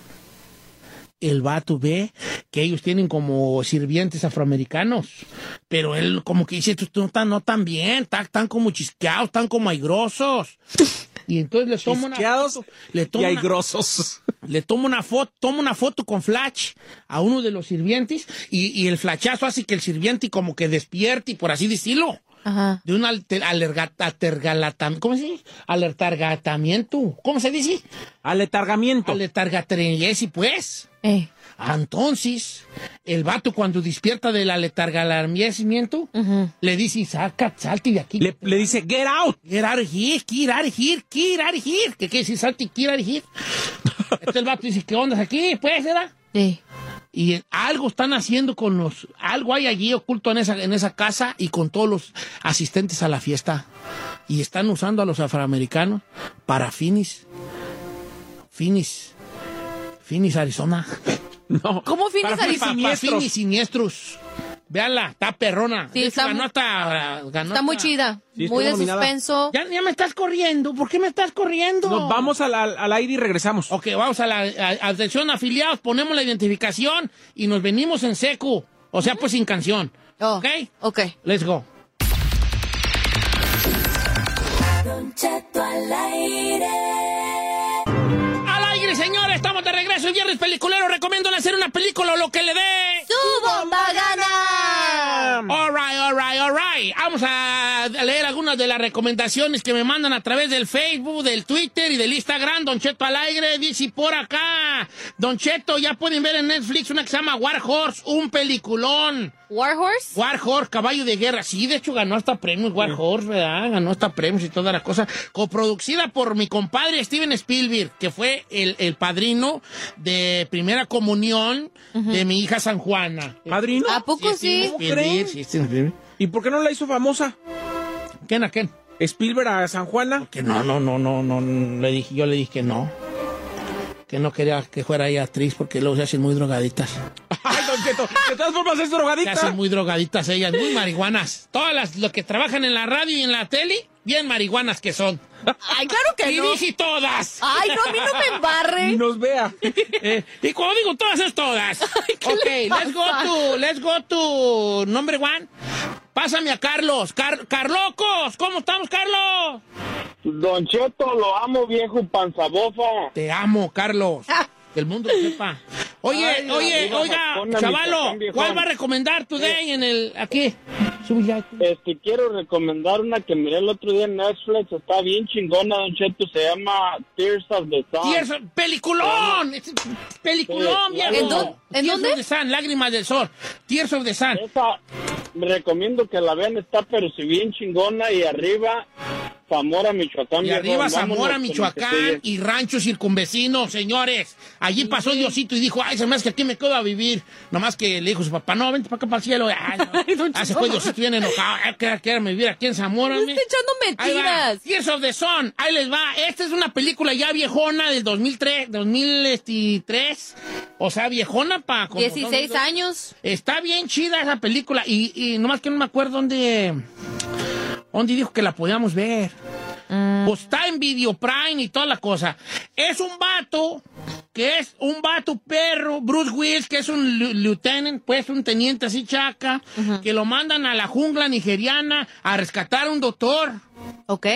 el vato ve que ellos tienen como sirvientes afroamericanos, pero él como que dice, estos no están no tan bien, están, están como chisqueados, están como aigrosos. Y entonces le toma una Chisqueados foto, le Y toma hay una, grosos. le toma una foto, toma una foto con flash a uno de los sirvientes y, y el flashazo hace que el sirviente como que despierte y por así decirlo. Ajá. De un alter, alerga- atergalatam- ¿cómo se dice? Alertargatamiento. ¿Cómo se dice? Aletargamiento. Aletargatamiento, pues. Eh. Entonces, el vato cuando despierta del aletargamiento, le dice, saca, salte de aquí. Le, le dice, get out. Get out of here, get out of here, get out of here. ¿Qué quiere decir salte, get out of here? Este el vato dice, ¿qué onda aquí? Pues, ¿verdad? Sí. Y algo están haciendo con los... Algo hay allí oculto en esa, en esa casa y con todos los asistentes a la fiesta. Y están usando a los afroamericanos para finis. Finis. Finis Arizona. No. ¿Cómo fines Para Arizona? fin- Para Siniestros. finis siniestros. Véanla, está perrona. Sí, De hecho, está ganó mu- hasta, ganó Está muy hasta- chida. Sí, muy de estuvo nominada. suspenso. Ya, ya me estás corriendo. ¿Por qué me estás corriendo? Nos vamos al, al, al aire y regresamos. Ok, vamos a la a- atención afiliados, ponemos la identificación y nos venimos en seco. O sea, pues sin canción. Oh, ¿Ok? Ok. Let's go. Don Cheto al aire. Al aire, señores, estamos de regreso. El viernes peliculero, recomiendo hacer una película o lo que le dé. ¡Su bomba gana! All right, all right, all right. Vamos a leer algunas de las recomendaciones que me mandan a través del Facebook, del Twitter y del Instagram. Don Cheto al aire dice por acá. Don Cheto, ya pueden ver en Netflix una que se llama War Horse, un peliculón. ¿War Horse? War Horse, caballo de guerra. Sí, de hecho ganó hasta premios War Horse, ¿verdad? Ganó hasta premios y toda la cosa. Coproducida por mi compadre Steven Spielberg, que fue el, el padrino de primera comunión uh-huh. de mi hija San Juana. ¿Padrino? ¿A poco sí? Spielberg, sí, Steven Spielberg. ¿Y por qué no la hizo famosa? ¿Quién a quién? ¿Spielberg a San Juana? Que no, no, no, no, no, le dije, yo le dije que no. Que no quería que fuera ella actriz porque luego se hacen muy drogaditas. Ay, Don Cheto, de todas formas es drogadita. Se hacen muy drogaditas ellas, muy marihuanas. Todas las los que trabajan en la radio y en la tele, bien marihuanas que son. Ay, claro que y no. Y dije todas. Ay, no, a mí no me embarre. Ni nos vea. eh, y como digo, todas es todas. Ay, ¿qué ok, le pasa? let's go to, let's go to number one. Pásame a Carlos. Car Carlocos, ¿cómo estamos, Carlos? Don Cheto, lo amo, viejo panzabofa. Te amo, Carlos. Que el mundo lo sepa. Oye, Ay, oye, arriba, oiga, Jacona, chavalo, Michoacán, viejón. ¿cuál va a recomendar today en el, aquí? Este, quiero recomendar una que miré el otro día en Netflix, está bien chingona, Don Cheto, se llama Tears of the Sun. Tears of, ¡Peliculón! Es- ¡Peliculón, Sí, viejo! ¿En dó- en Tears dónde? of the Sun, Lágrimas del Sol. Tears of the Sun. Esa, recomiendo que la vean, está pero si bien chingona, y arriba, Zamora, Michoacán. Y viejo, arriba vámonos Zamora, con lo que Michoacán sigue. y ranchos circunvecinos, señores. Allí pasó Diosito y dijo, ay, se me hace que aquí me quedo a vivir. Nomás que le dijo su papá, no, vente para acá para el cielo. Ay, no. Ah, se fue Diosito bien enojado. Ay, que quedarme vivir aquí en Zamora. Me está echando Ahí va. mentiras. Tears of the Sun, ahí les va. Esta es una película ya viejona del dos mil tres, dos mil tres. O sea, viejona para... dieciséis años. Está bien chida esa película y, y nomás que no me acuerdo dónde... ¿Dónde dijo que la podíamos ver? Mm. Pues está en Video Prime y toda la cosa. Es un vato, que es un vato perro, Bruce Willis, que es un liu- lieutenant, pues un teniente así chaca, uh-huh. que lo mandan a la jungla nigeriana a rescatar a un doctor. Ok.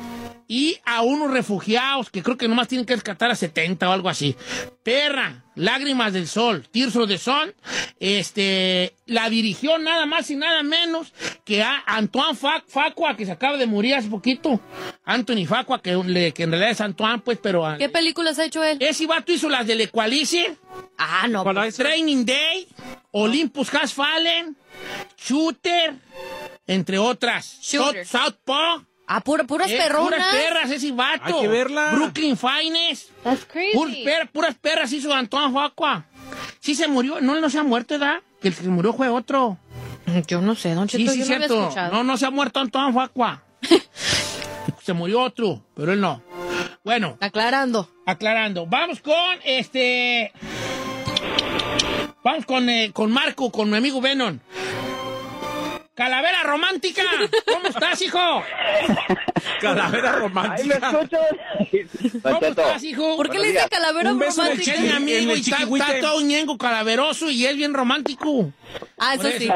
Y a unos refugiados, que creo que nomás tienen que rescatar a setenta o algo así. Perra, Lágrimas del Sol, Tears of the Sun, este, la dirigió nada más y nada menos que a Antoine Fac- Facua, que se acaba de morir hace poquito. Anthony Facua, que, le- que en realidad es Antoine, pues, pero... ¿Qué películas ha hecho él? Ese vato hizo las del Equalizer. Ah, no. Pues, Training Day, Olympus Has Fallen, Shooter, entre otras. Shooter. South, Southpaw. Ah, pura, puras Eh, perronas. Puras perras, ese vato. Hay que verla. Brooklyn Finest. That's crazy. Puras, per- puras perras hizo Antoine Facua. Sí se murió, no, no se ha muerto, ¿verdad? Que el que se murió fue otro. Yo no sé, Don Cheto, Sí, sí, yo no había cierto. escuchado. No, no se ha muerto Antoine Facua. Se murió otro, pero él no. Bueno. Aclarando. Aclarando. Vamos con este... Vamos con, eh, con Marco, con mi amigo Venom. Calavera romántica. ¿Cómo estás, hijo? Calavera Ahí me romántica. escucho. ¿Cómo estás, hijo? ¿Por qué le dice calavera Un beso en el romántica? Es mi en amigo el y está, chiquihuite. está todo ñengo calaveroso y es bien romántico. Ah, eso Por sí.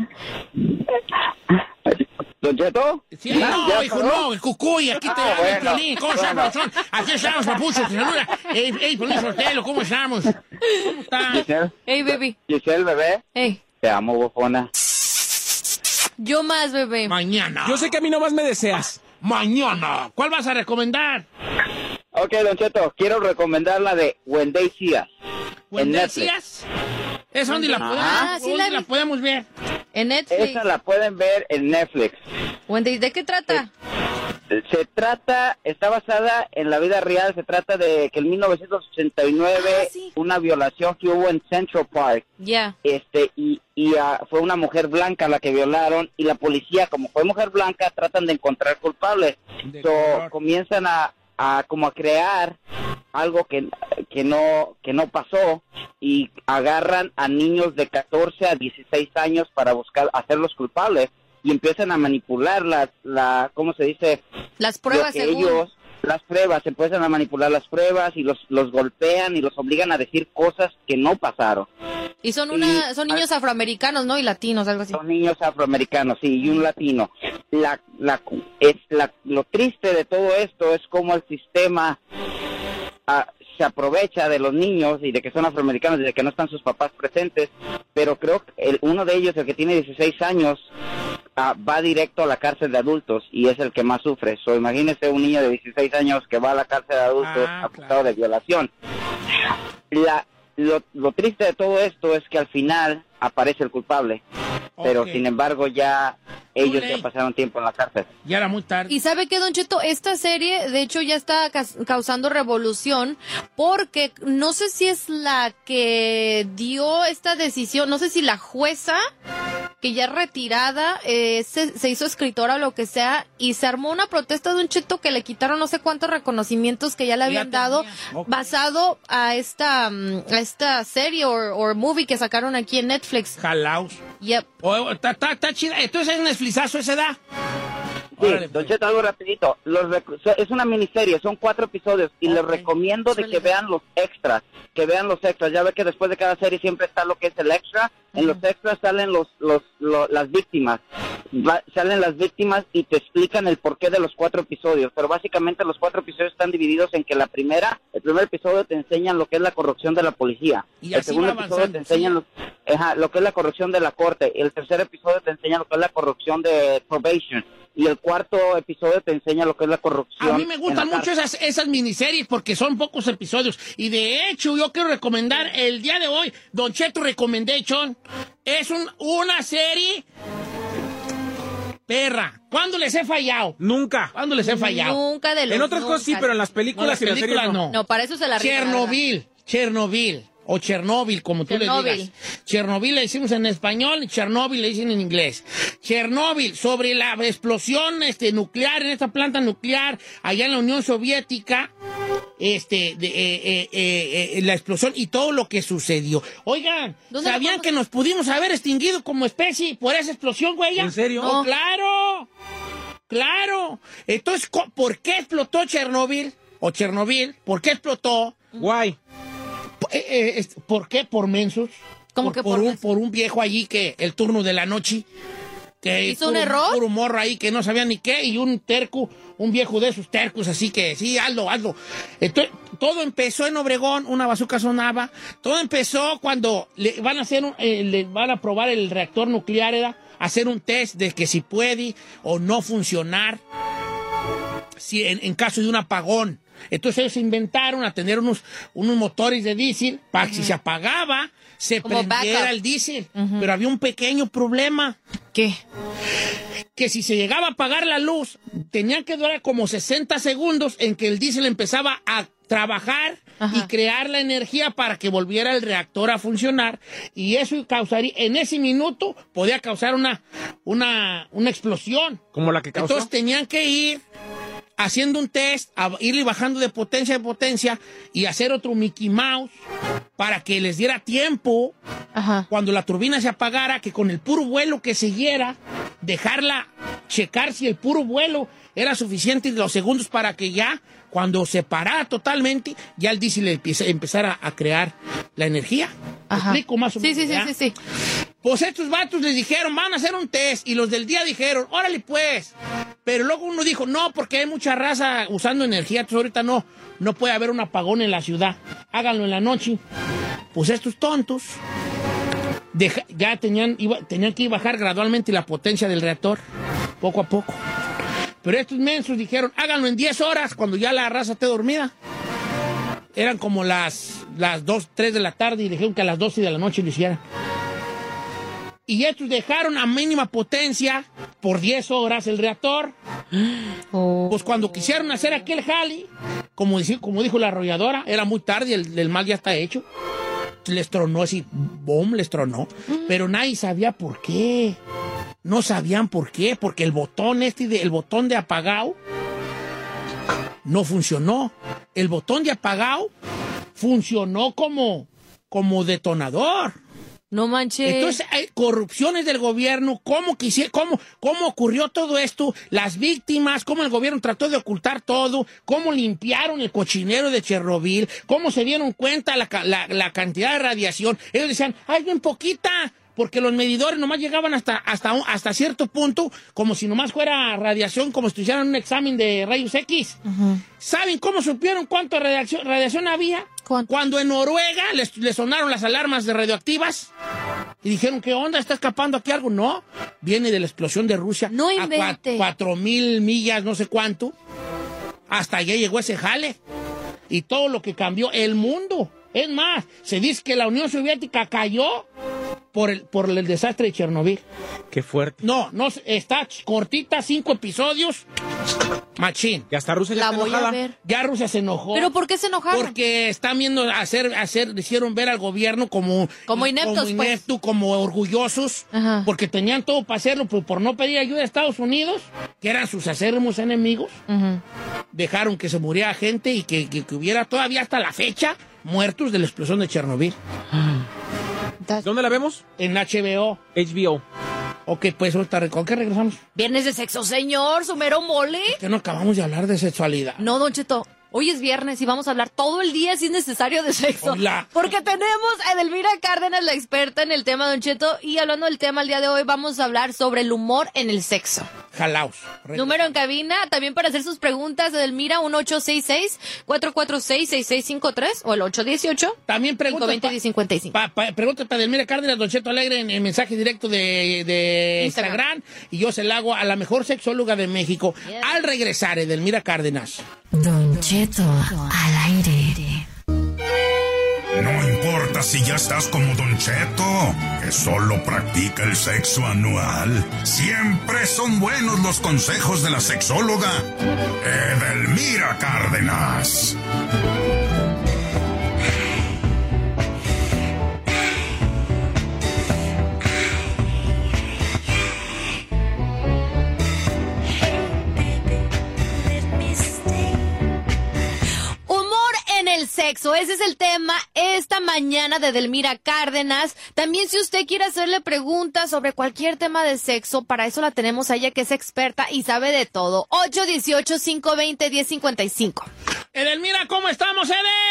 ¿Don Cheto? Sí, ¿Ya? no, ¿Ya hijo, paró? no, el cucuy, aquí te Ah, damos el bueno, violín. ¿Cómo bueno. estamos, son? Aquí estamos, papuchos, te saluda. Ey, ey, Piolín Sotelo, ¿cómo estamos? ¿Cómo estás? Giselle, Hey, baby. Giselle, bebé, Hey. te amo, bofona. Yo más, bebé. Mañana. Yo sé que a mí nomás me deseas. Mañana. ¿Cuál vas a recomendar? Ok, Don Cheto, quiero recomendar la de When They See Us. ¿When They Netflix. See Us? ¿Es donde la podemos, Ah, sí la dónde la vi. podemos ver? En Netflix. Esa la pueden ver en Netflix. Wendy, ¿de qué trata? Se trata, está basada en la vida real, se trata de que en mil novecientos ochenta y nueve Ah, sí. una violación que hubo en Central Park, Ya. este y, y ah, fue una mujer blanca la que violaron y la policía, como fue mujer blanca, tratan de encontrar culpables. De So, color. comienzan a, a como a crear algo que, que no que no pasó y agarran a niños de catorce a dieciséis años para buscar hacerlos culpables y empiezan a manipular las la ¿cómo se dice? Las pruebas, Lo que según. ellos, las pruebas, empiezan a manipular las pruebas y los, los golpean y los obligan a decir cosas que no pasaron. Y son una, son niños afroamericanos, ¿no? Y latinos, algo así. Son niños afroamericanos, sí, y un latino. La, la, es la, lo triste de todo esto es cómo el sistema uh, se aprovecha de los niños y de que son afroamericanos y de que no están sus papás presentes, pero creo que el, uno de ellos, el que tiene dieciséis años, uh, va directo a la cárcel de adultos y es el que más sufre. So, imagínese un niño de dieciséis años que va a la cárcel de adultos ah, acusado claro. de violación. La, lo, lo triste de todo esto es que al final aparece el culpable, okay. pero sin embargo ya ellos ya pasaron tiempo en la cárcel. Ya era muy tarde. Y ¿sabe qué, Don Cheto? Esta serie, de hecho, ya está ca- causando revolución porque no sé si es la que dio esta decisión, no sé si la jueza, que ya retirada, eh, se, se hizo escritora o lo que sea, y se armó una protesta, Don Cheto, que le quitaron no sé cuántos reconocimientos que ya le habían ya dado, okay. basado a esta, a esta serie o movie que sacaron aquí en Netflix. Jalaos. Yep. Oh, está, está, está chida. Entonces es Netflizazo esa edad. Sí, Órale, Don Cheto, algo rapidito. Los rec- es una miniserie, son cuatro episodios y okay. les recomiendo de que vean los extras, que vean los extras. Ya ve que después de cada serie siempre está lo que es el extra. Uh-huh. En los extras salen los, los, los las víctimas. Va, salen las víctimas y te explican el porqué de los cuatro episodios. Pero básicamente los cuatro episodios están divididos en que la primera, el primer episodio te enseñan lo que es la corrupción de la policía. Y el segundo episodio te enseñan lo, ajá, lo que es la corrupción de la corte. El tercer episodio te enseña lo que es la corrupción de probation. Y el cuarto episodio te enseña lo que es la corrupción. A mí me gustan mucho esas, esas miniseries porque son pocos episodios. Y de hecho, yo quiero recomendar el día de hoy, Don Cheto Recommendation. Es un, una serie perra. ¿Cuándo les he fallado? Nunca. ¿Cuándo les he fallado? Nunca de los En otras nunca. cosas sí, pero en las películas, no, las y las películas series no. no. No, para eso se la rifan, Chernobyl. Chernobyl. O Chernóbil, como tú Chernobyl. le digas. Chernobyl le decimos en español y Chernóbil le dicen en inglés. Chernobyl, sobre la explosión este, nuclear en esta planta nuclear allá en la Unión Soviética, este, de, eh, eh, eh, la explosión y todo lo que sucedió. Oigan, ¿sabían que nos pudimos haber extinguido como especie por esa explosión, güey? ¿En serio? No, claro, claro. Entonces, ¿por qué explotó Chernóbil? O Chernobyl, ¿por qué explotó? Guay. Eh, eh, ¿Por qué? ¿Por mensos? ¿Cómo por, que por, por un, mensos? por un viejo allí que el turno de la noche que hizo puro, un error, puro morro ahí que no sabía ni qué y un terco, un viejo de esos tercos así que sí, hazlo, hazlo. Entonces, todo empezó en Obregón, una bazooka sonaba. Todo empezó cuando le van a hacer un, eh, le van a probar el reactor nuclear, era hacer un test de que si puede o no funcionar si en, en caso de un apagón. Entonces ellos inventaron a tener unos, unos motores de diésel para que uh-huh. si se apagaba, se Como prendiera backup. el diésel. Uh-huh. Pero había un pequeño problema. ¿Qué? Que si se llegaba a apagar la luz, tenía que durar como sesenta segundos en que el diésel empezaba a trabajar Ajá. y crear la energía para que volviera el reactor a funcionar. Y eso causaría, en ese minuto, podía causar una, una, una explosión. ¿Como la que causó? Entonces tenían que ir haciendo un test, a irle bajando de potencia de potencia y hacer otro Mickey Mouse para que les diera tiempo Ajá. cuando la turbina se apagara, que con el puro vuelo que siguiera, dejarla checar si el puro vuelo era suficiente los segundos para que ya, cuando se parara totalmente, ya el diésel empieza, empezara a crear la energía. ¿Me explico más o menos? Sí, sí, sí, sí, sí. Pues estos vatos les dijeron, van a hacer un test, y los del día dijeron, órale pues. Pero luego uno dijo, no, porque hay mucha raza usando energía, entonces ahorita no, no puede haber un apagón en la ciudad. Háganlo en la noche. Pues estos tontos deja, ya tenían, iba, tenían que ir bajar gradualmente la potencia del reactor, poco a poco. Pero estos mensos dijeron, háganlo en diez horas, cuando ya la raza esté dormida. Eran como las, las dos, tres de la tarde, y dijeron que a las doce de la noche lo hicieran. Y estos dejaron a mínima potencia por diez horas el reactor. Oh. Pues cuando quisieron hacer aquel jali, como, como dijo la arrolladora, era muy tarde, el, el mal ya está hecho. Les tronó así, boom, les tronó. Mm. Pero nadie sabía por qué. No sabían por qué, porque el botón este, de, el botón de apagado, no funcionó. El botón de apagado funcionó como, como detonador. No manches. Entonces, hay corrupciones del gobierno, cómo, quisi- cómo, cómo ocurrió todo esto, las víctimas, cómo el gobierno trató de ocultar todo, cómo limpiaron el cochinero de Chernobyl, cómo se dieron cuenta la, ca- la, la cantidad de radiación. Ellos decían, ¡ay, bien poquita! Porque los medidores nomás llegaban hasta, hasta, un- hasta cierto punto, como si nomás fuera radiación, como si hicieran un examen de rayos X. ¿Saben cómo supieron cuánto radiación, radiación había? Cuando en Noruega les, les sonaron las alarmas de radioactivas y dijeron, ¿qué onda? ¿Está escapando aquí algo? No, viene de la explosión de Rusia. No a invente. cua- cuatro mil millas, no sé cuánto. Hasta allá llegó ese jale. Y todo lo que cambió el mundo. Es más, se dice que la Unión Soviética cayó por el, por el desastre de Chernobyl. Qué fuerte. No, no, está cortita, cinco episodios. Machín. Ya está Rusia ya La está voy a enojada. ver. Ya Rusia se enojó. ¿Pero por qué se enojaron? Porque están viendo hacer, hacer, hicieron ver al gobierno como... Como ineptos, como inepto, como orgullosos. Ajá. Porque tenían todo para hacerlo, pero por no pedir ayuda a Estados Unidos, que eran sus acérrimos enemigos, Ujú. dejaron que se muriera gente y que, que, que hubiera todavía hasta la fecha muertos de la explosión de Chernobyl. ¿Dónde la vemos? En H B O. H B O. Ok, pues ahorita, ¿con qué regresamos? Viernes de sexo, señor, su mero mole. Que no acabamos de hablar de sexualidad. No, Don Cheto. Hoy es viernes y vamos a hablar todo el día si es necesario de sexo. Hola. Porque tenemos a Edelmira Cárdenas, la experta en el tema, Don Cheto. Y hablando del tema el día de hoy, vamos a hablar sobre el humor en el sexo. Jalaos. Número en cabina, también para hacer sus preguntas, Edelmira, un ocho seis seis, cuatro cuatro seis, seis seis cinco tres o el ocho uno ocho. También preguntas cinco dos cero, cinco cinco. Pa, pa, preguntas para Edelmira Cárdenas, Don Cheto Alegre, en el mensaje directo de, de Instagram. Instagram. Y yo se la hago a la mejor sexóloga de México. Al regresar, Edelmira Cárdenas. Don Cheto al aire. No importa si ya estás como Don Cheto, que solo practica el sexo anual. Siempre son buenos los consejos de la sexóloga Edelmira Cárdenas. Humor en el sexo, ese es el tema esta mañana de Edelmira Cárdenas. También si usted quiere hacerle preguntas sobre cualquier tema de sexo, para eso la tenemos a ella que es experta y sabe de todo. ocho uno ocho, cinco dos cero, uno cero cinco cinco. Edelmira, ¿cómo estamos,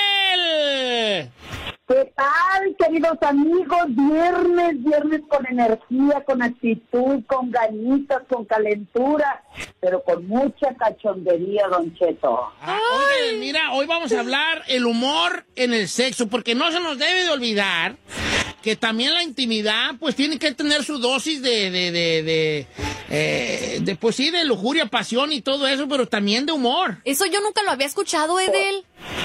Edel? ¿Qué tal, queridos amigos? Viernes, viernes con energía, con actitud, con ganitas, con calentura, pero con mucha cachondería, Don Cheto. Ah, oye, Edelmira, hoy vamos a hablar el humor en el sexo, porque no se nos debe de olvidar que también la intimidad, pues, tiene que tener su dosis de, de, de, de, eh, de pues sí, de lujuria, pasión y todo eso, pero también de humor. Eso yo nunca lo había escuchado, Edel.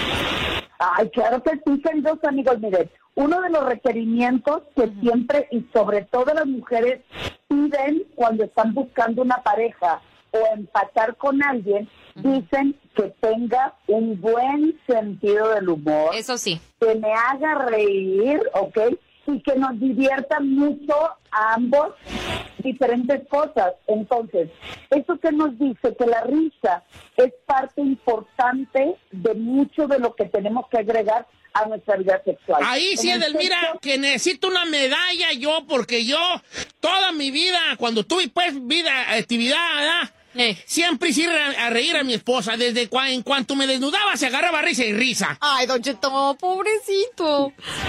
Ay, claro que sí, queridos amigos. Miren, uno de los requerimientos que siempre y sobre todo las mujeres piden cuando están buscando una pareja o empatar con alguien, dicen que tenga un buen sentido del humor. Eso sí. Que me haga reír, ¿ok? Y que nos divierta mucho a ambos diferentes cosas. Entonces, eso que nos dice que la risa es parte importante de mucho de lo que tenemos que agregar a nuestra vida sexual. Ahí sí, En el Edelmira, sexo, que necesito una medalla yo, porque yo, toda mi vida, cuando tuve, pues, vida, actividad, ¿verdad? Eh. Siempre hice a, a reír a mi esposa. Desde cua, en cuanto me desnudaba, se agarraba risa y risa. Ay, Don Cheto, pobrecito.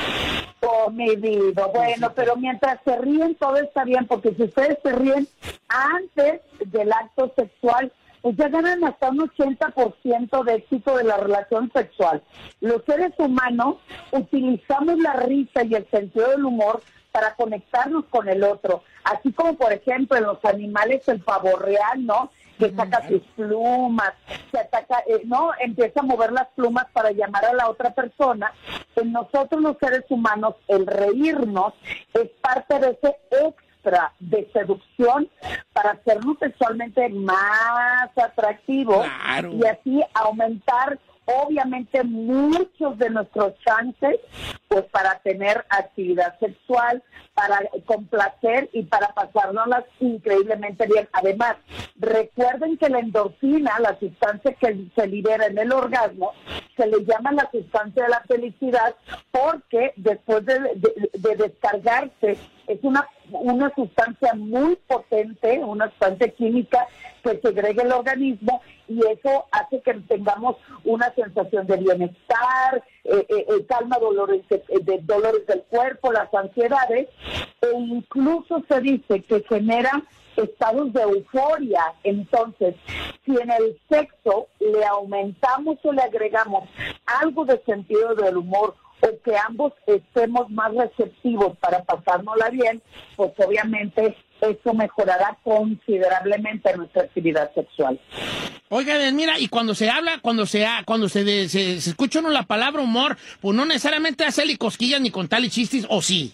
Oh, mi vida. Bueno, pero mientras se ríen, todo está bien, porque si ustedes se ríen antes del acto sexual, pues ya ganan hasta un ochenta por ciento de éxito de la relación sexual. Los seres humanos utilizamos la risa y el sentido del humor para conectarnos con el otro. Así como, por ejemplo, en los animales el pavo real, ¿no? Que saca sus plumas, se ataca, eh, ¿no? Empieza a mover las plumas para llamar a la otra persona. En nosotros los seres humanos, el reírnos es parte de ese extra de seducción para hacernos sexualmente más atractivos. Claro. Y así aumentar obviamente muchos de nuestros chances pues para tener actividad sexual, para complacer y para pasárnoslas increíblemente bien. Además, recuerden que la endorfina, la sustancia que se libera en el orgasmo, se le llama la sustancia de la felicidad porque después de, de, de descargarse es una, una sustancia muy potente, una sustancia química que segrega el organismo y eso hace que tengamos una sensación de bienestar, eh, eh, eh, calma dolores de, de dolores del cuerpo, las ansiedades, e incluso se dice que genera estados de euforia. Entonces, si en el sexo le aumentamos o le agregamos algo de sentido del humor o que ambos estemos más receptivos para pasárnosla bien, pues obviamente eso mejorará considerablemente nuestra actividad sexual. Oiga, mira, y cuando se habla, cuando se ha, cuando se, de, se, se escucha uno la palabra humor, pues no necesariamente hacerle cosquillas ni contarle chistes, ¿o sí?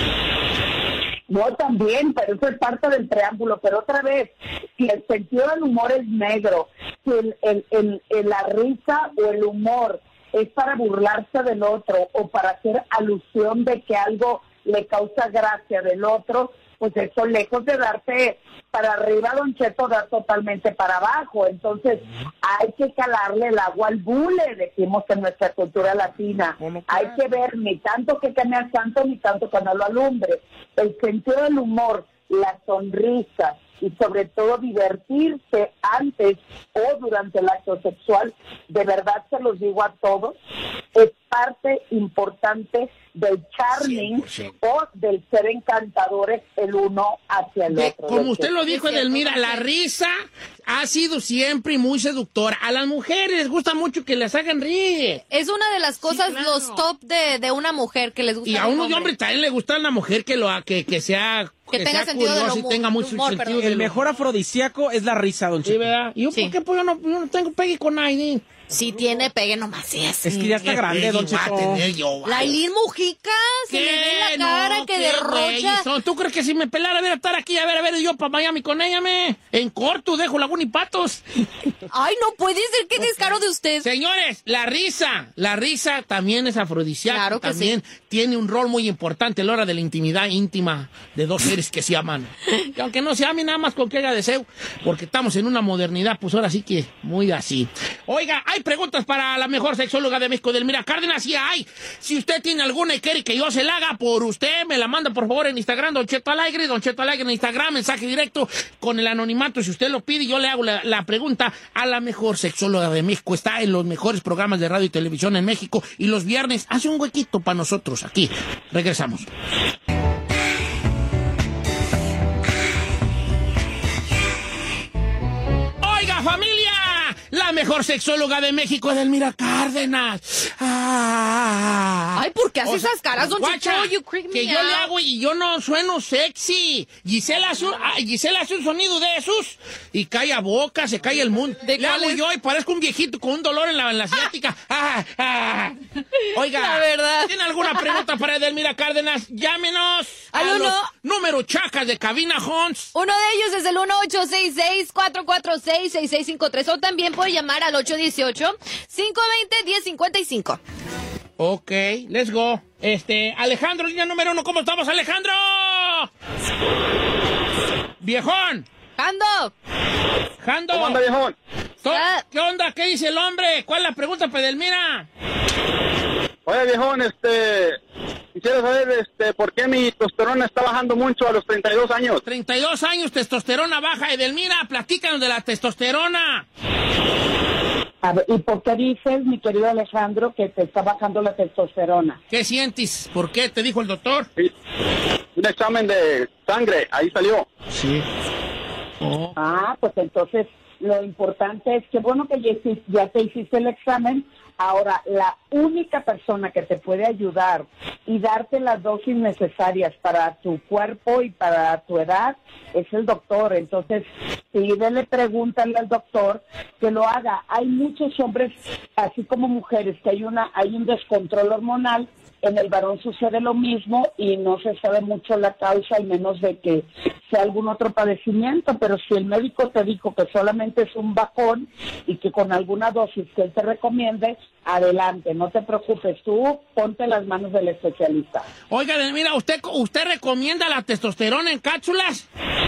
No, también, pero eso es parte del preámbulo. Pero otra vez, si el sentido del humor es negro, si el, el, el, el, la risa o el humor es para burlarse del otro o para hacer alusión de que algo le causa gracia del otro, pues eso, lejos de darte para arriba, Don Cheto, da totalmente para abajo. Entonces hay que calarle el agua al bule, decimos en nuestra cultura latina. Hay que ver ni tanto que queme al santo, ni tanto que no lo alumbre. El sentido del humor, la sonrisa y sobre todo divertirse antes o durante el acto sexual, de verdad se los digo a todos, es parte importante del charming cien por ciento o del ser encantadores el uno hacia el otro. Como usted lo dijo, Edelmira, la risa ha sido siempre muy seductora. A las mujeres les gusta mucho que les hagan reír. Es una de las cosas, sí, claro, los top de, de una mujer que les gusta. Y a unos hombres también le gusta a una mujer que lo que, que sea... Que, que tenga sea sentido del humor, y tenga mucho humor, sentido. El mejor afrodisíaco es la risa, Don Cheto. Sí, ¿verdad? ¿Y yo sí. por qué? Pues yo no, yo no tengo pegue con Ailín. Sí tiene pegue nomás, sí. Es que ya está grande, Don Cheto. La Ailín Mujica, se le ve la cara no, que derrocha. Son, ¿tú crees que si me pelara a estar aquí, a ver, a ver, yo para Miami con ella, me? En corto, dejo Laguna y Patos. Ay, no puede ser, qué descaro de usted. Señores, la risa, la risa también es afrodisíaca. Claro que también sí. Tiene un rol muy importante a la hora de la intimidad íntima de dos seres que se aman. Y aunque no se amen nada más con que haga deseo, porque estamos en una modernidad, pues ahora sí que muy así. Oiga, hay preguntas para la mejor sexóloga de México, Edelmira Cárdenas, sí hay. Si usted tiene alguna y quiere que yo se la haga por usted, me la manda por favor en Instagram, Don Cheto Alegre, Don Cheto Alegre en Instagram, mensaje directo con el anonimato. Si usted lo pide, yo le hago la, la pregunta a la mejor sexóloga de México. Está en los mejores programas de radio y televisión en México y los viernes hace un huequito para nosotros aquí. Regresamos. Oiga, familia, la mejor sexóloga de México, Edelmira Cárdenas. Ah. Ay, ¿por qué hace esas caras, Don Guacha, Cheto? You creep me que yo out. le hago y yo no sueno sexy. Gisela hace un, ah, Gisela hace un sonido de esos y calla boca, se cae el mundo. Le hago yo y parezco un viejito con un dolor en la, en la ciática. Ah, ah. Oiga, la verdad. ¿tiene alguna pregunta para Edelmira Cárdenas? Llámenos al a uno. los número chacas de cabina Hons. Uno de ellos es el uno ocho seis seis, cuatro cuatro seis, seis seis cinco tres o también puede llamar al ocho uno ocho, cinco dos cero, uno cero cinco cinco. Ok, let's go. Este, Alejandro, línea número uno, ¿cómo estamos, Alejandro? Viejón. Jando. Jando. ¿Cómo anda, viejón? ¿Qué onda? ¿Qué dice el hombre? ¿Cuál es la pregunta, Edelmira? Oye, viejón, este... Quisiera saber, este, por qué mi testosterona está bajando mucho a los treinta y dos años. treinta y dos años, testosterona baja. Edelmira, platícanos de la testosterona. A ver, ¿y por qué dices, mi querido Alejandro, que te está bajando la testosterona? ¿Qué sientes? ¿Por qué? ¿Te dijo el doctor? Sí. Un examen de sangre, ahí salió. Sí. Oh. Ah, pues entonces lo importante es que bueno que ya, ya te hiciste el examen. Ahora, la única persona que te puede ayudar y darte las dosis necesarias para tu cuerpo y para tu edad es el doctor. Entonces, pídele, pregúntale al doctor que lo haga. Hay muchos hombres, así como mujeres, que hay una hay un descontrol hormonal En el varón sucede lo mismo y no se sabe mucho la causa, al menos de que sea algún otro padecimiento, pero si el médico te dijo que solamente es un bajón y que con alguna dosis que él te recomiende, adelante, no te preocupes, tú ponte las manos del especialista. Oiga, mira, ¿usted, usted recomienda la testosterona en cápsulas?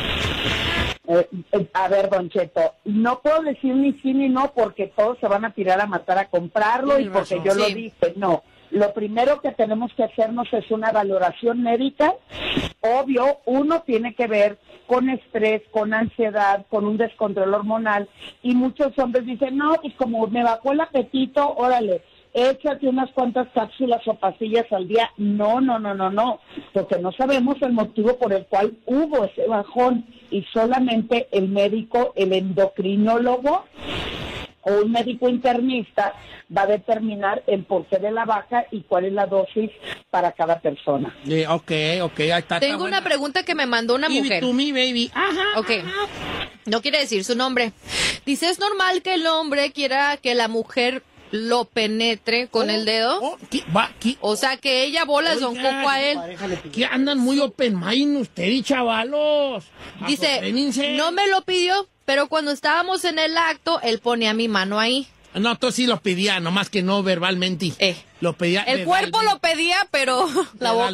Eh, eh, a ver, Don Cheto, no puedo decir ni sí ni no porque todos se van a tirar a matar a comprarlo. Tienes y porque razón. Yo sí. Lo dije, no. Lo primero que tenemos que hacernos es una valoración médica. Obvio, uno tiene que ver con estrés, con ansiedad, con un descontrol hormonal. Y muchos hombres dicen, no, pues como me bajó el apetito, órale, échate unas cuantas cápsulas o pastillas al día. No, no, no, no, no, porque no sabemos el motivo por el cual hubo ese bajón y solamente el médico, el endocrinólogo o un médico internista va a determinar el porqué de la baja y cuál es la dosis para cada persona. Yeah, ok, ok, ahí está. Tengo está una pregunta que me mandó una Give mujer. It to me, baby. Ajá. Ok. No quiere decir su nombre. Dice, ¿es normal que el hombre quiera que la mujer lo penetre con oh, el dedo? Oh, ¿qué, va, qué? O sea, que ella bola Oiga, son coco a él. Que andan muy open mind ustedes, chavalos. Dice, no me lo pidió, pero cuando estábamos en el acto, él ponía mi mano ahí. No, tú sí lo pedía, nomás que no verbalmente. Eh. Lo pedía El cuerpo lo pedía, pero la boca.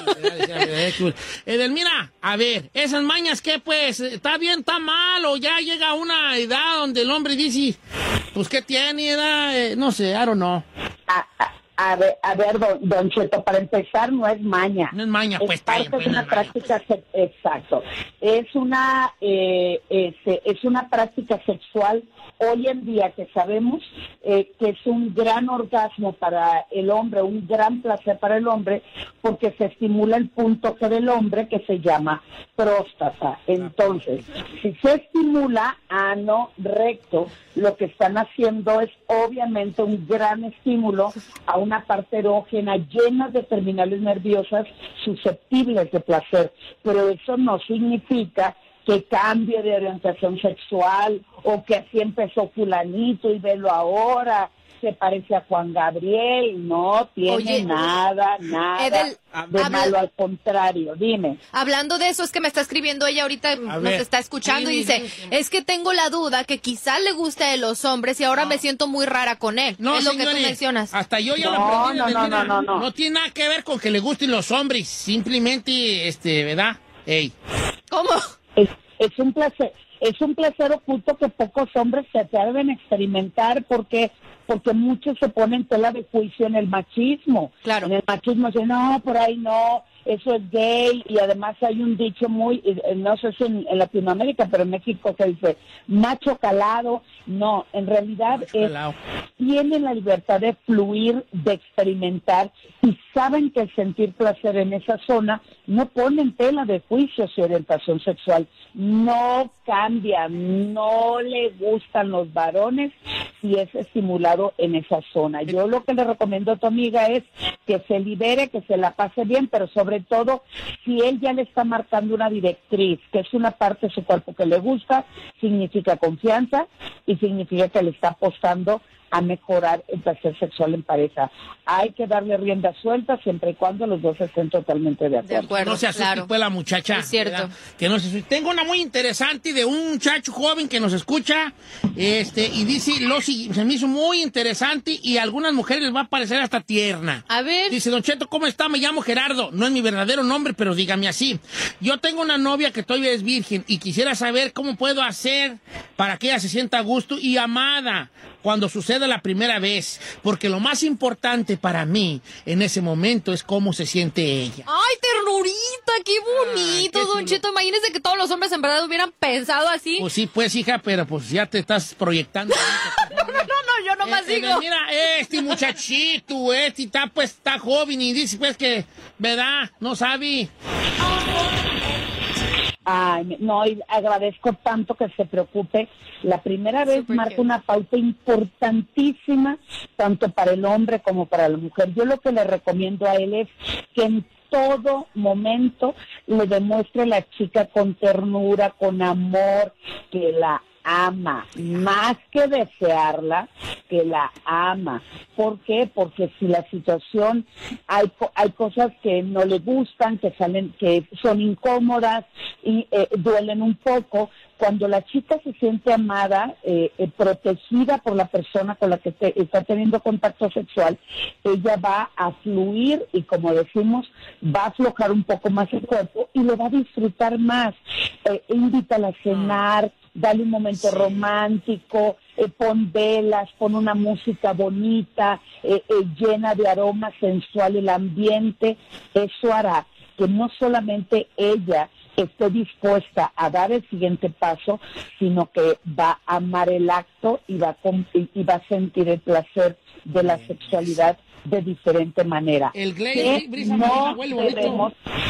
Edelmira, a ver, esas mañas, ¿qué pues? ¿Está bien, está mal? ¿O ya llega a una edad donde el hombre dice, pues, ¿qué tiene edad? Eh, no sé, I don't know. A, a, a ver, a ver don, don Cheto, para empezar, no es maña. No es maña, es pues. parte está bien, de una no práctica, se, exacto. Es una, eh, es, es una práctica sexual hoy en día que sabemos eh, que es un gran orgasmo para el hombre, un gran placer para el hombre, porque se estimula el punto G del hombre que se llama próstata. Entonces, si se estimula ano, recto, lo que están haciendo es obviamente un gran estímulo a una parte erógena llena de terminales nerviosas susceptibles de placer, pero eso no significa que cambie de orientación sexual o que así empezó fulanito y velo ahora, se parece a Juan Gabriel. No tiene Oye, nada, nada Edel, de habla, malo, al contrario. Dime. Hablando de eso, es que me está escribiendo ella ahorita, a nos ver, está escuchando sí, y dice, sí, sí. es que tengo la duda que quizá le guste de los hombres y ahora no. me siento muy rara con él. No, es lo señores, que tú mencionas. Hasta yo ya no, lo aprendí. No, no, no, no, no. No tiene nada que ver con que le gusten los hombres, simplemente, este, ¿verdad? Ey. ¿Cómo? Es, es un placer. Es un placer oculto que pocos hombres se atreven a experimentar porque porque muchos se ponen tela de juicio en el machismo. Claro. En el machismo dicen, no, por ahí no, eso es gay, y además hay un dicho muy, no sé si en, en Latinoamérica, pero en México se dice, macho calado. No, en realidad es, tienen la libertad de fluir, de experimentar, y saben que el sentir placer en esa zona no ponen tela de juicio su orientación sexual, no cambia, no le gustan los varones si es estimulado en esa zona. Yo lo que le recomiendo a tu amiga es que se libere, que se la pase bien, pero sobre todo si él ya le está marcando una directriz, que es una parte de su cuerpo que le gusta, significa confianza y significa que le está apostando a mejorar el placer sexual en pareja. Hay que darle rienda suelta siempre y cuando los dos estén totalmente de acuerdo. De acuerdo, no se asuste, claro. Pues la muchacha. Es cierto. ¿verdad? Que no se asuste. Tengo una muy interesante de un muchacho joven que nos escucha, este, y dice, lo, se me hizo muy interesante y a algunas mujeres les va a parecer hasta tierna. A ver. Dice, Don Cheto, ¿cómo está? Me llamo Gerardo. No es mi verdadero nombre, pero dígame así. Yo tengo una novia que todavía es virgen y quisiera saber cómo puedo hacer para que ella se sienta a gusto y amada cuando suceda la primera vez, porque lo más importante para mí en ese momento es cómo se siente ella. ¡Ay, ternurita! ¡Qué bonito, Ay, qué Don Cheto! Imagínese que todos los hombres en verdad hubieran pensado así. Pues sí, pues, hija, pero pues ya te estás proyectando. no, no, no, yo nomás eh, digo. Eh, mira, este muchachito, este está, pues, está joven y dice, pues, que, ¿verdad? No sabe. Ay, no, y agradezco tanto que se preocupe. La primera vez Super marca cute. Una pauta importantísima, tanto para el hombre como para la mujer. Yo lo que le recomiendo a él es que en todo momento le demuestre a la chica con ternura, con amor, que la ama, más que desearla, que la ama. ¿Por qué? Porque si la situación, hay, hay cosas que no le gustan, que salen, que son incómodas y eh, duelen un poco. Cuando la chica se siente amada, eh, eh, protegida por la persona con la que te, está teniendo contacto sexual, ella va a fluir y, como decimos, va a aflojar un poco más el cuerpo y lo va a disfrutar más. Eh, invítala a cenar, dale un momento sí. romántico, eh, pon velas, pon una música bonita, eh, eh, llena de aroma sensual el ambiente. Eso hará que no solamente ella esté dispuesta a dar el siguiente paso, sino que va a amar el acto y va a, y va a sentir el placer de la sexualidad de diferente manera. El que no debemos,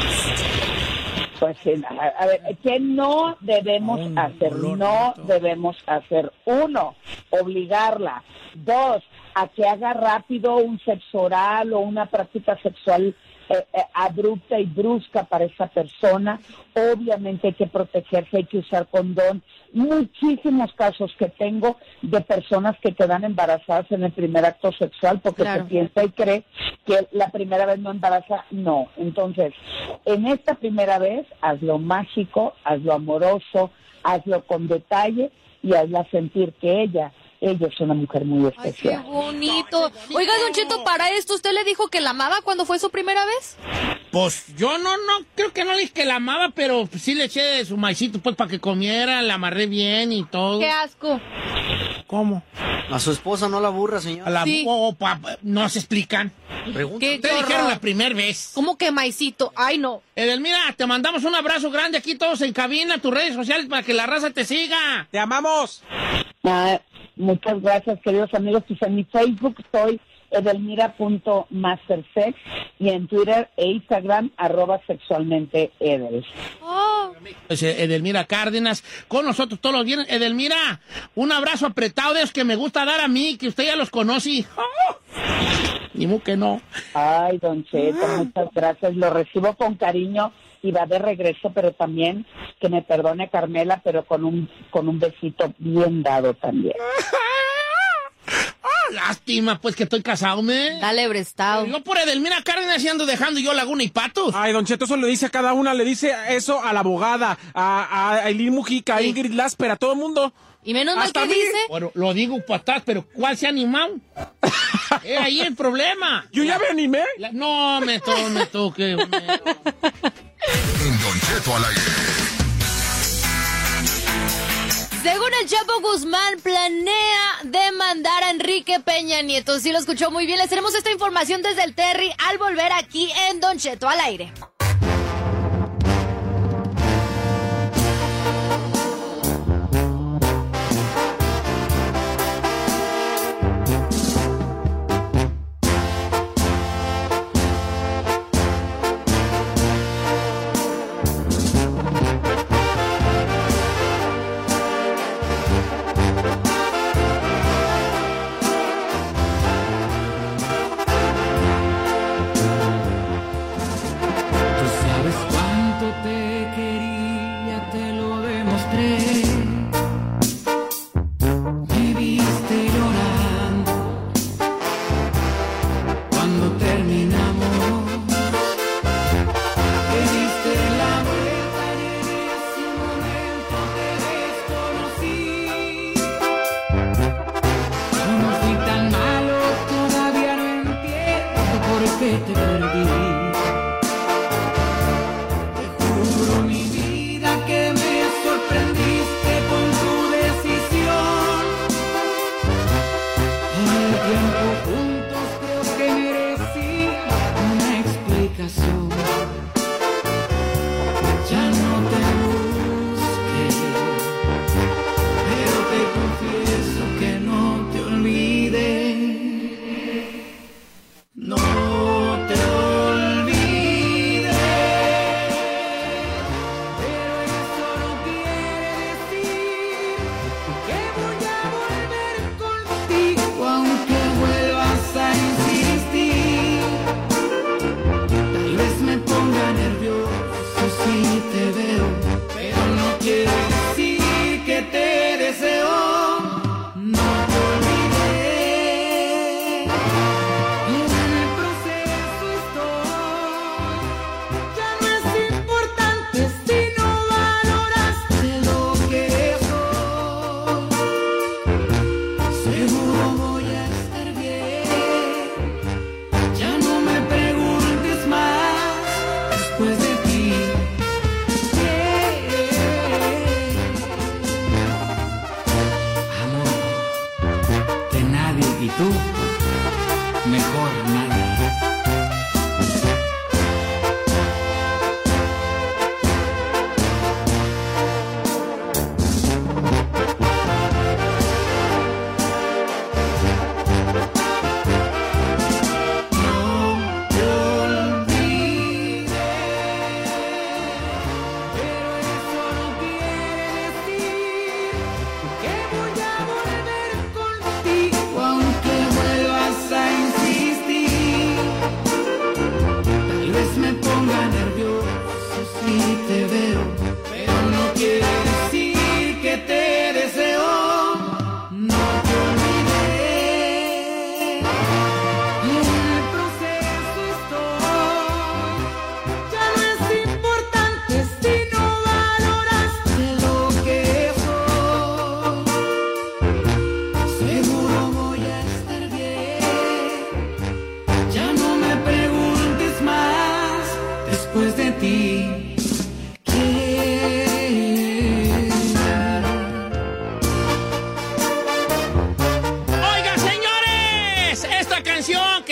pues, a, a ver, que no debemos un hacer, no bonito. debemos hacer. Uno, obligarla. Dos, a que haga rápido un sexo oral o una práctica sexual Eh, eh, abrupta y brusca para esa persona. Obviamente hay que protegerse, hay que usar condón. Muchísimos casos que tengo de personas que quedan embarazadas en el primer acto sexual porque claro. se piensa y cree que la primera vez no embaraza. No. Entonces, en esta primera vez, hazlo mágico, hazlo amoroso, hazlo con detalle y hazla sentir que ella Ella es una mujer muy especial. Ay, qué bonito. Oiga, Don Cheto, para esto, ¿usted le dijo que la amaba cuando fue su primera vez? Pues yo no, no, creo que no le dije que la amaba, pero sí le eché su maicito, pues, para que comiera, la amarré bien y todo. ¡Qué asco! ¿Cómo? A su esposa no la aburra, señor. A la, sí. oh, pa, no se explican. Pregunta. ¿Qué te dijeron la primera vez? ¿Cómo que maicito? Ay, no. Edelmira, te mandamos un abrazo grande aquí todos en cabina, tus redes sociales, para que la raza te siga. ¡Te amamos! Ah, muchas gracias, queridos amigos. Pues en mi Facebook soy edelmira.mastersex y en Twitter e Instagram arroba sexualmente edel. Oh. Pues Edelmira Cárdenas con nosotros todos los viernes. Edelmira, un abrazo apretado de los que me gusta dar a mí, que usted ya los conoce. Oh. Ni mu que no. Ay, Don Cheto, ah. muchas gracias. Lo recibo con cariño y va de regreso, pero también que me perdone Carmela, pero con un con un besito bien dado también. Oh, lástima, pues que estoy casado, me. Dale, Brestado. Yo por Edelmira Cárdenas y ando dejando yo Laguna y Patos. Ay, Don Cheto, eso le dice a cada una, le dice eso a la abogada, a, a Aileen Mujica, sí. a Ingrid Lasper, a todo el mundo. Y menos mal que dice. Bueno, lo digo para atrás, pero ¿cuál se ha animado? Es ahí el problema. ¿Yo ya me animé? La, no, me toque, me toque. Me... En Don Cheto al aire. Según el Chapo Guzmán, planea demandar a Enrique Peña Nieto. Sí lo escuchó muy bien. Les tenemos esta información desde el Terry al volver aquí en Don Cheto al aire.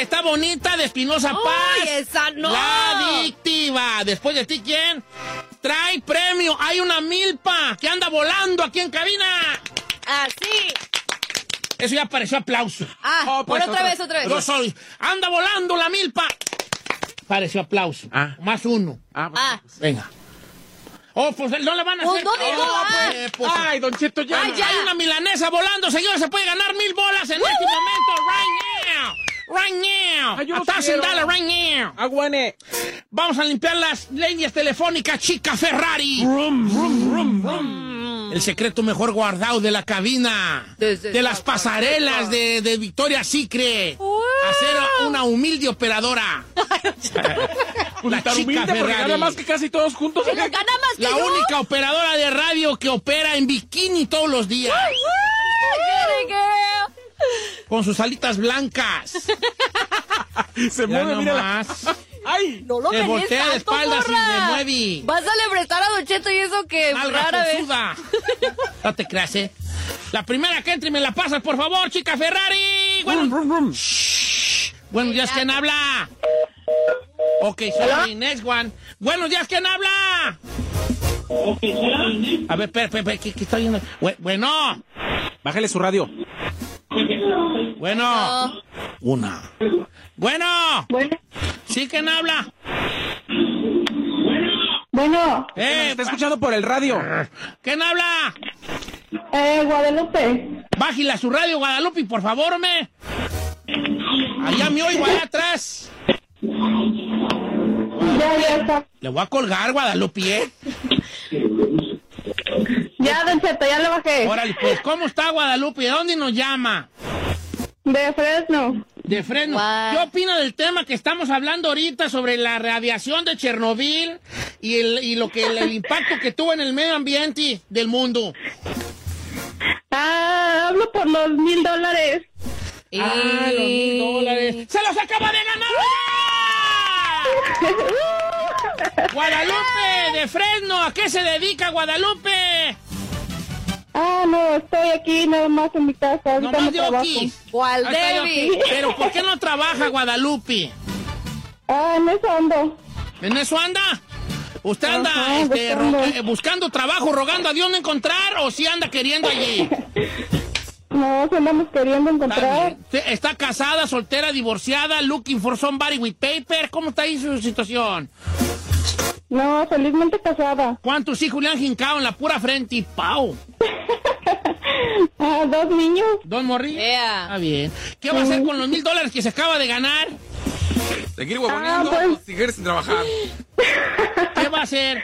que está bonita de Espinosa Uy, Paz. esa no. La adictiva. Después de ti, ¿quién? Trae premio. Hay una milpa que anda volando aquí en cabina. Así. Eso ya pareció aplauso. Ah, Oh, pues, por otra, vez, otra vez. Yo soy. Anda volando la milpa. Pareció aplauso. Ah. Más uno. Ah, Ah. Venga. Oh, pues no le van a Pues hacer. no digo, Oh, ah. pues, pues, Ay, Don Cheto, ya. Ay, ya. Hay una milanesa volando, señor. Se puede ganar mil bolas en este momento. Right now. Right now. Ay, yo no A thousand quiero. dollars right now. Aguane. Vamos a limpiar las líneas telefónicas, chica Ferrari. El secreto mejor guardado de la cabina. Desde de las esa pasarelas de, de Victoria's Secret. Hacer una humilde operadora. La Tan chica humilde porque Ferrari. gana más que casi todos juntos. Gana más que La yo. única operadora de radio que opera en bikini todos los días. Con sus alitas blancas. Se Ya mueve, mira. nomás. ¡Ay! No lo Se menes voltea de tanto, espaldas y morra. se mueve. Vas a lebretar a Don Cheto y eso que Nalga rara vez. forzuda. No te creas, ¿eh? La primera que entre me la pasas, por favor, chica Ferrari. Bueno, Shh. Buenos días, ¿quién habla? Ok, sorry, next one. Buenos días, ¿quién habla? A ver, espera, espera, ¿qué, qué está oyendo? Bu- Bueno, Bájale su radio. bueno. Una. Bueno. Bueno, ¿Sí, quién habla? bueno, Eh, Está escuchando por el radio. ¿quién habla? eh, Guadalupe. Bájila su radio, Guadalupe, por favor, me. Allá me oigo, allá atrás. Ya, ya está. Le voy a colgar, Guadalupe, ¿eh? Ya, Don Cheto, ya lo bajé. Órale, pues, ¿cómo está Guadalupe? ¿De dónde nos llama? De Fresno. De Fresno. Guau. ¿Qué opina del tema que estamos hablando ahorita sobre la radiación de Chernobyl y, el, y lo que el, el impacto que tuvo en el medio ambiente del mundo? Ah, hablo por los mil dólares. Ah, los mil dólares. ¡Se los acaba de ganar! Guadalupe de Fresno, ¿a qué se dedica Guadalupe? Ah, no, estoy aquí nada más en mi casa. Ahorita Nomás no de trabajo. Oquis. ¿Cuál, Ahí está de David? Oquis. Pero ¿por qué no trabaja Guadalupe? Ah, en eso ando. ¿En eso anda? ¿Usted anda Ajá, este, buscando. ro- eh, buscando trabajo, rogando a Dios no encontrar o si anda queriendo allí? No, si andamos queriendo Está, encontrar. bien. ¿Usted ¿Está casada, soltera, divorciada, looking for somebody with paper? ¿Cómo está ahí su situación? No, felizmente casada. ¿Cuántos hijos le han jincado en la pura frente? Y ¡pau! Ah, dos niños. ¿Don Morri? Yeah. Está bien. ¿Qué va a hacer con los mil dólares que se acaba de ganar? Seguir huevoneando Ah, pues. o seguir sin trabajar. ¿Qué va a hacer?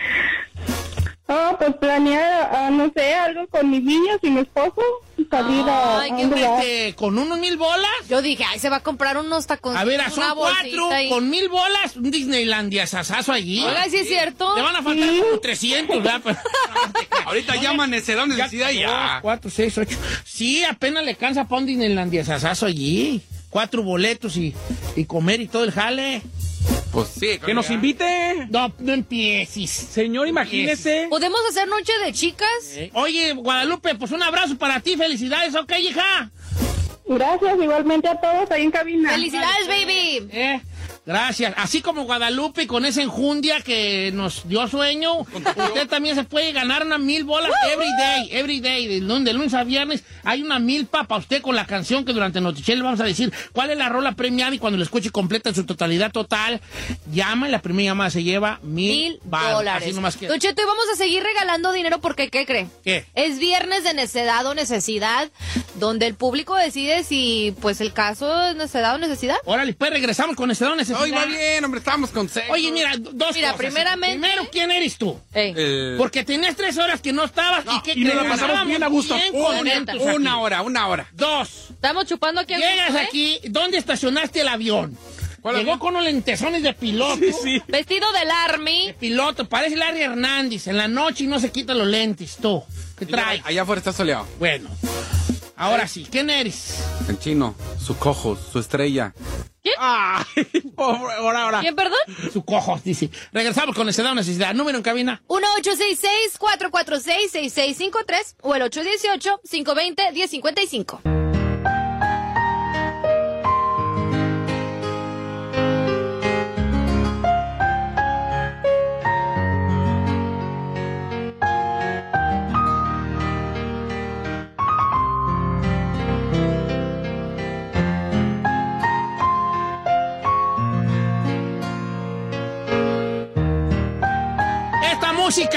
Ah, pues planear, ah, no sé, algo con mis niños y mi esposo. Salir a, Ay, a qué un lugar. Este, ¿con unos mil bolas? Yo dije, ay, se va a comprar unos tacos. A ver, son una cuatro, bolsita y- con mil bolas, un Disneylandia sasazo allí. Oiga, ¿sí es cierto? Te van a faltar Sí. como trescientos, ¿verdad? Pero- Ahorita llaman necesidad, necesidad y Dos, ya. cuatro, seis, ocho. Sí, apenas le cansa para un Disneylandia sasazo allí. Cuatro boletos y, y comer y todo el jale. Pues sí. Que nos invite. No, no empieces. Señor, imagínese. ¿Podemos hacer noche de chicas? Eh, Oye, Guadalupe, pues un abrazo para ti. Felicidades, ¿ok, hija? Gracias, igualmente a todos ahí en cabina. ¡Felicidades, baby! Eh, gracias. Así como Guadalupe con esa enjundia que nos dio sueño, usted también se puede ganar una mil bolas every day, every day, de lunes, de lunes a viernes. Hay una milpa para usted con la canción que durante Notichel le vamos a decir cuál es la rola premiada y cuando la escuche completa en su totalidad total, llama y la primera llamada se lleva mil, Mil baros. dólares. Así nomás que... Don Cheto, y vamos a seguir regalando dinero porque, ¿qué cree? ¿Qué? Es viernes de necedad o necesidad, donde el público decide si, pues, el caso es necedad o necesidad. Órale, pues regresamos con ese don necesidad. Hoy va bien, hombre, estamos con seis. Oye, mira, dos Mira, cosas. primeramente- Primero, ¿quién eres tú? Ey. Eh, Porque tenías tres horas que no estabas y que y nos la crees? pasamos bien a gusto. Bien una, contentos aquí. una hora, una hora. Dos. Estamos chupando aquí. a Llegas gusto, ¿eh? aquí, ¿dónde estacionaste el avión? ¿Cuál Llegó avión? con unos lentesones de piloto. Sí, sí. Vestido del Army. De piloto, parece Larry Hernández. En la noche y no se quita los lentes, tú. ¿Qué traes? Allá afuera está soleado. Bueno, ahora sí, ¿quién eres? En chino, su cojo, su estrella. Ay, pobre, ahora, ahora. ¿Quién, perdón? Su cojo, dice. Regresamos con necesidad o necesidad. Número en cabina. uno ocho seis seis, cuatro cuatro seis, seis seis cinco tres o el ocho uno ocho, cinco dos cero, uno cero cinco cinco.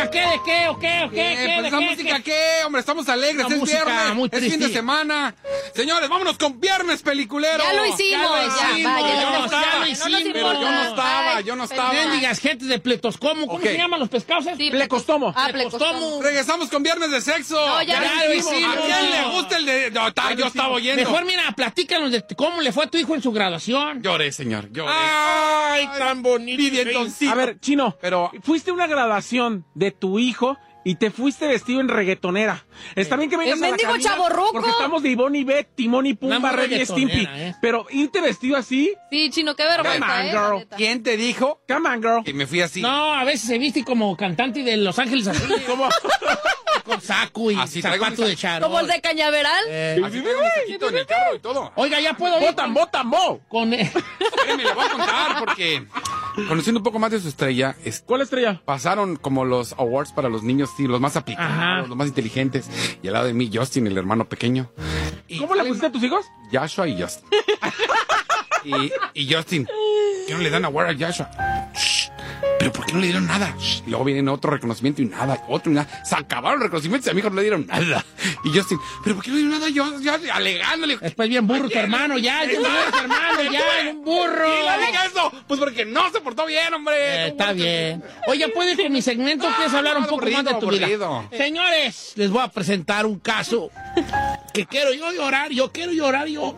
música qué? ¿De qué? ¿O qué? ¿O qué? ¿Qué? ¿Qué? Pues ¿De esa qué? música ¿Qué? qué, hombre, estamos alegres, Una es música viernes, muy es fin de triste. semana. Señores, vámonos con viernes peliculero. Ya lo hicimos, Ya lo ya, vaya, hicimos, ya ya no lo importa, hicimos. no nos Pero yo no importa. estaba, Ay, yo no estaba. Mendigas gente de Pletoscomo. ¿Cómo Ok. se llaman los pescados? Sí, Plecostomo. Ah, Plecostomo. Plecostomo. Regresamos con viernes de sexo. No, ya lo hicimos. ¿A quién le gusta el de...? No, ta- yo estaba oyendo. Mejor mira, platícanos de cómo le fue a tu hijo en su graduación. Lloré, señor, lloré. Ay, tan bonito. Pidientoncito. A ver, Chino, Pero- fuiste a una graduación de tu hijo y te fuiste vestido en reggaetonera. Está bien que vengas El a la mendigo cabina, chavorruco. porque estamos de Ivonne y Beth, Timón y Una Pumba, muy Ren y Stimpy. reggaetonera, ¿eh? Pero irte vestido así, Sí, Chino, qué come vergüenza, on, eh. la girl. neta. ¿Quién te dijo Come on, girl. que me fui así? No, a veces se viste como cantante de Los Ángeles Azules. Como con saco y Así traigo zapato mis- de charol. Como el de Cañaveral. Eh, Así traigo mi saquito en el carro y todo. Oiga, ya puedo ir Botan, con... botan, bo. con eh, Espérame, le voy a contar porque... Conociendo un poco más de su estrella, es- ¿Cuál estrella? pasaron como los awards para los niños, sí, los más Ajá. aplicados, los más inteligentes. Y al lado de mí, Justin, el hermano pequeño. Y ¿Cómo le pusiste a tus hijos? Joshua y Justin. y, y Justin, ¿por qué no le dan award a Joshua? Shh. ¿Pero por qué no le dieron nada? Shh. Y luego viene otro reconocimiento y nada, otro y nada. Se acabaron los reconocimientos y a mi hijo no le dieron nada. Y Justin, ¿pero por qué no le dieron nada? Yo, yo alegándole. después bien burro tu hermano, ya, bien burro tu hermano, ya, un burro. ¿Y no diga eso? Pues porque no se portó bien, hombre. Eh, está bien. Oye, ¿puedes con mi segmento? ¿Quieres hablar un no, poco aburrido, más de tu vida? aburrido. Señores, les voy a presentar un caso que quiero yo llorar, yo quiero llorar yo.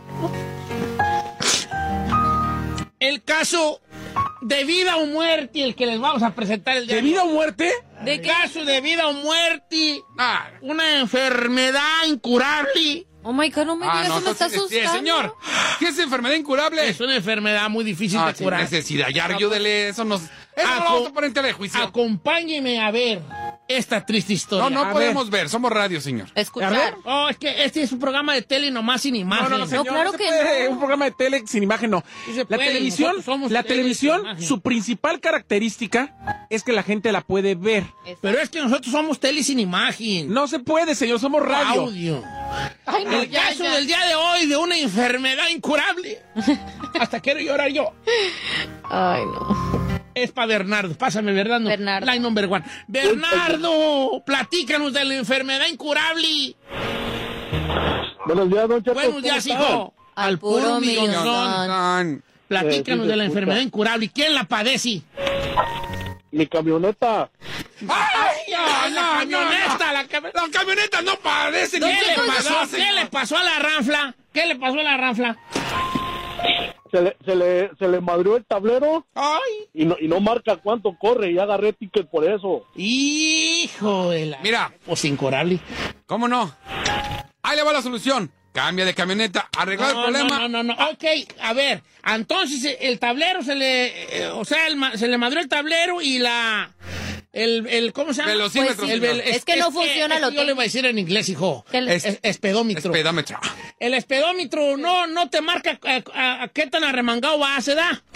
El caso de vida o muerte, el que les vamos a presentar el día ¿De vida o muerte? ¿De qué? Caso de vida o muerte. Ah, una enfermedad incurable. Oh my God, no me Ah, digas, no, eso me está entonces, sí, asustando. señor. ¿Qué es enfermedad incurable? Es una enfermedad muy difícil Ah, de sin curar. necesidad, ya ayúdele, eso nos... Eso no lo vamos a poner en telejuicio. Acompáñeme a ver esta triste historia. No, no A podemos ver. somos radio, señor. Escuchar. Oh, es que este es un programa de tele nomás sin imagen. No, no, no, señor, claro se que puede. no. Un programa de tele sin imagen, no. Sí se La puede, televisión, nosotros somos la tele televisión, sin imagen. su principal característica es que la gente la puede ver. Pero es que nosotros somos tele sin imagen. No se puede, señor, somos radio. Audio. Ay, no, El ya, caso ya. del día de hoy de una enfermedad incurable. Hasta quiero llorar yo. Ay, no. Es para Bernardo. Pásame, Bernardo. Bernardo. Line number one. Bernardo, platícanos de la enfermedad incurable. Buenos días, don Cheto. Buenos días, ¿cómo hijo. Al puro millón. Millón. Platícanos Eh, sí, de la se enfermedad escucha. incurable. ¿Quién la padece? están? Mi camioneta. ¡Ay, no, la no, camioneta! La cam- Las camionetas no padecen. ¿Qué ni le enfermedad, pasó? ¿Qué señor. le pasó a la ranfla? ¿Qué le pasó a la ranfla? Se le, se le, se le madrió el tablero ¡Ay! y no, y no marca cuánto corre y agarré ticket por eso. ¡Hijo de la... Mira. Pues incurable. ¿Cómo no? Ahí le va la solución. Cambia de camioneta, arreglar el No, problema. no, no, no, no. Ok, a ver. Entonces, eh, el tablero se le... eh, o sea, el ma- se le madrió el tablero y la... El, el, ¿cómo se llama? Velocímetro, Pues sí, el señor. vel- Es que no funciona es lo que Yo le voy a decir en inglés, hijo. ¿Qué le- Es, es- espedómetro. Espedómetro. El espedómetro no, no te marca eh, a, a qué tan arremangado vas, ¿eh? da?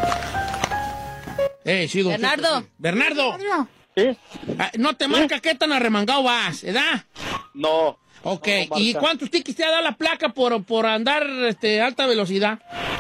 Eh, sí, don Bernardo. Cheto, sí. Bernardo. ¿Sí? Ah, no te marca qué tan arremangado vas, ¿verdad? No. Ok, No, no ¿y marca. cuántos tickets te ha dado la placa por, por andar este, a alta velocidad?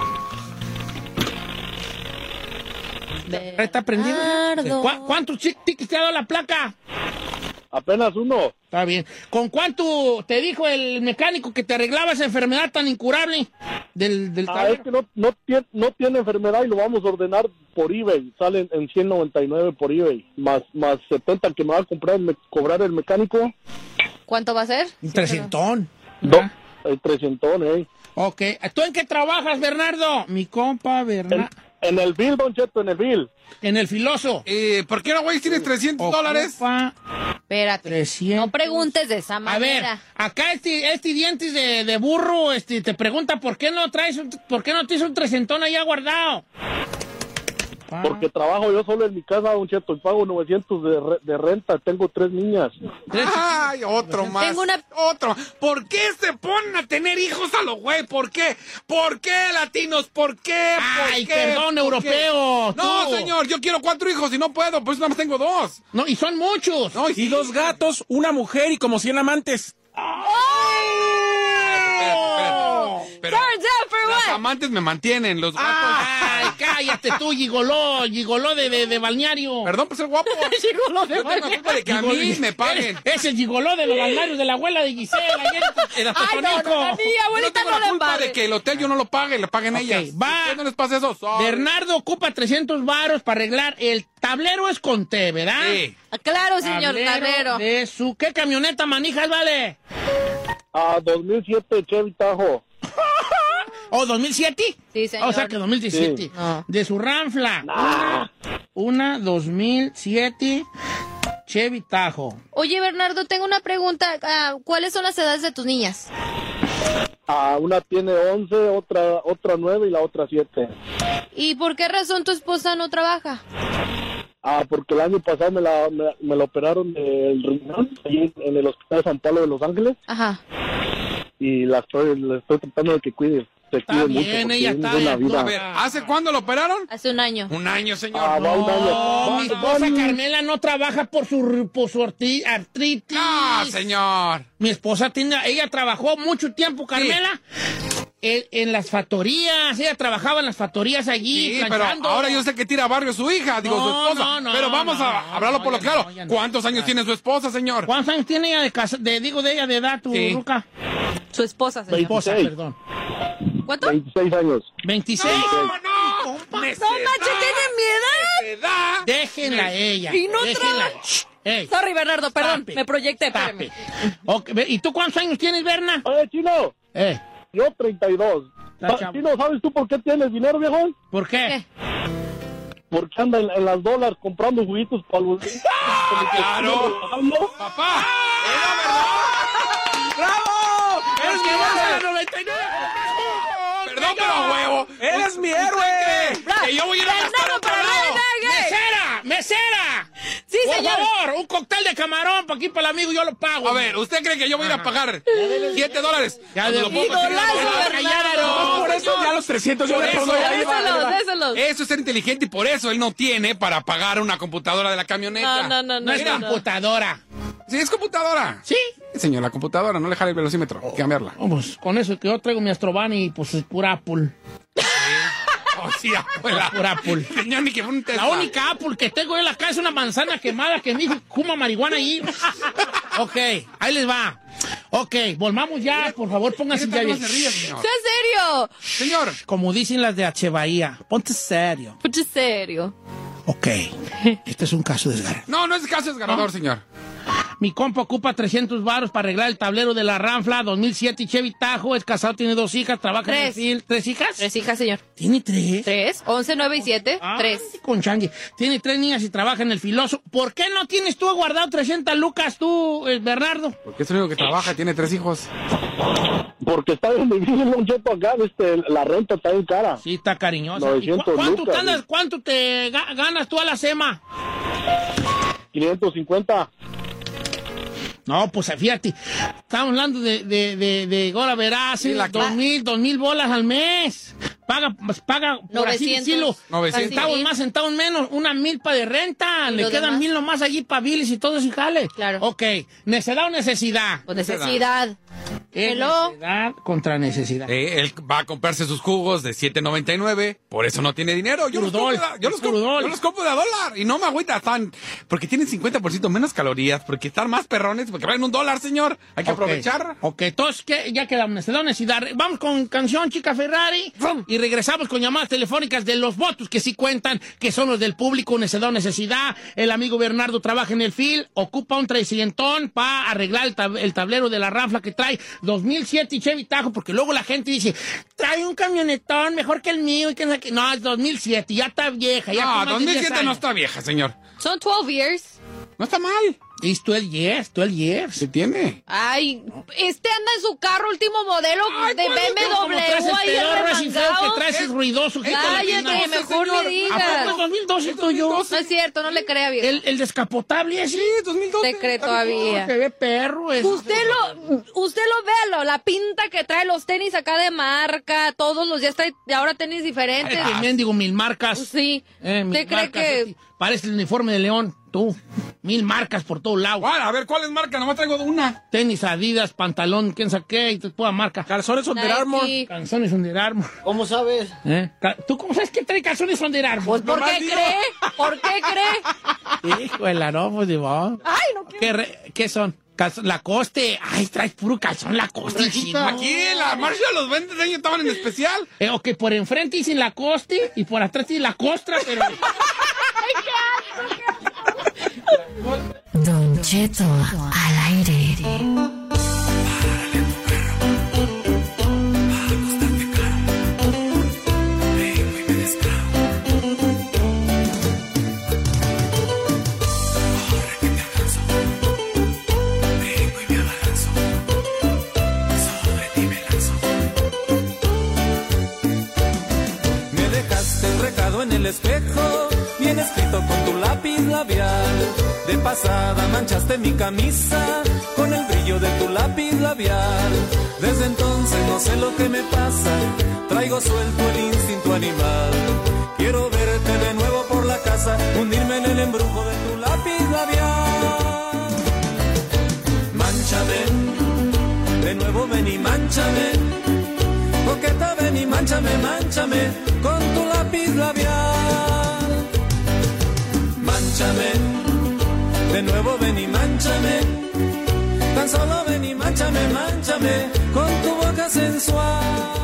¿Está prendido? Bernardo. ¿Cu- ¿Cuántos chi- tickets te ha dado la placa? Apenas uno. Está bien. ¿Con cuánto te dijo el mecánico que te arreglaba esa enfermedad tan incurable del, del Ah, es tablero? que no, no, tiene, no tiene enfermedad y lo vamos a ordenar por eBay. Sale en ciento noventa y nueve por eBay. Más, más setenta que me va a comprar, me, cobrar el mecánico. ¿Cuánto va a ser? Un trescientón. Do, el trescientón, eh. Ok. ¿Tú en qué trabajas, Bernardo? Mi compa, En, Bernardo. en el bill, don Cheto, en el bill. En el filoso. Eh, ¿Por qué no, güey, tienes trescientos dólares? Ocupa Espérate. trescientos. No preguntes de esa A ver, manera. acá este, este dientes de, de burro este, te pregunta por qué no traes un- por qué no tienes un trescientón allá guardado. Pa. Porque trabajo yo solo en mi casa, don Cheto, y pago novecientos de, re- de renta. Tengo tres niñas. Tres- Ay, otro más. Tengo una- Otro. ¿Por qué se ponen a tener hijos a los güey? ¿Por qué? ¿Por qué, latinos? ¿Por qué? ¿Por Ay, qué? perdón, ¿Por qué? europeo. No, tú. señor, yo quiero cuatro hijos y no puedo, pues nada más tengo dos. No, y son muchos. No, Y dos gatos, una mujer y como cien amantes. Espérate, espérate. Pero Turns out for las what? amantes me mantienen, los gatos. Ay, cállate tú, gigoló, gigoló de, de, de balneario. Perdón por ser guapo. Gigoló de No tengo culpa de que a mí me paguen. Es el gigoló de los balnearios de la abuela de Gisela. Ayer en Ay, no, no, no, ni Yo abuelita, no tengo no la le culpa embarre. de que el hotel yo no lo pague, le paguen Ok, ellas. va. ¿Por qué no les pasa eso? Sorry. Bernardo ocupa trescientos varos para arreglar el tablero es con T, ¿verdad? Sí. Claro, señor tablero. De su... ¿Qué camioneta manijas, vale? Ah, dos mil siete Chevy Tahoe. ¿O dos mil siete? Sí, señor. O sea que dos mil diecisiete. Sí. No. De su ranfla. Nah. Una, una dos mil siete Chevy Tahoe. Oye, Bernardo, tengo una pregunta. Ah, ¿cuáles son las edades de tus niñas? Ah, una tiene once, otra otra nueve y la otra siete. ¿Y por qué razón tu esposa no trabaja? Ah, porque el año pasado me la, me, me la operaron del riñón ahí en el Hospital San Pablo de Los Ángeles Ajá. y la estoy, la estoy tratando de que cuide, se Está cuide bien, mucho porque ella es está una bien, vida. A ver, ¿hace cuándo lo operaron? Hace un año. Un año, señor. Ah, va un año. No, Va- mi esposa van- Carmela no trabaja por su, por su arti- artritis. No, señor. Mi esposa tiene, ella trabajó mucho tiempo, Carmela, en, en las factorías. Ella trabajaba en las factorías allí. Sí, pero planchando. ahora yo sé que tira barrio su hija, digo No, su esposa. no, no, pero vamos no, a no, hablarlo no, por lo ya claro. no, ya no. ¿Cuántos años tiene su esposa, señor? ¿Cuántos años tiene ella de casa? De, digo, de ella de edad, tu Sí. ruca. Su esposa, Tu señor. esposa, veintiséis. perdón. ¿Cuánto? veintiséis años. ¿veintiséis? No, no. No manches, tiene mi edad. edad. Déjenla a ella. Y no déjenla. Shh, ey, Sorry, Bernardo, perdón, Tape. me proyecté, tape. espérame. Ok, ve- ¿y tú cuántos años tienes, Berna? Oye, Chino, Eh, yo treinta y dos. Está Ah, chavo. Chino, ¿sabes tú por qué tienes dinero, viejo? ¿por qué? ¿Qué? Porque anda en, en las dólares comprando juguitos para los... Claro. Papá. ¡Era verdad! ¡Bravo! ¡Eres que vas a la noventa y nueve! Perdón, pero a huevo. ¡Eres mi héroe! Que yo voy a ir a gastar Bernardo, a otro para lado. nada, ¡Mesera! ¡Mesera! Sí, Por señor. favor, un cóctel de camarón para aquí, para el amigo, yo lo pago. A ver, ¿usted cree que yo voy a ir a pagar siete dólares? Ya Cuando de- lo puedo conseguir en la Idolazo, bolsa? Bernardo. No, por eso ya los trescientos yo Por le eso, pongo. Ahí va, Déselos, ahí va. déselos. Eso es ser inteligente y por eso él no tiene para pagar una computadora de la camioneta. No, no, no, No no. es no, no. computadora. Sí, es computadora. ¿Sí? Señor, la computadora, no le jale el velocímetro, hay que cambiarla. Oh, pues con eso que yo traigo mi Astrovan y pues es pura Apple. Oh, sí, abuela. Pura Apple. Señor, ni que fue un Tesla. La única Apple que tengo en la casa es una manzana quemada que me dijo, fuma marihuana ahí. Ok, ahí les va. Ok, volvamos ya, por favor, pónganse ya Mire, bien. no se ríe, señor. Sea serio. Señor, Como dicen las de H. Bahía, ponte serio. Pucha, serio. Ok, este es un caso desgarrador. no, no es caso desgarrador, señor. Mi compa ocupa trescientos varos para arreglar el tablero de la Ranfla dos mil siete Chevy Tahoe. Es casado, tiene dos hijas, trabaja en el Tres. field. ¿Tres hijas? Tres hijas, señor. ¿Tiene tres? Tres. Once, nueve y siete. Ah, Tres. con changue. Tiene tres niñas y trabaja en el filoso. ¿Por qué no tienes tú guardado trescientas lucas tú, eh, Bernardo? Porque es el único que trabaja, tiene tres hijos. Porque está bien difícil un cheto acá, este, la renta está bien cara. Sí, está cariñosa. ¿Y novecientos cu- ¿Cuánto, lucas, te andas- sí. cuánto te ga- ganas tú a la sema? quinientos cincuenta. No, pues fíjate, estamos hablando de, de, de, de Gora Verás, Sí, la dos mil, dos mil bolas al mes. Paga, pues, paga, por así novecientos. decirlo, novecientos. centavos más, centavos menos, una milpa de renta, ¿Y le lo quedan demás? mil nomás allí para biles y todo eso y jale. Claro. Ok, ¿necesidad o necesidad? Con necesidad. Es Hello. necesidad contra necesidad. Eh, él va a comprarse sus jugos de siete noventa y nueve, por eso no tiene dinero. Yo los, Crudol. compro de, yo, los compro, Crudol. yo los compro de a dólar y no me agüita tan... Porque tienen cincuenta por ciento menos calorías, porque están más perrones, porque valen un dólar, señor. Hay que Ok. aprovechar. Ok, entonces ¿qué? Ya quedamos, necesidad o necesidad. Vamos con canción, chica Ferrari, y regresamos con llamadas telefónicas de los votos que sí cuentan, que son los del público, necesidad o necesidad. El amigo Bernardo trabaja en el field, ocupa un trescientón para arreglar el, tab- el tablero de la Ranfla que trae dos mil siete Chevy Tahoe, porque luego la gente dice, trae un camionetón mejor que el mío, y que no sé qué. No, es dos mil siete, ya está vieja. Ya No, con más de dos mil siete diez no años. está vieja, señor. Son twelve years. No está mal. Es twelve years, twelve years. ¿Qué tiene? Ay, este anda en su carro último modelo Ay, de ¿cuál es? B M Como traes W el ahí pedorro ese feo que remangado. traes es ruidoso. quítalo, Cállate, no, mejor señor. me ¿A poco es digas. dos mil doce tuyo? No es cierto, no le crea bien. El, el descapotable ese. Sí, dos mil doce. Se cree No, todavía. se ve perro. Es. Usted lo, usted lo véalo, la la pinta que trae los tenis acá de marca, todos los días trae ahora tenis diferentes. Ay, que mendigo mil marcas. Sí. Eh, mil ¿Usted cree marcas, que...? eh, Parece el uniforme de León, tú. Mil marcas por todos lados. A ver, ¿cuál es marca? Nomás traigo una. Tenis, Adidas, pantalón, quién sabe qué, y toda marca. Calzones Under Armour. Calzones Under Armour. ¿Cómo sabes? ¿Eh? ¿Tú cómo sabes que trae calzones Under Armour? Pues, ¿por qué cree? ¿Por qué cree? Híjole, no, pues digo. Ay, no quiero. ¿Qué, re- ¿Qué son? Calzón- Lacoste. Ay, traes puro calzón Lacoste, chico. Aquí la marcha los veinte años estaban en especial. Eh, ok, por enfrente dicen Lacoste y por atrás dicen la costra, pero... Don Cheto al aire. Me dejaste un recado en el espejo, bien escrito con tu lápiz labial. De pasada manchaste mi camisa con el brillo de tu lápiz labial. Desde entonces no sé lo que me pasa, traigo suelto el instinto animal. Quiero verte de nuevo por la casa, hundirme en el embrujo de tu lápiz labial. Mánchame, de nuevo ven y mánchame. Coqueta ven y mánchame, mánchame con tu lápiz labial. Mánchame, de nuevo ven y mánchame. Tan solo ven y mánchame, mánchame con tu boca sensual.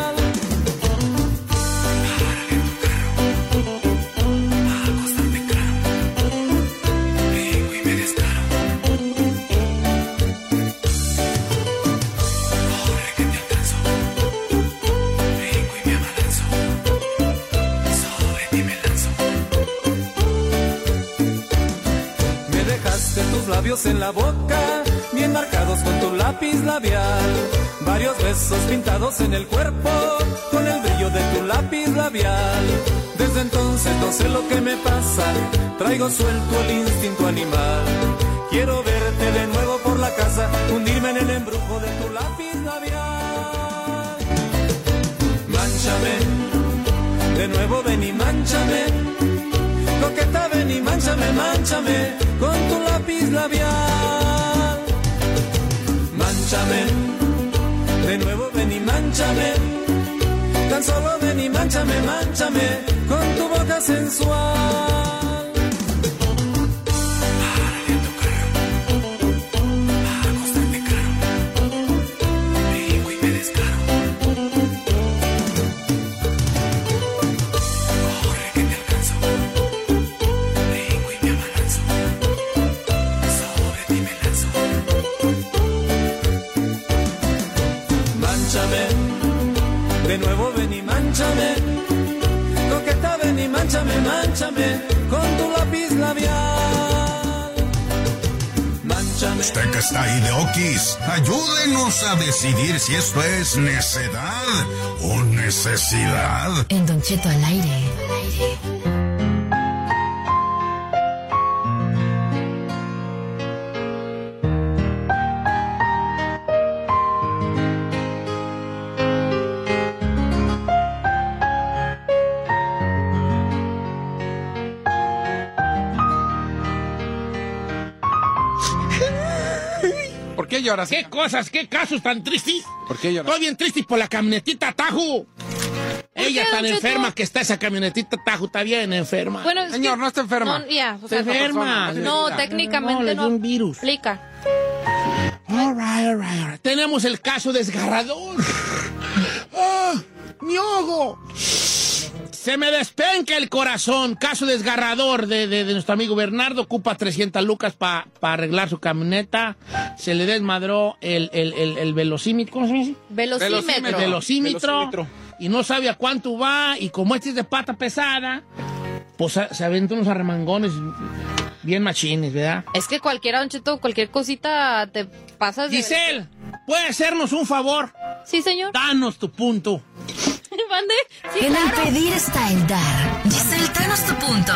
Tus labios en la boca, bien marcados con tu lápiz labial. Varios besos pintados en el cuerpo, con el brillo de tu lápiz labial. Desde entonces no sé lo que me pasa, traigo suelto el instinto animal. Quiero verte de nuevo por la casa, hundirme en el embrujo de tu lápiz labial. Mánchame, de nuevo ven y mánchame. Coqueta ven y mánchame, mánchame con tu lápiz labial. Mánchame, de nuevo ven y mánchame. Tan solo ven y mánchame, mánchame con tu boca sensual. De nuevo ven y mánchame, coqueta ven y mánchame, mánchame con tu lápiz labial. Mánchame. Usted que está ahí de Oquis, ayúdenos a decidir si esto es necedad o necesidad. En Don Cheto al aire. ¿Por qué lloras? ¿Qué cosas, qué casos tan tristes? ¿Por qué lloras? Estoy bien triste por la camionetita Tajo. Ella qué, tan don enferma Cheto? que está esa camionetita Tajo, está bien enferma. Bueno, es Señor, que- no está enferma. No, ya, o Está sea, enferma. No, No, técnicamente le no. dio un virus. Explica. All right, all right, all right. Tenemos el caso desgarrador. ¡Ah! ¡Mi ojo! Se me despenca el corazón. Caso desgarrador de, de, de nuestro amigo Bernardo. Ocupa trescientas lucas para arreglar su camioneta. Se le desmadró el, el, el, el velocímetro. ¿Cómo se dice? Velocímetro. El velocímetro. Velocímetro. Y no sabe a cuánto va. Y como este es de pata pesada, pues se se aventó unos arremangones bien machines, ¿verdad? Es que cualquiera, Don Cheto, cualquier cosita te pasas de... Giselle, ¿puede hacernos un favor? Sí, señor. Danos tu punto. ¿Mande? Sí, En el claro. pedir está el dar. Giselle, danos tu punto.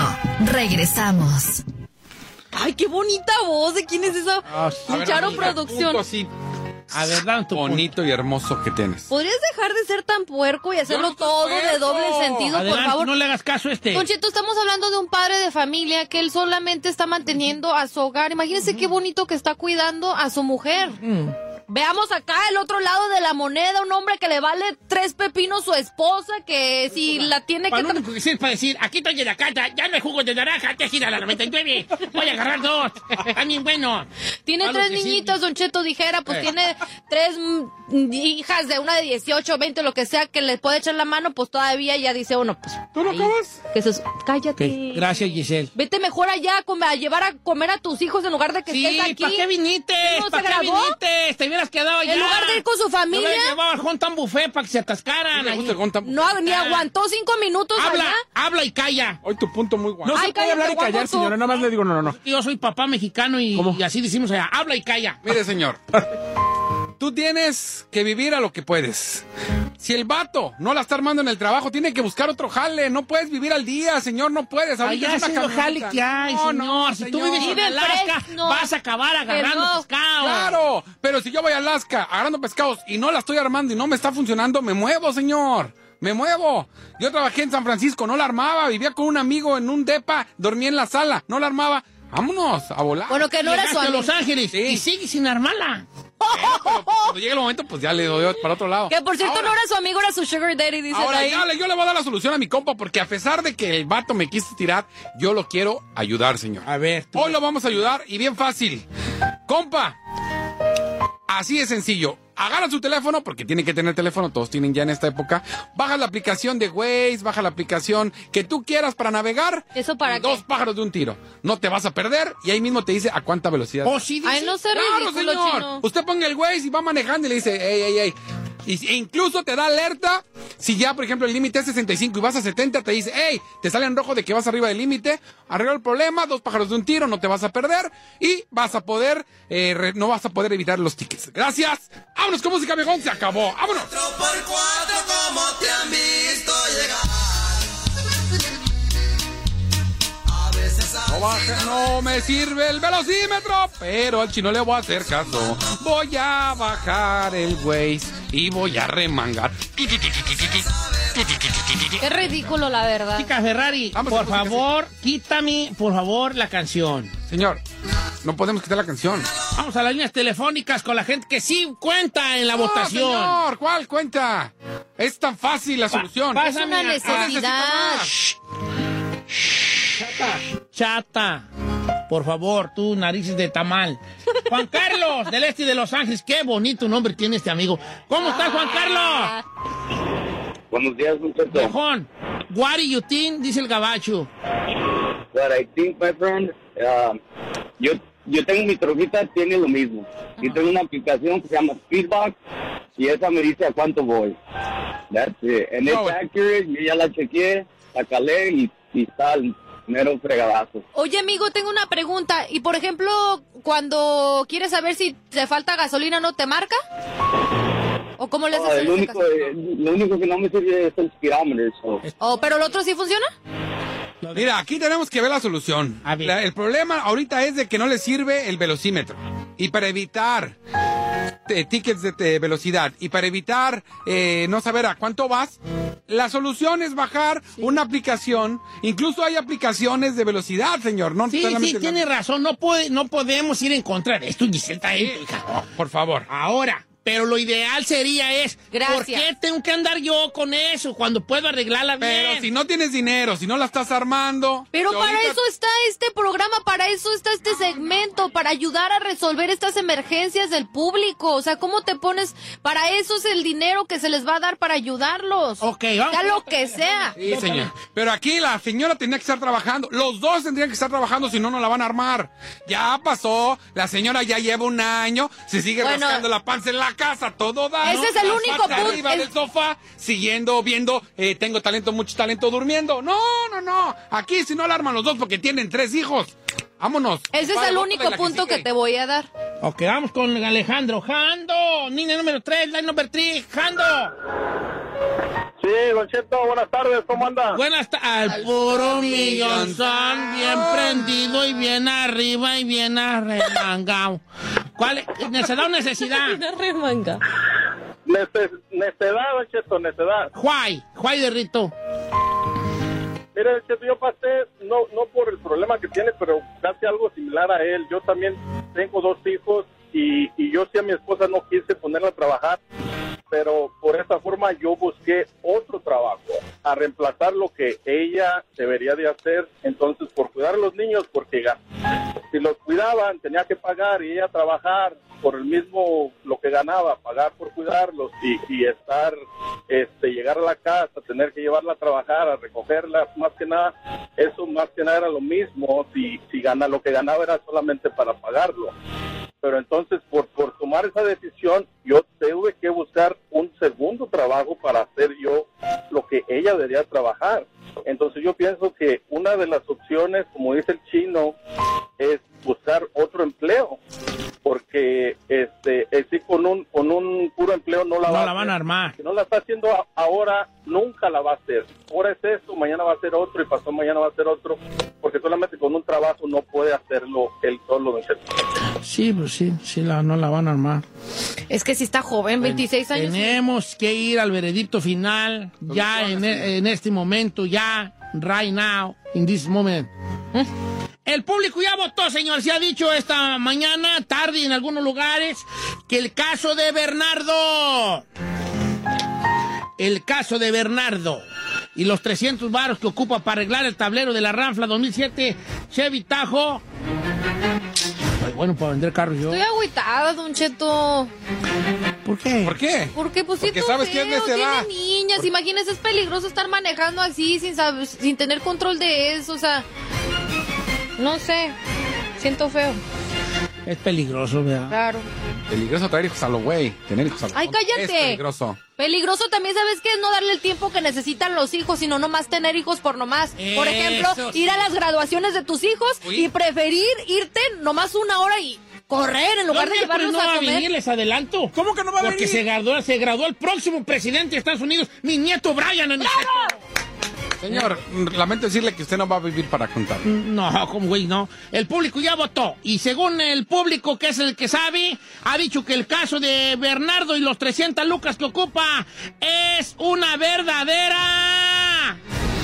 Regresamos. Ay, qué bonita voz. ¿De quién es esa? A ver, Charo amiga, Producción. punto así. A ver, dan tu bonito y hermoso que tienes. ¿Podrías dejar de ser tan puerco y hacerlo no todo puerco. de doble sentido, Adelante, por favor? no le hagas caso a este. Don Cheto, estamos hablando de un padre de familia que él solamente está manteniendo a su hogar. Imagínense qué bonito que está cuidando a su mujer. Mm. Veamos acá el otro lado de la moneda, un hombre que le vale tres pepinos su esposa, que si la tiene Para que... lo único que sirve para decir, aquí estoy en la casa, ya no hay jugo de naranja, te gira la noventa y nueve, voy a agarrar dos, también bueno. Tiene Para tres lo que niñitas, sirve. Don Cheto dijera, pues Eh. tiene tres mm, hijas de una de dieciocho, veinte, lo que sea, que le puede echar la mano, pues todavía ya dice uno, pues... ¿Tú no ahí, acabas? Que se... Cállate. Ok, gracias, Giselle. Vete mejor allá a, comer- a llevar a comer a tus hijos en lugar de que Sí, estés aquí. ¿para qué viniste? ¿No se ¿Para qué grabó? viniste? Te hubieras quedado allá. En lugar de ir con su familia. Te hubieras llevado al Hontan Buffet para que se atascaran. ahí. No, ni aguantó cinco minutos Habla, allá. habla y calla. Hoy tu punto muy guapo. No Ay, se puede cállate, hablar y callar, guapo, tú. señora. Nada más le digo no, no, no. Yo soy papá mexicano y, y así decimos allá. Habla y calla. Mire, señor. Tú tienes que vivir a lo que puedes. Si el vato no la está armando en el trabajo, tiene que buscar otro jale. No puedes vivir al día, señor, no puedes. Ahorita Allá es una es lo camioneta. jale que hay, No, señor. no, Si tú señor. vives en Vive Alaska, fresno. vas a acabar agarrando no. pescado. Claro, pero si yo voy a Alaska agarrando pescados y no la estoy armando y no me está funcionando, me muevo, señor. Me muevo. Yo trabajé en San Francisco, no la armaba. Vivía con un amigo en un depa, dormía en la sala, no la armaba. Vámonos, a volar. Bueno, que no era su Llegaste a amigo. Los Ángeles Sí. y sigue sin armarla. Cuando llegue el momento, pues ya le doy para otro lado. Que por cierto Ahora- no era su amigo, era su sugar daddy, dice Ahora, ahí. ya le- yo le voy a dar la solución a mi compa porque a pesar de que el vato me quiso tirar, yo lo quiero ayudar, señor. A ver, tú. Hoy lo vamos a ayudar y bien fácil. Compa, así de sencillo. Agarra su teléfono, porque tiene que tener teléfono, todos tienen ya en esta época. Baja la aplicación de Waze, baja la aplicación que tú quieras para navegar. ¿Eso para y Dos qué? pájaros de un tiro. No te vas a perder y ahí mismo te dice a cuánta velocidad. Oh, sí, Ay, dice. no sé, Claro, ridículo, señor. chino. Usted ponga el Waze y va manejando y le dice, ey, ey, ey. Y, e incluso te da alerta si ya, por ejemplo, el límite es sesenta y cinco y vas a setenta, te dice, hey, te sale en rojo de que vas arriba del límite, arregla el problema, dos pájaros de un tiro, no te vas a perder y vas a poder, eh, re- no vas a poder evitar los tickets. Gracias. Vámonos con música, viejón, se acabó. Vámonos. Por cuatro, ¿cómo te han visto llegar? A veces No, baja- no me sirve el velocímetro, pero al chino le voy a hacer caso. Voy a bajar el Waze y voy a remangar. Qué ridículo, la verdad. Chica Ferrari, Vamos por a música, favor, quítame, por favor, la canción. Señor, no podemos quitar la canción. Vamos a las líneas telefónicas con la gente que sí cuenta en la No, votación. señor, ¿cuál cuenta? Es tan fácil la solución. Pa- Es una Pásame a- necesidad. Chata, chata. Por favor, tú, narices de tamal. Juan Carlos, del este de Los Ángeles. Qué bonito nombre tiene este amigo. ¿Cómo estás, Juan Carlos? Buenos días, muchachos. Viejón, what do you think? Dice el gabacho. What I think, my friend, uh, yo, yo tengo mi troquita, tiene lo mismo. Y tengo una aplicación que se llama Speedbox y esa me dice a cuánto voy. That's it. And it's No. accurate, yo ya la chequeé, la calé y, y está al mero fregadazo. Oye, amigo, tengo una pregunta. Y, por ejemplo, cuando quieres saber si te falta gasolina, ¿no te marca? ¿O cómo le haces Ah, en el ese único, caso? eh, lo único que no me sirve es el speedometer. So. Oh, ¿pero el otro sí funciona? Mira, aquí tenemos que ver la solución. A ver. La- el problema ahorita es de que no le sirve el velocímetro. Y para evitar eh, tickets de, de velocidad y para evitar eh, no saber a cuánto vas, la solución es bajar una aplicación. Incluso hay aplicaciones de velocidad, señor. No Sí, solamente sí, la- tiene razón. No, puede, no podemos ir en contra de esto, Giselle, está ahí, hija. Por favor. Ahora, pero lo ideal sería es, Gracias. ¿por qué tengo que andar yo con eso cuando puedo arreglarla bien? Pero si no tienes dinero, si no la estás armando. Pero si para ahorita- eso está este programa, para eso está este segmento, para ayudar a resolver estas emergencias del público. O sea, ¿cómo te pones? Para eso es el dinero que se les va a dar para ayudarlos. Ok, vamos. Sea lo que sea. Sí, señor. Pero aquí la señora tenía que estar trabajando. Los dos tendrían que estar trabajando, si no, no la van a armar. Ya pasó. La señora ya lleva un año. Se sigue Bueno. rascando la panza en la casa. Todo da. Ese es el Las único patas punto. arriba El- del sofá, siguiendo, viendo. eh, tengo talento, mucho talento, durmiendo. No, no, no. Aquí si no la arman los dos porque tienen tres hijos. Vámonos. Ese es Vale, el bótala y único la punto que sigue. te voy a dar. Ok, vamos con Alejandro. Jando, niña número tres, line number tres, Jando. Sí, Don Cheto, buenas tardes, ¿cómo anda? Buenas tardes. Al puro millonzón, bien prendido y bien arriba y bien arremangado. ¿Cuál es? ¿Necedad o necesidad? Bien arremangado. Nece- necedad, Don Cheto, necedad. Juay, Juay de Rito. Mira, Don Cheto, yo pasé, no, no por el problema que tiene, pero casi algo similar a él. Yo también tengo dos hijos y, y yo sí a mi esposa no quise ponerla a trabajar, pero por esa forma yo busqué otro trabajo, a reemplazar lo que ella debería de hacer. Entonces, por cuidar a los niños, porque si los cuidaban, tenía que pagar y ella trabajar por el mismo, lo que ganaba, pagar por cuidarlos y, y estar, este, llegar a la casa, tener que llevarla a trabajar, a recogerla, más que nada, eso más que nada era lo mismo, si, si gana, lo que ganaba era solamente para pagarlo. Pero entonces, por, por tomar esa decisión, yo tuve que buscar un segundo trabajo para hacer yo lo que ella debería trabajar. Entonces yo pienso que una de las opciones, como dice el chino, es buscar otro empleo, porque este, sí, con un con un puro empleo no la, no va la a van a armar. Si no la está haciendo a- ahora, nunca la va a hacer. Ahora es esto, mañana va a ser otro y pasado mañana va a ser otro, porque solamente con un trabajo no puede hacerlo él solo, don Cheto. Sí, pues sí, sí, la, no la van a armar. Es que si está joven, veintiséis años. Tenemos que ir al veredicto final, ya en, e- en este momento, ya, right now, in this moment. ¿Eh? El público ya votó, señor. Se ha dicho esta mañana, tarde en algunos lugares, que el caso de Bernardo, el caso de Bernardo y los trescientos varos que ocupa para arreglar el tablero de la Ranfla dos mil siete Chevy Tajo. Ay, bueno, para vender carros yo. Estoy agüitada, Don Cheto. ¿Por qué? ¿Por qué? Porque pues Porque siento sabes que es de feo, esa edad. tiene niñas, imagínese, es peligroso estar manejando así sin saber, sin tener control de eso, o sea, no sé, siento feo. Es peligroso, ¿verdad? Claro. Peligroso traer hijos a lo güey. Tener hijos a lo Ay, cállate. Es peligroso. Peligroso también, ¿sabes qué? Es no darle el tiempo que necesitan los hijos, sino nomás tener hijos por nomás. Por ejemplo, Eso sí. ir a las graduaciones de tus hijos y preferir irte nomás una hora y correr en lugar Los de miércoles llevarlos no va a a comer. venir, les adelanto. ¿Cómo que no va a Porque venir? se graduó, se graduó el próximo presidente de Estados Unidos, mi nieto Brian. En Señor, lamento decirle que usted no va a vivir para contar. No, como güey, no. El público ya votó. Y según el público, que es el que sabe, ha dicho que el caso de Bernardo y los trescientas lucas que ocupa es una verdadera...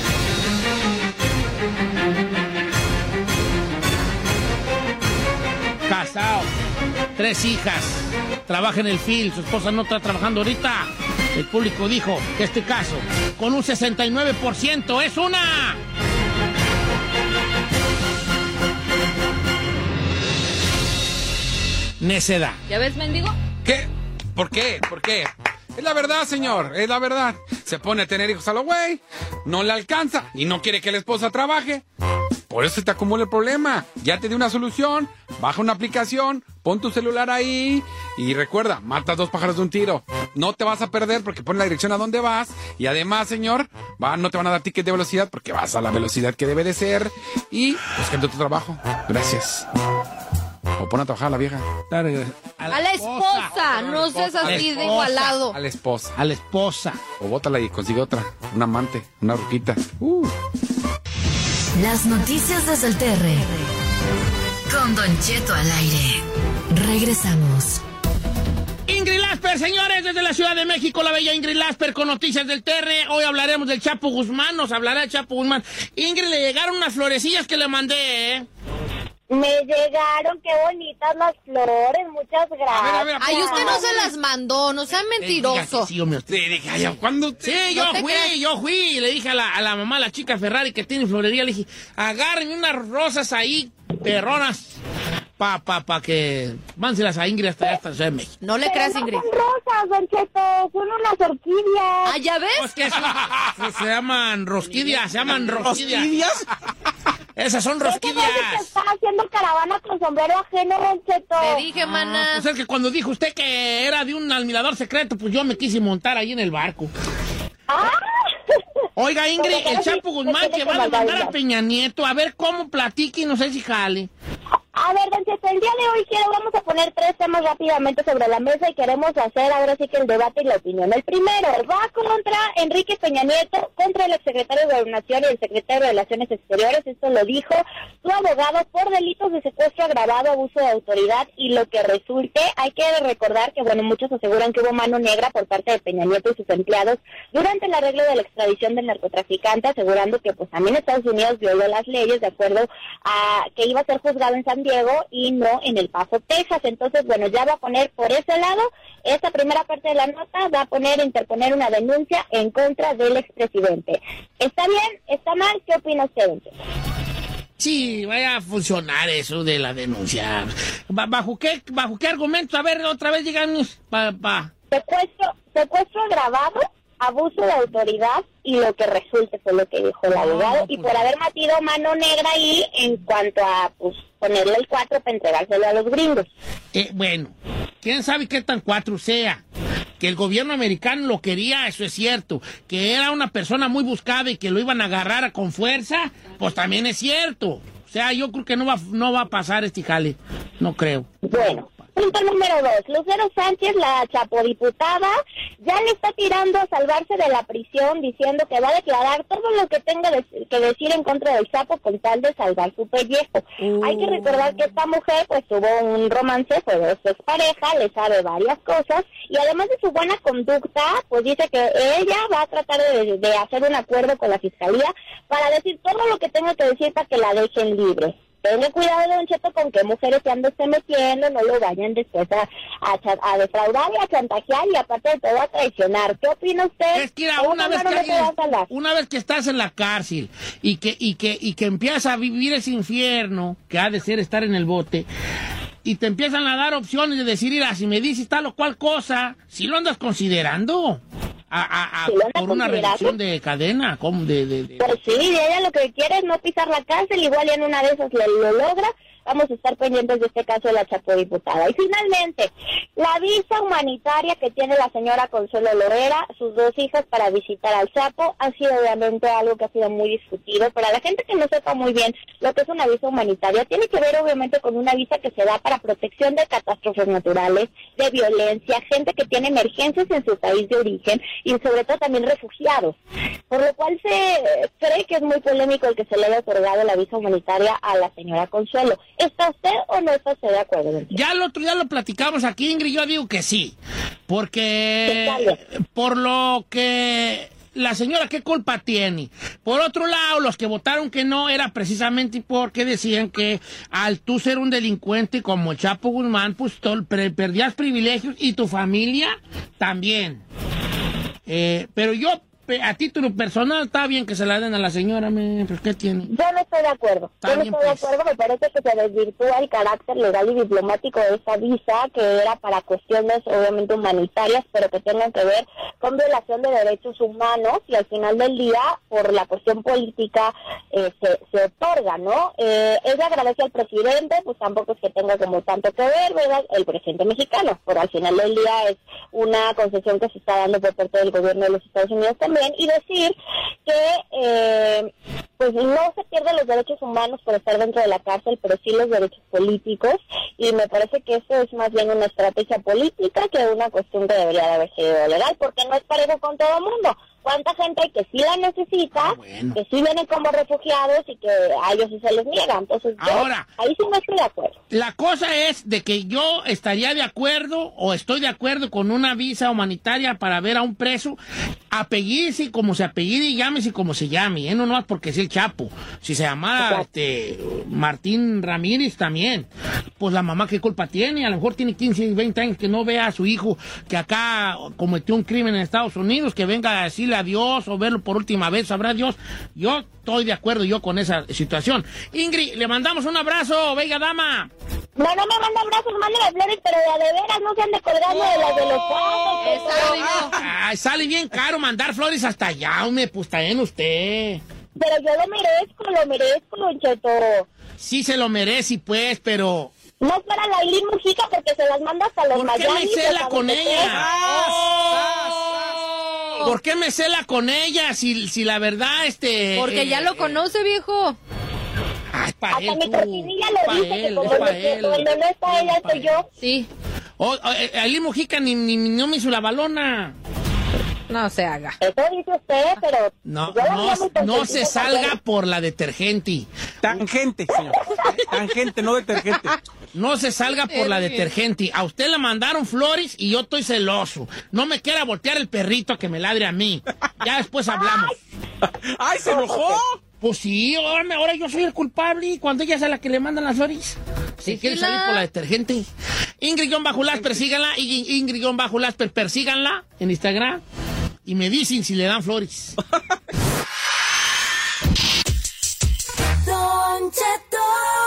Casado, tres hijas, trabaja en el F I L, su esposa no está trabajando ahorita. El público dijo que este caso, con un sesenta y nueve por ciento, es una... necedad. ¿Ya ves, mendigo? ¿Qué? ¿Por qué? ¿Por qué? Es la verdad, señor, es la verdad. Se pone a tener hijos a lo güey, no le alcanza y no quiere que la esposa trabaje. Por eso se te acumula el problema. Ya te di una solución, baja una aplicación, pon tu celular ahí y recuerda, matas dos pájaros de un tiro. No te vas a perder porque pones la dirección a donde vas y además, señor, va, no te van a dar ticket de velocidad porque vas a la velocidad que debe de ser y buscando tu trabajo. Gracias. O pon a trabajar a la vieja. A la, A la esposa, no seas A la así de esposa. igualado. A la esposa. A la esposa. O bótala y consigue otra. Un amante, una ruquita. Uh. Las noticias desde el T R. Con Don Cheto al aire. Regresamos. Ingrid Lasper, señores, desde la Ciudad de México, la bella Ingrid Lasper con noticias del T R. Hoy hablaremos del Chapo Guzmán, nos hablará el Chapo Guzmán. Ingrid, le llegaron unas florecillas que le mandé, ¿eh? Me llegaron, qué bonitas las flores, muchas gracias. A ver, a ver, Ay, usted no se las mandó, no sea mentiroso. Sí, hombre, Le dije, ay, ¿cuándo? Sí, yo No te fui, creas. yo fui. Y le dije a la, a la mamá, la chica Ferrari que tiene florería, le dije, agarren unas rosas ahí, perronas, pa, pa, pa, que mánselas a Ingrid hasta allá, hasta la Ciudad de México. No le Pero creas, no Ingrid. son rosas, Don Cheto, son unas orquídeas. Ah, ¿ya ves? Pues que eso- eso se llaman rosquillas, se llaman rosquillas. ¿Rosquillas? Esas son Ese parece que rosquillas. está haciendo caravana con sombrero ajeno, Don Cheto. Te dije, mana. Pues es que cuando dijo usted que era de un admirador secreto, pues yo me quise montar ahí en el barco. Ah. Oiga, Ingrid, Porque el casi Chapo Guzmán se que tiene va a que demandar mandar a Peña Nieto, a ver cómo platique y no sé si jale. A ver, Don Cheto, el día de hoy quiero, vamos a poner tres temas rápidamente sobre la mesa y queremos hacer ahora sí que el debate y la opinión. El primero, va contra Enrique Peña Nieto, contra el exsecretario de Gobernación y el secretario de Relaciones Exteriores. Esto lo dijo su abogado por delitos de secuestro agravado, abuso de autoridad y lo que resulte. Hay que recordar que, bueno, muchos aseguran que hubo mano negra por parte de Peña Nieto y sus empleados durante el arreglo de la extradición del narcotraficante, asegurando que pues también Estados Unidos violó las leyes de acuerdo a que iba a ser juzgado en San Diego y no en El Paso, Texas. Entonces, bueno, ya va a poner por ese lado, esta primera parte de la nota va a poner, interponer una denuncia en contra del expresidente. ¿Está bien? ¿Está mal? ¿Qué opina usted? Sí, vaya a funcionar eso de la denuncia. ¿Bajo qué, bajo qué argumento? A ver, otra vez díganos. Pa, pa. Secuestro, secuestro agravado, abuso de autoridad y lo que resulte fue lo que dijo el abogado, y por haber metido mano negra ahí en cuanto a pues ponerle el cuatro para entregárselo a los gringos. Eh, bueno, quién sabe qué tan cuatro sea. Que el gobierno americano lo quería, eso es cierto. Que era una persona muy buscada y que lo iban a agarrar con fuerza, pues también es cierto. O sea, yo creo que no va, no va a pasar este jale. No creo. Bueno. Punto número dos, Lucero Sánchez, la chapodiputada, ya le está tirando a salvarse de la prisión, diciendo que va a declarar todo lo que tenga de, que decir en contra del Chapo con tal de salvar su pellejo. Uh. Hay que recordar que esta mujer pues tuvo un romance, fue de su expareja, le sabe varias cosas, y además de su buena conducta, pues dice que ella va a tratar de, de hacer un acuerdo con la fiscalía para decir todo lo que tenga que decir para que la dejen libre. Tenga cuidado, Don Cheto, con qué mujeres se anda usted metiendo, no lo vayan después a, a, a defraudar y a chantajear y aparte de todo a traicionar. ¿Qué opina usted? Es que mira, una, vez que alguien, una vez que estás en la cárcel y que, y que, y que empiezas a vivir ese infierno, que ha de ser estar en el bote, y te empiezan a dar opciones de decir, mira, si me dices tal o cual cosa, si lo andas considerando. A, a, a, ¿Sí por una reducción de cadena, ¿cómo? De, de, de... Pues sí, ella lo que quiere es no pisar la cárcel, igual y en una de esas lo, lo logra. Vamos a estar pendientes de este caso de la chapodiputada. Y finalmente, la visa humanitaria que tiene la señora Consuelo Lorera, sus dos hijas, para visitar al Chapo, ha sido obviamente algo que ha sido muy discutido. Para la gente que no sepa muy bien lo que es una visa humanitaria, tiene que ver obviamente con una visa que se da para protección de catástrofes naturales, de violencia, gente que tiene emergencias en su país de origen y sobre todo también refugiados. Por lo cual se cree que es muy polémico el que se le haya otorgado la visa humanitaria a la señora Consuelo. ¿Está usted o no está usted de acuerdo? Ya el otro día lo platicamos aquí, Ingrid, yo digo que sí, porque por lo que la señora, ¿qué culpa tiene? Por otro lado, los que votaron que no era precisamente porque decían que al tú ser un delincuente como el Chapo Guzmán, pues tol, pre, perdías privilegios y tu familia también. Eh, pero yo, a título personal, está bien que se la den a la señora, me, pues ¿qué tiene? Yo no estoy de acuerdo. Yo no estoy pues. de acuerdo, me parece que se desvirtúa el carácter legal y diplomático de esta visa, que era para cuestiones obviamente humanitarias, pero que tengan que ver con violación de derechos humanos, y al final del día, por la cuestión política, eh, se, se otorga, ¿no? Eh, ella agradece al presidente, pues tampoco es que tenga como tanto que ver, ¿verdad? El presidente mexicano, pero al final del día es una concesión que se está dando por parte del gobierno de los Estados Unidos también. Y decir que eh, pues no se pierden los derechos humanos por estar dentro de la cárcel, pero sí los derechos políticos, y me parece que eso es más bien una estrategia política que una cuestión que debería de haber sido legal, porque no es parejo con todo el mundo. ¿Cuánta gente hay que sí la necesita, ah, bueno. que sí vienen como refugiados y que a ellos sí se les niega? Entonces, ahora, yo, ahí sí no estoy de acuerdo. La cosa es de que yo estaría de acuerdo o estoy de acuerdo con una visa humanitaria para ver a un preso, apellídese como se apellide y llámese como se llame, ¿eh? No no porque es el Chapo. Si se llamara este, Martín Ramírez también, pues la mamá qué culpa tiene, a lo mejor tiene quince, veinte años que no vea a su hijo que acá cometió un crimen en Estados Unidos, que venga a decirle adiós o verlo por última vez, sabrá Dios. Yo estoy de acuerdo yo con esa situación. Ingrid, le mandamos un abrazo, bella dama. No, no me manda abrazos, mándame flores, pero de, de veras no se ande colgando oh, de las de los cuadros. Ay, sale bien caro mandar flores hasta allá, me pues también usted. Pero yo lo merezco, lo merezco, Don Cheto. Sí se lo merece, pues, pero... No es para la Aileen Mujica porque se las manda hasta los Miami. ¿Por qué me cela con ella? Oh, ¿Por qué me cela con ella? Si, si la verdad, este... Porque eh, ya lo conoce, viejo. Ay, para Hasta él, mi tú. cortinilla Pa' lo dice, él, que como es pa' no- él. donde no está ella, soy yo. Sí. Oh, oh, eh, Ali Mujica ni, ni, no me hizo la balona. No se haga. Eso dice usted, pero... No, yo la no, veía muy no se contentita salga también. por la detergente. Tangente, señor. Tangente, no detergente. No se salga por la detergente. A usted le mandaron flores y yo estoy celoso. No me quiera voltear el perrito que me ladre a mí. Ya después hablamos. ¡Ay, se enojó! Pues sí, ahora, me- ahora yo soy el culpable cuando ella es a la que le mandan las flores. Si quiere Síguela. salir por la detergente. Ingrid-Lasper, síganla. Ingrid-Lasper, persíganla en Instagram. Y me dicen si le dan flores. Don Cheto.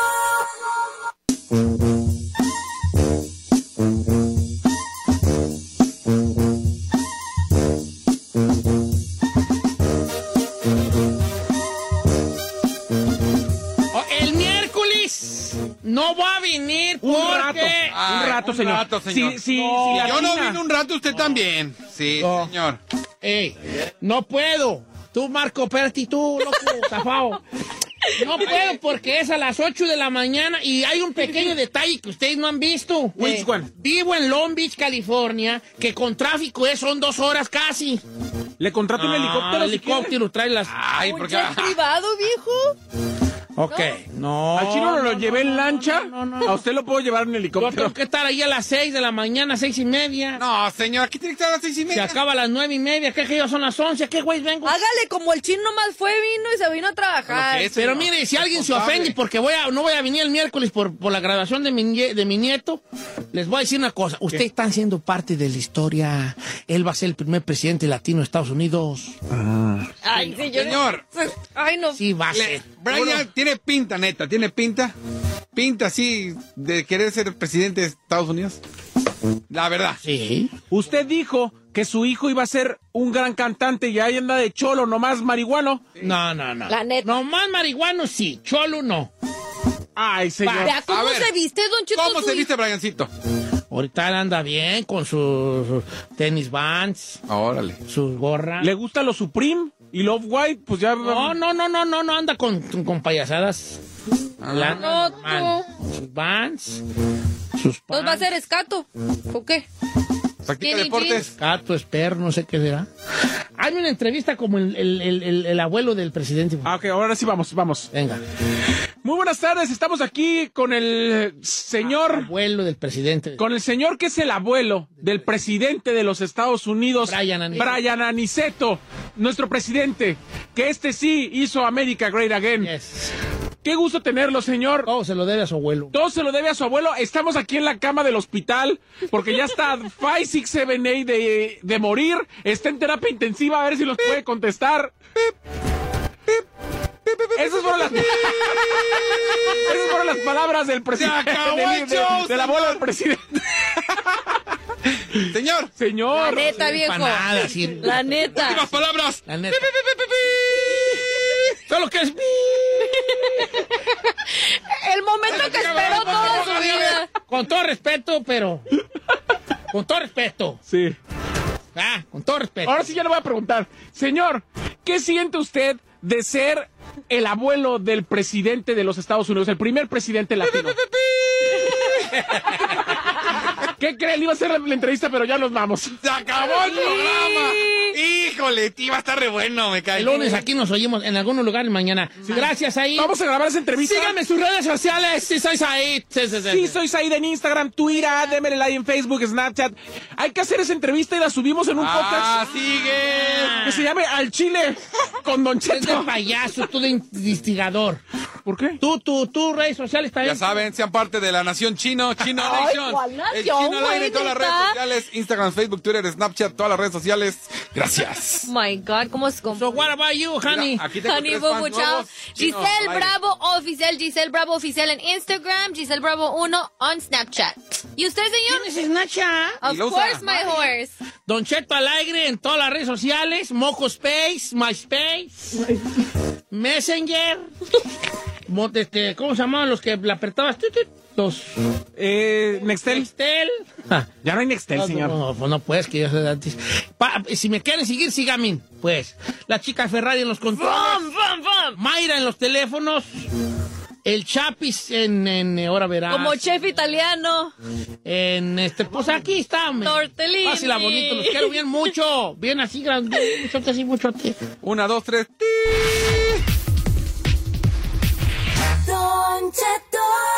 Oh, el miércoles no va a venir Un porque... rato. Ay, un rato, un señor. rato, señor. Sí, sí, No. sí, la Yo no China- vine un rato, usted también. Sí, No. señor. Ey, no puedo. Tú, Marco Perti, tú, loco, zafao. No puedo porque es a las ocho de la mañana y hay un pequeño detalle que ustedes no han visto. Which Eh, one? Vivo en Long Beach, California, que con tráfico es, son dos horas casi. Le contrato un Ah, helicóptero. si helicóptero, trae las... Ay, ¿Un porque... jet privado, viejo? Ok, no. quiere. Al chino lo no, llevé no, en no, lancha. no, no, no. A usted lo puedo llevar en Yo helicóptero. tengo que estar ahí a las seis de la mañana, seis y media. No, señor, aquí tiene que estar a las seis y Se media. acaba a las nueve y media. ¿Qué que yo son las once? ¿A qué güey vengo? Hágale como el chino nomás fue, vino y se vino a trabajar. Lo que es, Pero señor. mire, si alguien se Responsable. ofende porque voy a, no voy a venir el miércoles por, por la graduación de mi, nie- de mi nieto, les voy a decir una cosa. Ustedes están siendo parte de la historia. Él va a ser el primer presidente latino de Estados Unidos. Ay, señor. Señor. Ay, no. Sí, va a Le- ser. Brian tiene pinta, neta, tiene pinta. Pinta así de querer ser presidente de Estados Unidos. La verdad. Sí. Usted dijo que su hijo iba a ser un gran cantante y ahí anda de cholo, nomás marihuano. No, no, no. La neta. No más marihuano sí, cholo no. Ay, señor. Vea cómo A ver, se viste, don Cheto. ¿Cómo su se hijo. viste, Briancito? Ahorita él anda bien con sus, sus tenis Vans, Órale. su gorra. ¿Le gusta lo Supreme y Love White? Pues ya... No, no, no, no, no, no anda con, con payasadas. La- No, normal. Sus Vans, sus Pues va a ser escato. ¿O qué? Practica Tiene deportes. gato, espero, no sé qué será. Hay una entrevista como el, el, el, el- el abuelo del presidente. Ah, ok, ahora sí vamos, vamos. Venga. Muy buenas tardes, estamos aquí con el señor... Abuelo del presidente. Con el señor que es el abuelo del presidente de los Estados Unidos, Brian Aniceto. Brian Aniceto, nuestro presidente, que este sí hizo America Great Again. Yes. Qué gusto tenerlo, señor. Todo se lo debe a su abuelo. Todo se lo debe a su abuelo. Estamos aquí en la cama del hospital porque ya está cinco, seis, siete, ocho de, de morir. Está en terapia intensiva, a ver si los puede contestar. Esas fueron las, esas fueron las palabras del presidente. Se acabó el del, del- show, del abuelo del presidente. Señor. La Señor. neta, viejo. para nada, sí. La neta. Últimas palabras. La neta. Solo que es... El momento que esperó toda su vida. Con todo respeto, pero... Con todo respeto. Sí. Ah, con todo respeto. Ahora sí ya le voy a preguntar. Señor, ¿qué siente usted de ser el abuelo del presidente de los Estados Unidos, el primer presidente latino? ¿Qué cree? Le iba a hacer la, la entrevista, pero ya nos vamos. Se acabó el programa. Híjole, tío, va a estar re bueno, me cae. El lunes aquí nos oímos en algunos lugares mañana. Gracias ahí. Vamos a grabar esa entrevista. Síganme en sus redes sociales. Sí, soy Said. Sí, sí, sí. Sí, soy Said en Instagram, Twitter, démele like en Facebook, Snapchat. Hay que hacer esa entrevista y la subimos en un Ah, podcast sigue. que se llame Al Chile con Don Es de Cheto. payaso, tú de instigador. ¿Por qué? Tú, tú, tú, redes sociales también. Ya saben, sean parte de la nación chino, Chino Ay, Nation. ¿cuál El nación, Chino al aire en todas las redes güey, sociales, Instagram, Facebook, Twitter, Snapchat, todas las redes sociales. Gracias. Oh my God, ¿cómo es So, what about you, honey? Mira, aquí tengo Honey tres Boo fans Boo, chao. nuevos. Chino al Giselle aire. Bravo Oficial, Giselle Bravo Oficial en Instagram, Giselle Bravo uno on Snapchat. ¿Y usted, señor? ¿Tienes Snapchat? Of Y lo usa. course, my horse. Don Cheto al aire en todas las redes sociales. Moco Space, MySpace, Messenger. Mo- este, ¿Cómo se llamaban los que la apretabas? Tut, tut. Los Eh, Nextel. Nextel. Ya no hay Nextel, No, señor. no, no, no puedes, que yo soy de antes. Pa- si me quieren seguir, síganme. Pues, la chica Ferrari en los controles. Bum, bum, bum. Mayra en los teléfonos. El Chapis en, en ahora verás. Como chef italiano. En este, pues aquí está. Tortellini. Fácil, a bonito, los quiero bien mucho. Bien así, grande, mucho, así, mucho. Una, dos, tres. Don Cheto